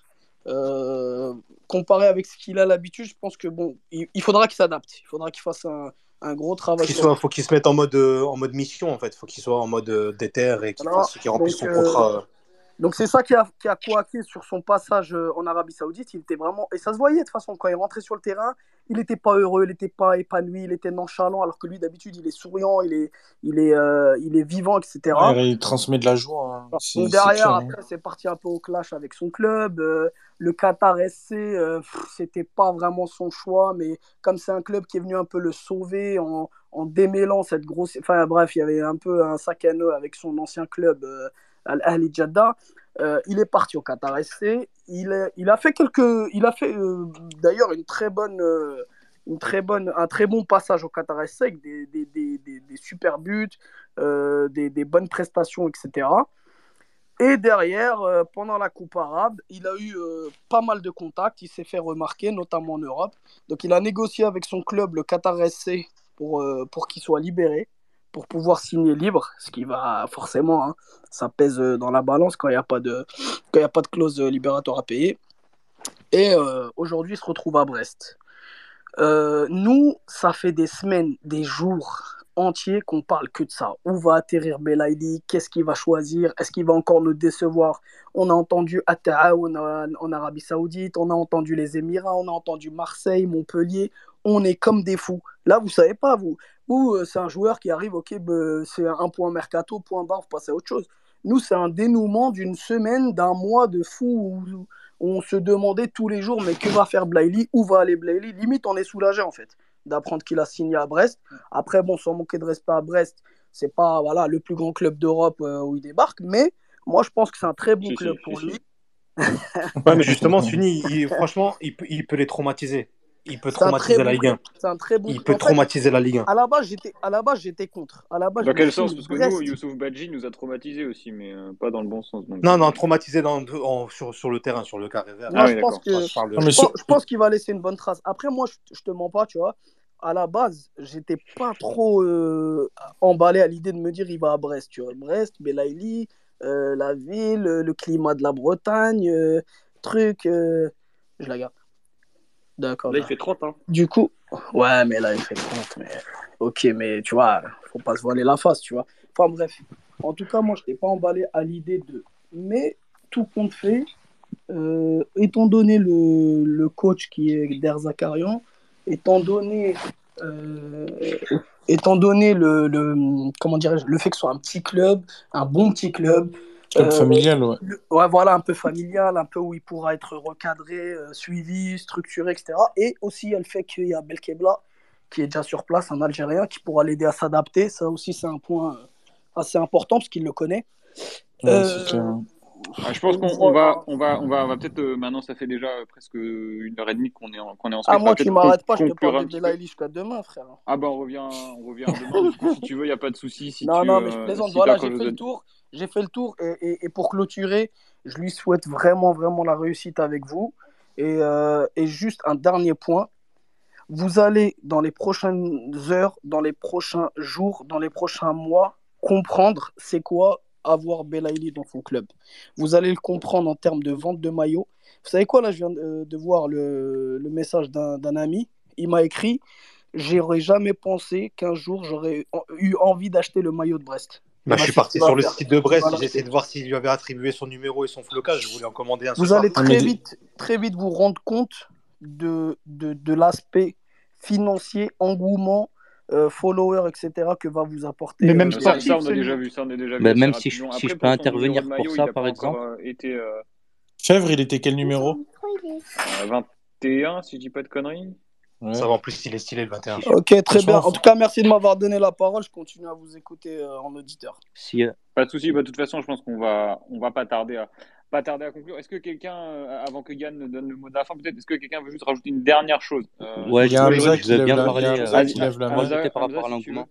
euh, comparé avec ce qu'il a l'habitude, je pense que bon, il, il faudra qu'il s'adapte, il faudra qu'il fasse un, un gros faut travail qu'il sur soit, faut qu'il se mette en mode, euh, en mode mission, en fait. Faut qu'il soit en mode euh, déter et qu'il voilà. fasse, qu'il remplisse Donc son euh, contrat. euh. Donc c'est ça qui a, qui a coaqué sur son passage euh, en Arabie Saoudite. Il était vraiment, et ça se voyait de toute façon, quand il rentrait sur le terrain, il n'était pas heureux, il n'était pas épanoui, il était nonchalant, alors que lui d'habitude il est souriant, il est, il est, euh, il est vivant, Ouais, et cetera. il transmet de la joie, hein. Donc C'est c'est derrière, clair, hein. après, c'est parti un peu au clash avec son club. Euh, le Qatar S C, euh, pff, c'était pas vraiment son choix, mais comme c'est un club qui est venu un peu le sauver en, en démêlant cette grosse. Enfin bref, il y avait un peu un sac à nœud avec son ancien club, euh, Al Ahly Jeddah. Euh, il est parti au Qatar S C. Il, est- il a fait quelques. Il a fait euh, d'ailleurs une très bonne. euh, une très bonne, un très bon passage au Qatar S C avec des, des, des, des, des super buts, euh, des, des bonnes prestations, et cetera. Et derrière, euh, pendant la Coupe arabe, il a eu euh, pas mal de contacts, il s'est fait remarquer, notamment en Europe. Donc il a négocié avec son club, le Qatar S C, pour, euh, pour qu'il soit libéré, pour pouvoir signer libre, ce qui va forcément, hein, ça pèse euh, dans la balance quand il n'y a pas de, quand il y a pas de clause euh, libératoire à payer. Et euh, aujourd'hui, il se retrouve à Brest. Euh, nous, ça fait des semaines, des jours entiers qu'on parle que de ça. Où va atterrir Belaïli? Qu'est-ce qu'il va choisir? Est-ce qu'il va encore nous décevoir? On a entendu At-Ta'aoun en, en Arabie Saoudite, on a entendu les Émirats, on a entendu Marseille, Montpellier. On est comme des fous. Là, vous savez pas, vous. Vous, euh, c'est un joueur qui arrive, ok, bah, c'est un point mercato, point barre, vous passez à autre chose. Nous, c'est un dénouement d'une semaine, d'un mois de fou où, où on se demandait tous les jours, mais que va faire Blaili? Où va aller Blaili? Limite, on est soulagé, en fait, d'apprendre qu'il a signé à Brest. Après, bon, sans manquer de respect à Brest, c'est pas voilà, le plus grand club d'Europe euh, où il débarque, mais moi, je pense que c'est un très bon Si, club si, si, pour si. lui. Ouais, mais justement, Sunny, il- franchement, il peut, il peut les traumatiser. Il peut C'est un très traumatiser la bon Ligue club. un. C'est un très bon Il club. peut En fait, traumatiser la Ligue un. à la base, j'étais, à la base, j'étais contre. À la base, je Dans me quel suis dit, sens? mais Parce que nous, Brest. Youssouf Badji nous a traumatisés aussi, mais euh, pas dans le bon sens. Donc, Non, euh, non, traumatisé dans, en- sur, sur le terrain, sur le carré vert. Moi, Ah je oui, pense d'accord. que Moi, je parle Non, de. mais je pense, sur- je pense qu'il va laisser une bonne trace. Après, moi, je, je te mens pas, tu vois. À la base, j'étais pas trop euh, emballé à l'idée de me dire il va à Brest, tu vois. Brest, Belaïli, euh, la ville, euh, le climat de la Bretagne, euh, truc. euh, Je la garde. D'accord, Là, il d'accord. fait trente, hein. Du coup, ouais, mais là, il fait trente. Mais... Ok, mais tu vois, faut pas se voiler la face, tu vois. Enfin, bref. En tout cas, moi, je n'étais pas emballé à l'idée de. Mais tout compte fait, euh, étant donné le, le coach qui est Der Zakarian, étant donné, euh, étant donné le, le, comment dirais-je, le fait que ce soit un petit club, un bon petit club, Club euh, familial, ouais. le- ouais, voilà, un peu familial, un peu où il pourra être recadré, euh, suivi, structuré, et cetera. Et aussi, il y a le fait qu'il y a Belkebla qui est déjà sur place, un Algérien qui pourra l'aider à s'adapter. Ça aussi, c'est un point euh, assez important parce qu'il le connaît. Ouais, c'est clair, Euh, hein. Ah, je pense et qu'on on voilà. va, on va, on va, on va peut-être. Euh, maintenant, ça fait déjà euh, presque une heure et demie qu'on est en, qu'on est en Ah, speak. On va moi, tu peut-être con- m'arrêtes pas, je te conclure parle de un petit peu. Belaïli jusqu'à demain, frère. Ah bah on revient, on revient demain. Du coup, si tu veux, il y a pas de souci. Si Non, tu, non, mais je euh, plaisante. si t'as Voilà, encore j'ai chose fait à le dire. tour. J'ai fait le tour. Et, et- et pour clôturer, je lui souhaite vraiment, vraiment la réussite avec vous. Et, euh, et juste un dernier point. Vous allez, dans les prochaines heures, dans les prochains jours, dans les prochains mois, comprendre c'est quoi avoir Belaïli dans son club. Vous allez le comprendre en termes de vente de maillots. Vous savez quoi, là, je viens de, de voir le, le message d'un d'un ami. Il m'a écrit, j'aurais jamais pensé qu'un jour j'aurais en- eu envie d'acheter le maillot de Brest. Et Bah, bah, je suis c'est ce parti qu'il va sur le faire. site de Il Brest. va J'ai essayé l'acheter. de voir s'il lui avait attribué son numéro et son flocage. Je voulais en commander un ce Vous allez soir. Ah, mais très les- vite, très vite vous rendre compte de, de, de l'aspect financier, engouement, euh, followers, et cetera, que va vous apporter Mais euh, même Euh, Ça, Belaïli. ça, sportif, on ce a déjà niveau. vu. Ça, on a déjà vu Bah, assez même si je, rapidement. si Après, je peux pour son numéro intervenir de pour maillot, il ça, n'a pas par encore exemple. euh, été euh, Fèvre, il était quel numéro? euh, vingt et un, si je dis pas de conneries. Ça Ouais. va, en plus, il est stylé le vingt et un. Si je, Ok, très bien. Franchement, En tout cas, merci de m'avoir donné la parole. Je continue à vous écouter euh, en auditeur. si, euh, Pas de souci. Bah, de toute façon, je pense qu'on va, on va pas tarder à, pas tarder à conclure. Est-ce que quelqu'un, euh, avant que Yann ne donne le mot de la fin, peut-être, est-ce que quelqu'un veut juste rajouter une dernière chose? Euh, ouais, il y je, a moi, je, j'aurais Hamza dit. je qui veux lève bien la, il y a parler, euh, Hamza Vas-y, qui moi, lève la moi main. c'était Hamza, par rapport Hamza, à si tu veux. l'engouement.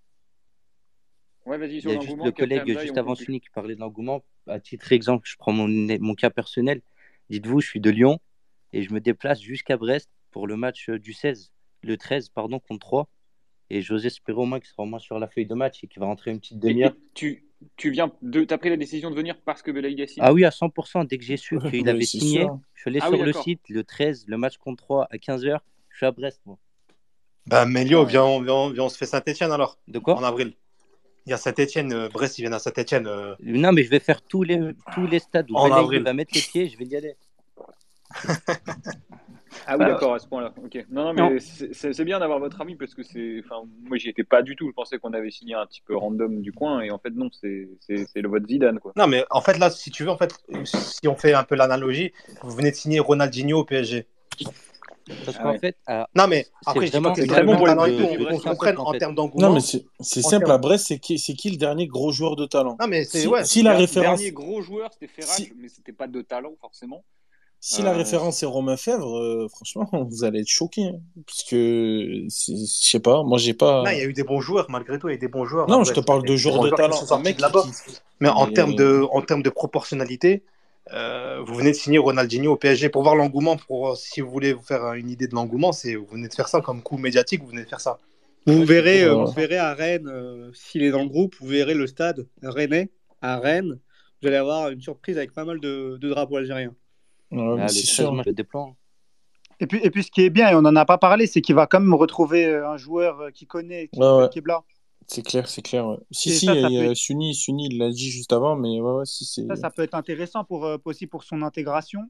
Ouais, vas-y Il sur y a juste l'engouement, le puis après collègue Hamza et juste on avant conclut. Sunny qui parlait de l'engouement. À titre exemple, je prends mon, mon cas personnel. Dites-vous, je suis de Lyon. et je me déplace jusqu'à Brest pour le match euh, du seize, le treize, pardon, contre Troyes. Et j'ose espérer au moins qu'il sera au moins sur la feuille de match et qu'il va rentrer une petite Et, demi-heure. et tu, tu viens de, t'as pris la décision de venir parce que Belaïd a signé? Ah oui, à cent pour cent, dès que j'ai su qu'il Ouais, avait c'est signé, sûr. je suis allé Ah sur oui, le d'accord. site, le treize, le match contre Troyes à quinze heures, je suis à Brest, moi. Bah, Melio, Ah, viens, on, viens, on- viens, on se fait Saint-Etienne alors, De quoi? en avril. Il y a Saint-Etienne, euh, Brest, ils viennent à Saint-Etienne euh, Non, mais je vais faire tous les, tous les stades où en Belaïli avril. va mettre les pieds, je vais y aller. Ah oui, Euh, d'accord, à ce point-là. Ok. Non, non, non. mais c'est c'est- c'est bien d'avoir votre avis parce que c'est. Enfin, moi, j'y étais pas du tout. Je pensais qu'on avait signé un petit peu random du coin et en fait, non, c'est c'est c'est le vote Zidane, quoi. Non, mais en fait, là, si tu veux, en fait, si on fait un peu l'analogie, vous venez de signer Ronaldinho au P S G. Parce Ah qu'en ouais. fait, ah, Non, mais c'est après, je dis pas vraiment que C'est c'est très le bon même pour les talent et coups tout. de de, pied On, de on Brest. se synthèse, comprenne en en fait. termes Non, mais d'engouement. c'est c'est En simple, termes... à Brest, c'est qui, c'est qui le dernier gros joueur de talent? Non, mais c'est Si, ouais. si la Der- référence, Dernier gros joueur, c'était Ferrat, si, mais c'était pas de talent forcément. si la Euh, référence est Romain Fèvre, euh, franchement, vous allez être choqués. Hein. Parce que, c'est- je sais pas, moi j'ai Non, il y pas. a eu des bons joueurs, malgré tout, il y a eu des bons joueurs à Non, je te Brest. Il y a parle des, de des joueur bons de joueurs qui sont talent. Un sortis de mec là-bas. qui. Mais en termes Mais. de, en termes de proportionnalité, euh, vous venez de signer Ronaldinho au P S G. Pour voir l'engouement, pour si vous voulez vous faire une idée de l'engouement, c'est vous venez de faire ça comme coup médiatique, vous venez de faire ça. Vous ouais, c'est verrez, beau. euh, euh, vous verrez à Rennes, euh, s'il est dans le groupe, vous verrez le stade rennais à Rennes. Vous allez avoir une surprise avec pas mal de, de drapeaux algériens. ouais, mais Ah, le c'est treize, sûr. moi, je le déploie. Et puis, et puis, ce qui est bien, et on n'en a pas parlé, c'est qu'il va quand même retrouver euh, un joueur euh, qu'il connaît, qui est Ouais, ouais. Belkebla. C'est clair, c'est clair. Ouais. Si, Et si, ça, ça il y peut a être, Suni, Suni, il l'a dit juste avant, mais ouais, ouais, si, c'est. ça, ça peut être intéressant pour, euh, aussi pour son intégration.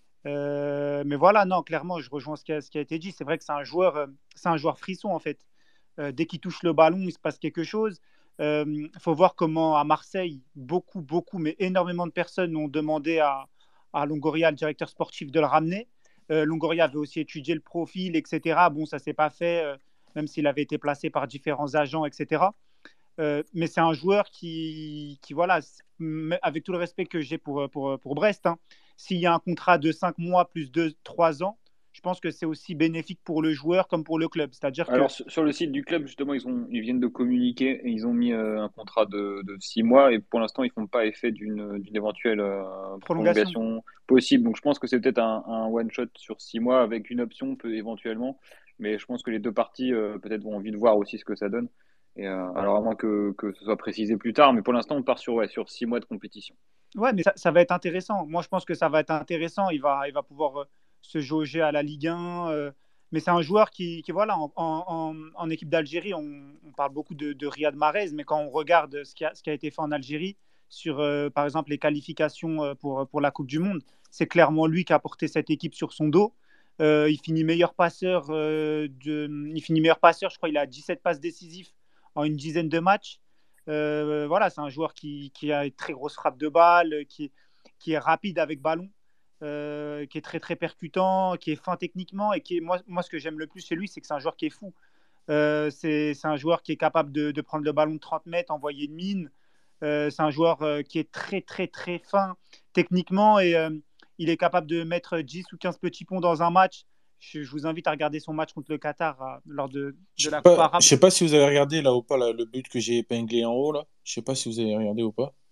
Euh, mais voilà, non, clairement, je rejoins ce qui a, ce qui a été dit. C'est vrai que c'est un joueur, euh, c'est un joueur frisson, en fait. Euh, dès qu'il touche le ballon, il se passe quelque chose. Il faut voir comment à Marseille, beaucoup, beaucoup, mais énormément de personnes ont demandé à, à Longoria, le directeur sportif, de le ramener. Euh, Longoria avait aussi étudié le profil, et cetera. Bon, ça ne s'est pas fait, euh, même s'il avait été placé par différents agents, et cetera. Euh, mais c'est un joueur qui, qui voilà, avec tout le respect que j'ai pour, pour, pour Brest, hein, s'il y a un contrat de cinq mois plus de trois ans, je pense que c'est aussi bénéfique pour le joueur comme pour le club. C'est-à-dire que... Alors, sur sur le site du club, justement, ils, ont, ils viennent de communiquer et ils ont mis euh, un contrat de, de six mois et pour l'instant, ils ne font pas effet d'une d'une éventuelle euh, Prolongation. prolongation possible. Donc, je pense que c'est peut-être un, un one-shot sur six mois avec une option peut, éventuellement. Mais je pense que les deux parties, euh, peut-être, vont envie de voir aussi ce que ça donne. Et, euh, alors, à moins que, que ce soit précisé plus tard, mais pour l'instant, on part sur, ouais, sur six mois de compétition. Ouais, mais ça, ça va être intéressant. Moi, je pense que ça va être intéressant. Il va, il va pouvoir euh, se jauger à la Ligue un. euh, mais c'est un joueur qui, qui voilà, en, en, en équipe d'Algérie, on, on parle beaucoup de, de Riyad Mahrez, mais quand on regarde ce qui a, ce qui a été fait en Algérie, sur, euh, par exemple, les qualifications euh, pour, pour la Coupe du Monde, c'est clairement lui qui a porté cette équipe sur son dos. Euh, il finit meilleur passeur, euh, de, il finit meilleur passeur, je crois qu'il a dix-sept passes décisives en une dizaine de matchs. Euh, voilà, c'est un joueur qui, qui a une très grosse frappe de balle, qui, qui est rapide avec ballon, euh, qui est très très percutant, qui est fin techniquement et qui est, moi, moi ce que j'aime le plus chez lui, c'est que c'est un joueur qui est fou. Euh, c'est, c'est un joueur qui est capable de, de prendre le ballon de trente mètres, envoyer une mine. Euh, c'est un joueur euh, qui est très très très fin techniquement et euh, il est capable de mettre dix ou quinze petits ponts dans un match. Je, je vous invite à regarder son match contre le Qatar euh, lors de, Je de sais la Coupe pas, arabe. je sais pas si vous avez regardé là ou pas là, le but que j'ai épinglé en haut là. Je sais pas si vous avez regardé ou pas.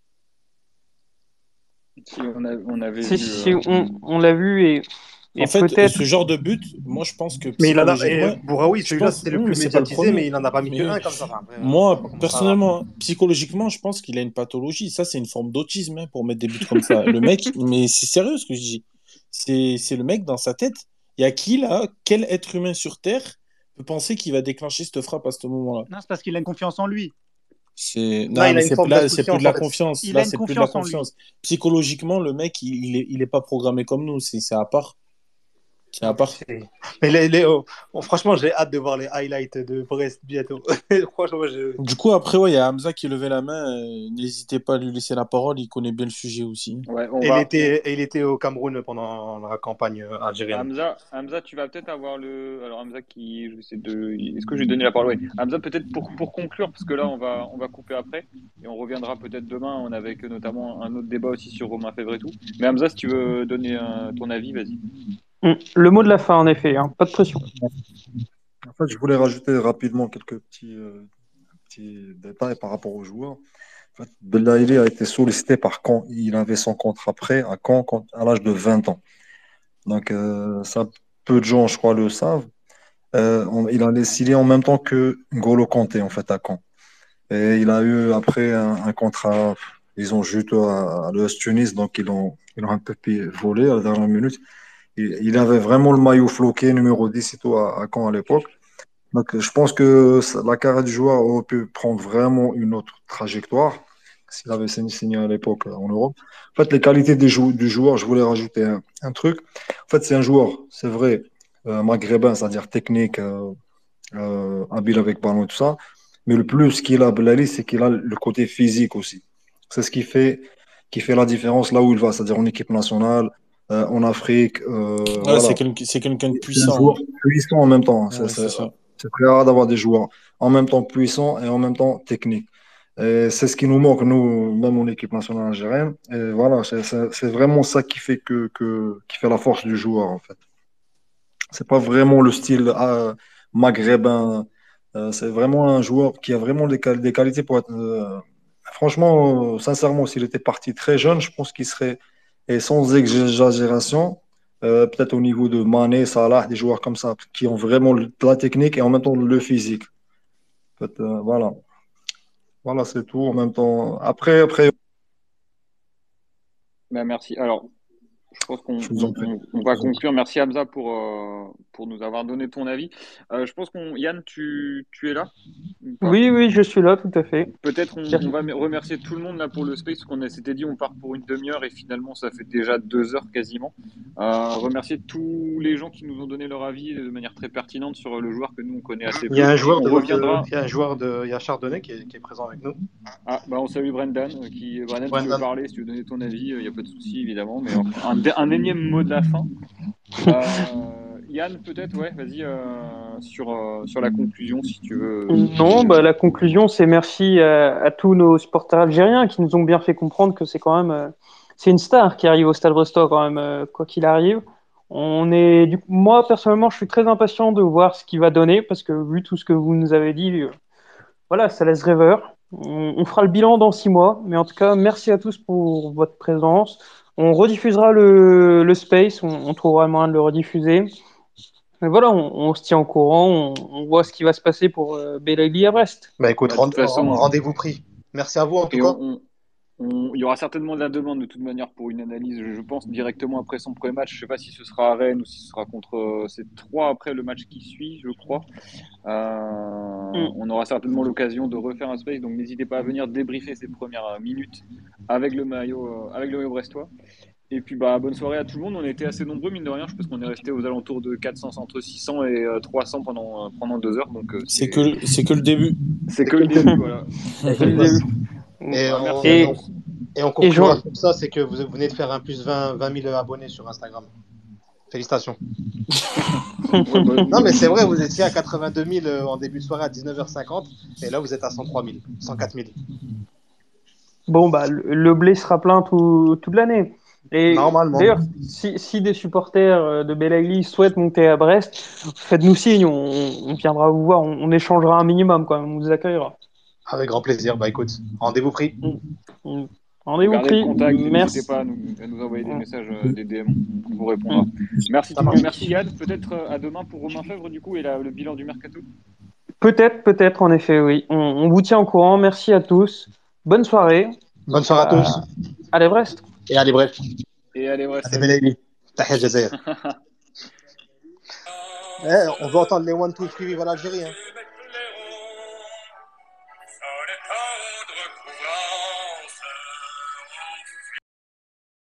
Si on, a, on avait Si, vu. si, euh, on, on l'a vu et, et En fait, peut-être. ce genre de but, moi je pense que Mais il en a. Et psychologiquement, Bouraoui, je celui-là, pense, c'était le oui, mais plus c'est pas le médiatisé, mais premier. il en a pas mis que Mais un comme ça. Enfin, après, moi, euh, c'est pas grave. personnellement, psychologiquement, je pense qu'il a une pathologie. Ça, c'est une forme d'autisme hein, pour mettre des buts comme ça. Le mec, mais c'est sérieux ce que je dis. C'est, c'est le mec dans sa tête. Il y a qui là, quel être humain sur Terre peut penser qu'il va déclencher cette frappe à ce moment-là? Non, c'est parce qu'il a une confiance en lui. C'est Non, non, il mais a une c'est forme là, c'est plus d'insouciance de la en fait. confiance. Il Là, a une c'est plus de la confiance en lui. confiance. Psychologiquement, le mec, il, il est, il est pas programmé comme nous. C'est, c'est à part. C'est à Non, mais part. c'est- mais les, les- oh, oh, franchement, j'ai hâte de voir les highlights de Brest bientôt. Franchement, moi, je... Du coup, après, ouais, il y a Hamza qui levait la main. euh, N'hésitez pas à lui laisser la parole. Il connaît bien le sujet aussi. ouais, on Et il va. était, et il était au Cameroun pendant la campagne euh, algérienne. Hamza, Hamza, tu vas peut-être avoir le. Alors Hamza qui, je sais de. Est-ce que je vais donner la parole? Oui. Hamza, peut-être pour, pour conclure, parce que là on va on va couper après et on reviendra peut-être demain. On a avec notamment un autre débat aussi sur Romain Fèvre et tout. Mais Hamza, si tu veux donner euh, ton avis, vas-y. Hum, Le mot de la fin, en effet, hein, pas de pression. En fait, je voulais rajouter rapidement quelques petits, euh, petits détails par rapport aux joueurs. En fait, Belaïli a été sollicité par Caen. Il avait son contrat prêt à Caen quand- à l'âge de vingt ans. Donc, euh, ça, peu de gens, je crois, le savent. Euh, on- il a signé en même temps que N'Golo Kanté, en fait, à Caen. Et il a eu après un, un contrat, ils ont joué à, à l'E S Tunis, donc ils ont, ils ont un peu pi- volé à la dernière minute. Il, il avait vraiment le maillot floqué, numéro dix et tout, à, à Caen à l'époque. Donc je pense que ça- la carrière du joueur aurait pu prendre vraiment une autre trajectoire s'il avait signé signé à l'époque euh, en Europe. En fait, les qualités des jou- du joueur, je voulais rajouter un, un truc. En fait, c'est un joueur, c'est vrai, euh, maghrébin, c'est-à-dire technique, euh, euh, habile avec ballon et tout ça. Mais le plus qu'il a, Blali, c'est qu'il a le côté physique aussi. C'est ce qui fait, qui fait la différence là où il va, c'est-à-dire en équipe nationale, euh, en Afrique. Euh, Ouais, c'est voilà. quel- c'est quelqu'un de C'est un joueur puissant. puissant en même temps. Hein. C'est Ouais, c'est c'est- ça. c'est très rare d'avoir des joueurs en même temps puissants et en même temps techniques. Et c'est ce qui nous manque, nous, même en équipe nationale algérienne. Et voilà, c'est c'est- c'est vraiment ça qui fait que, que- qui fait la force du joueur, en fait. C'est pas vraiment le style euh, maghrébin. Euh, c'est vraiment un joueur qui a vraiment des, qual- des qualités pour être. Euh, franchement, euh, sincèrement, s'il était parti très jeune, je pense qu'il serait, et sans exagération, euh, peut-être au niveau de Mané, Salah, des joueurs comme ça, qui ont vraiment le- de la technique et en même temps le physique. En fait, euh, voilà, voilà, c'est tout. En même temps, après, après, Bah, merci. Alors, je pense qu'on je vous en on- prie. on- on Je va vous en prie. conclure. Merci Hamza pour, euh, pour nous avoir donné ton avis. Euh, je pense qu'on Yann, tu, tu es là ou pas? Oui, oui, je suis là, tout à fait. Peut-être on, on va me- remercier tout le monde là pour le space, parce qu'on a- s'était dit on part pour une demi-heure et finalement ça fait déjà deux heures quasiment. Euh, remercier tous les gens qui nous ont donné leur avis de manière très pertinente sur le joueur que nous on connaît assez Il y a peu. un joueur On de votre, reviendra. il y a un joueur de, il y a Chardonnay qui est, qui est présent avec nous. Ah, bah on salue Brendan. euh, Qui, Brendan, si tu veux Brendan. parler, si tu veux donner ton avis, il n'y a pas de souci évidemment, mais un, un, un énième mot de la fin. Euh, Yann, peut-être, ouais, vas-y euh, sur, euh, sur la conclusion si tu veux. Non, bah, la conclusion, c'est merci à, à tous nos supporters algériens qui nous ont bien fait comprendre que c'est quand même euh, c'est une star qui arrive au Stade Brestois quand même, euh, quoi qu'il arrive. On est, du coup, moi personnellement, je suis très impatient de voir ce qu'il va donner parce que vu tout ce que vous nous avez dit, euh, voilà, ça laisse rêveur. On, on fera le bilan dans six mois, mais en tout cas, merci à tous pour votre présence. On rediffusera le, le space, on, on trouvera le moyen de le rediffuser. Mais voilà, on, on se tient au courant, on, on voit ce qui va se passer pour euh, Belaïli à Brest. Bah écoute, Bah, de rend- toute façon, rendez-vous pris. Merci à vous en tout et cas. on, on- on- il y aura certainement de la demande de toute manière pour une analyse, je pense, directement après son premier match. Je sais pas si ce sera à Rennes ou si ce sera contre. euh, C'est trois après le match qui suit, je crois. Euh, Mm. on aura certainement l'occasion de refaire un space, donc n'hésitez pas à venir débriefer ces premières euh, minutes avec le maillot, euh, avec le maillot brestois. Et puis bah bonne soirée à tout le monde. On a été assez nombreux mine de rien. Je pense qu'on est resté aux alentours de quatre cents, entre six cents et euh, trois cents pendant euh, pendant deux heures. Donc euh, C'est c'est que, c'est que le début. c'est que le début, voilà. C'est le début. Et, Bah, on, merci et à on- tous. et on Et conclura Jean- sur ça, c'est que vous venez de faire un plus vingt, vingt mille abonnés sur Instagram. Félicitations. Ouais, bah, Non mais c'est vrai, vous étiez à quatre-vingt-deux mille euh, en début de soirée à dix-neuf heures cinquante et là vous êtes à cent trois mille, cent quatre mille. Bon, bah, le, le blé sera plein tout, toute l'année. Et Normalement. d'ailleurs, si, si des supporters euh, de Belaïli souhaitent monter à Brest, faites-nous signe, on, on viendra vous voir, on, on échangera un minimum quand même, on vous accueillera. Avec grand plaisir. Bah écoute, rendez-vous pris. Mm. Rendez-vous Gardez le pris. contact et n'hésitez Merci. pas à nous, à nous envoyer des messages, euh, des D M, on vous répondra. Merci Ça tout le marche. monde, merci Yann. Peut-être euh, à demain pour Romain Fèvre du coup et la- le bilan du mercato. Peut-être, peut-être, en effet, oui. On, on vous tient au courant. Merci à tous. Bonne soirée. Bonne soirée à Euh, tous. Allez, Brest. Et allez bref. Et allez, ouais, Allez salut. Belaïli. Tahia Jazair. Eh, on veut entendre les one two three vive l'Algérie. Hein.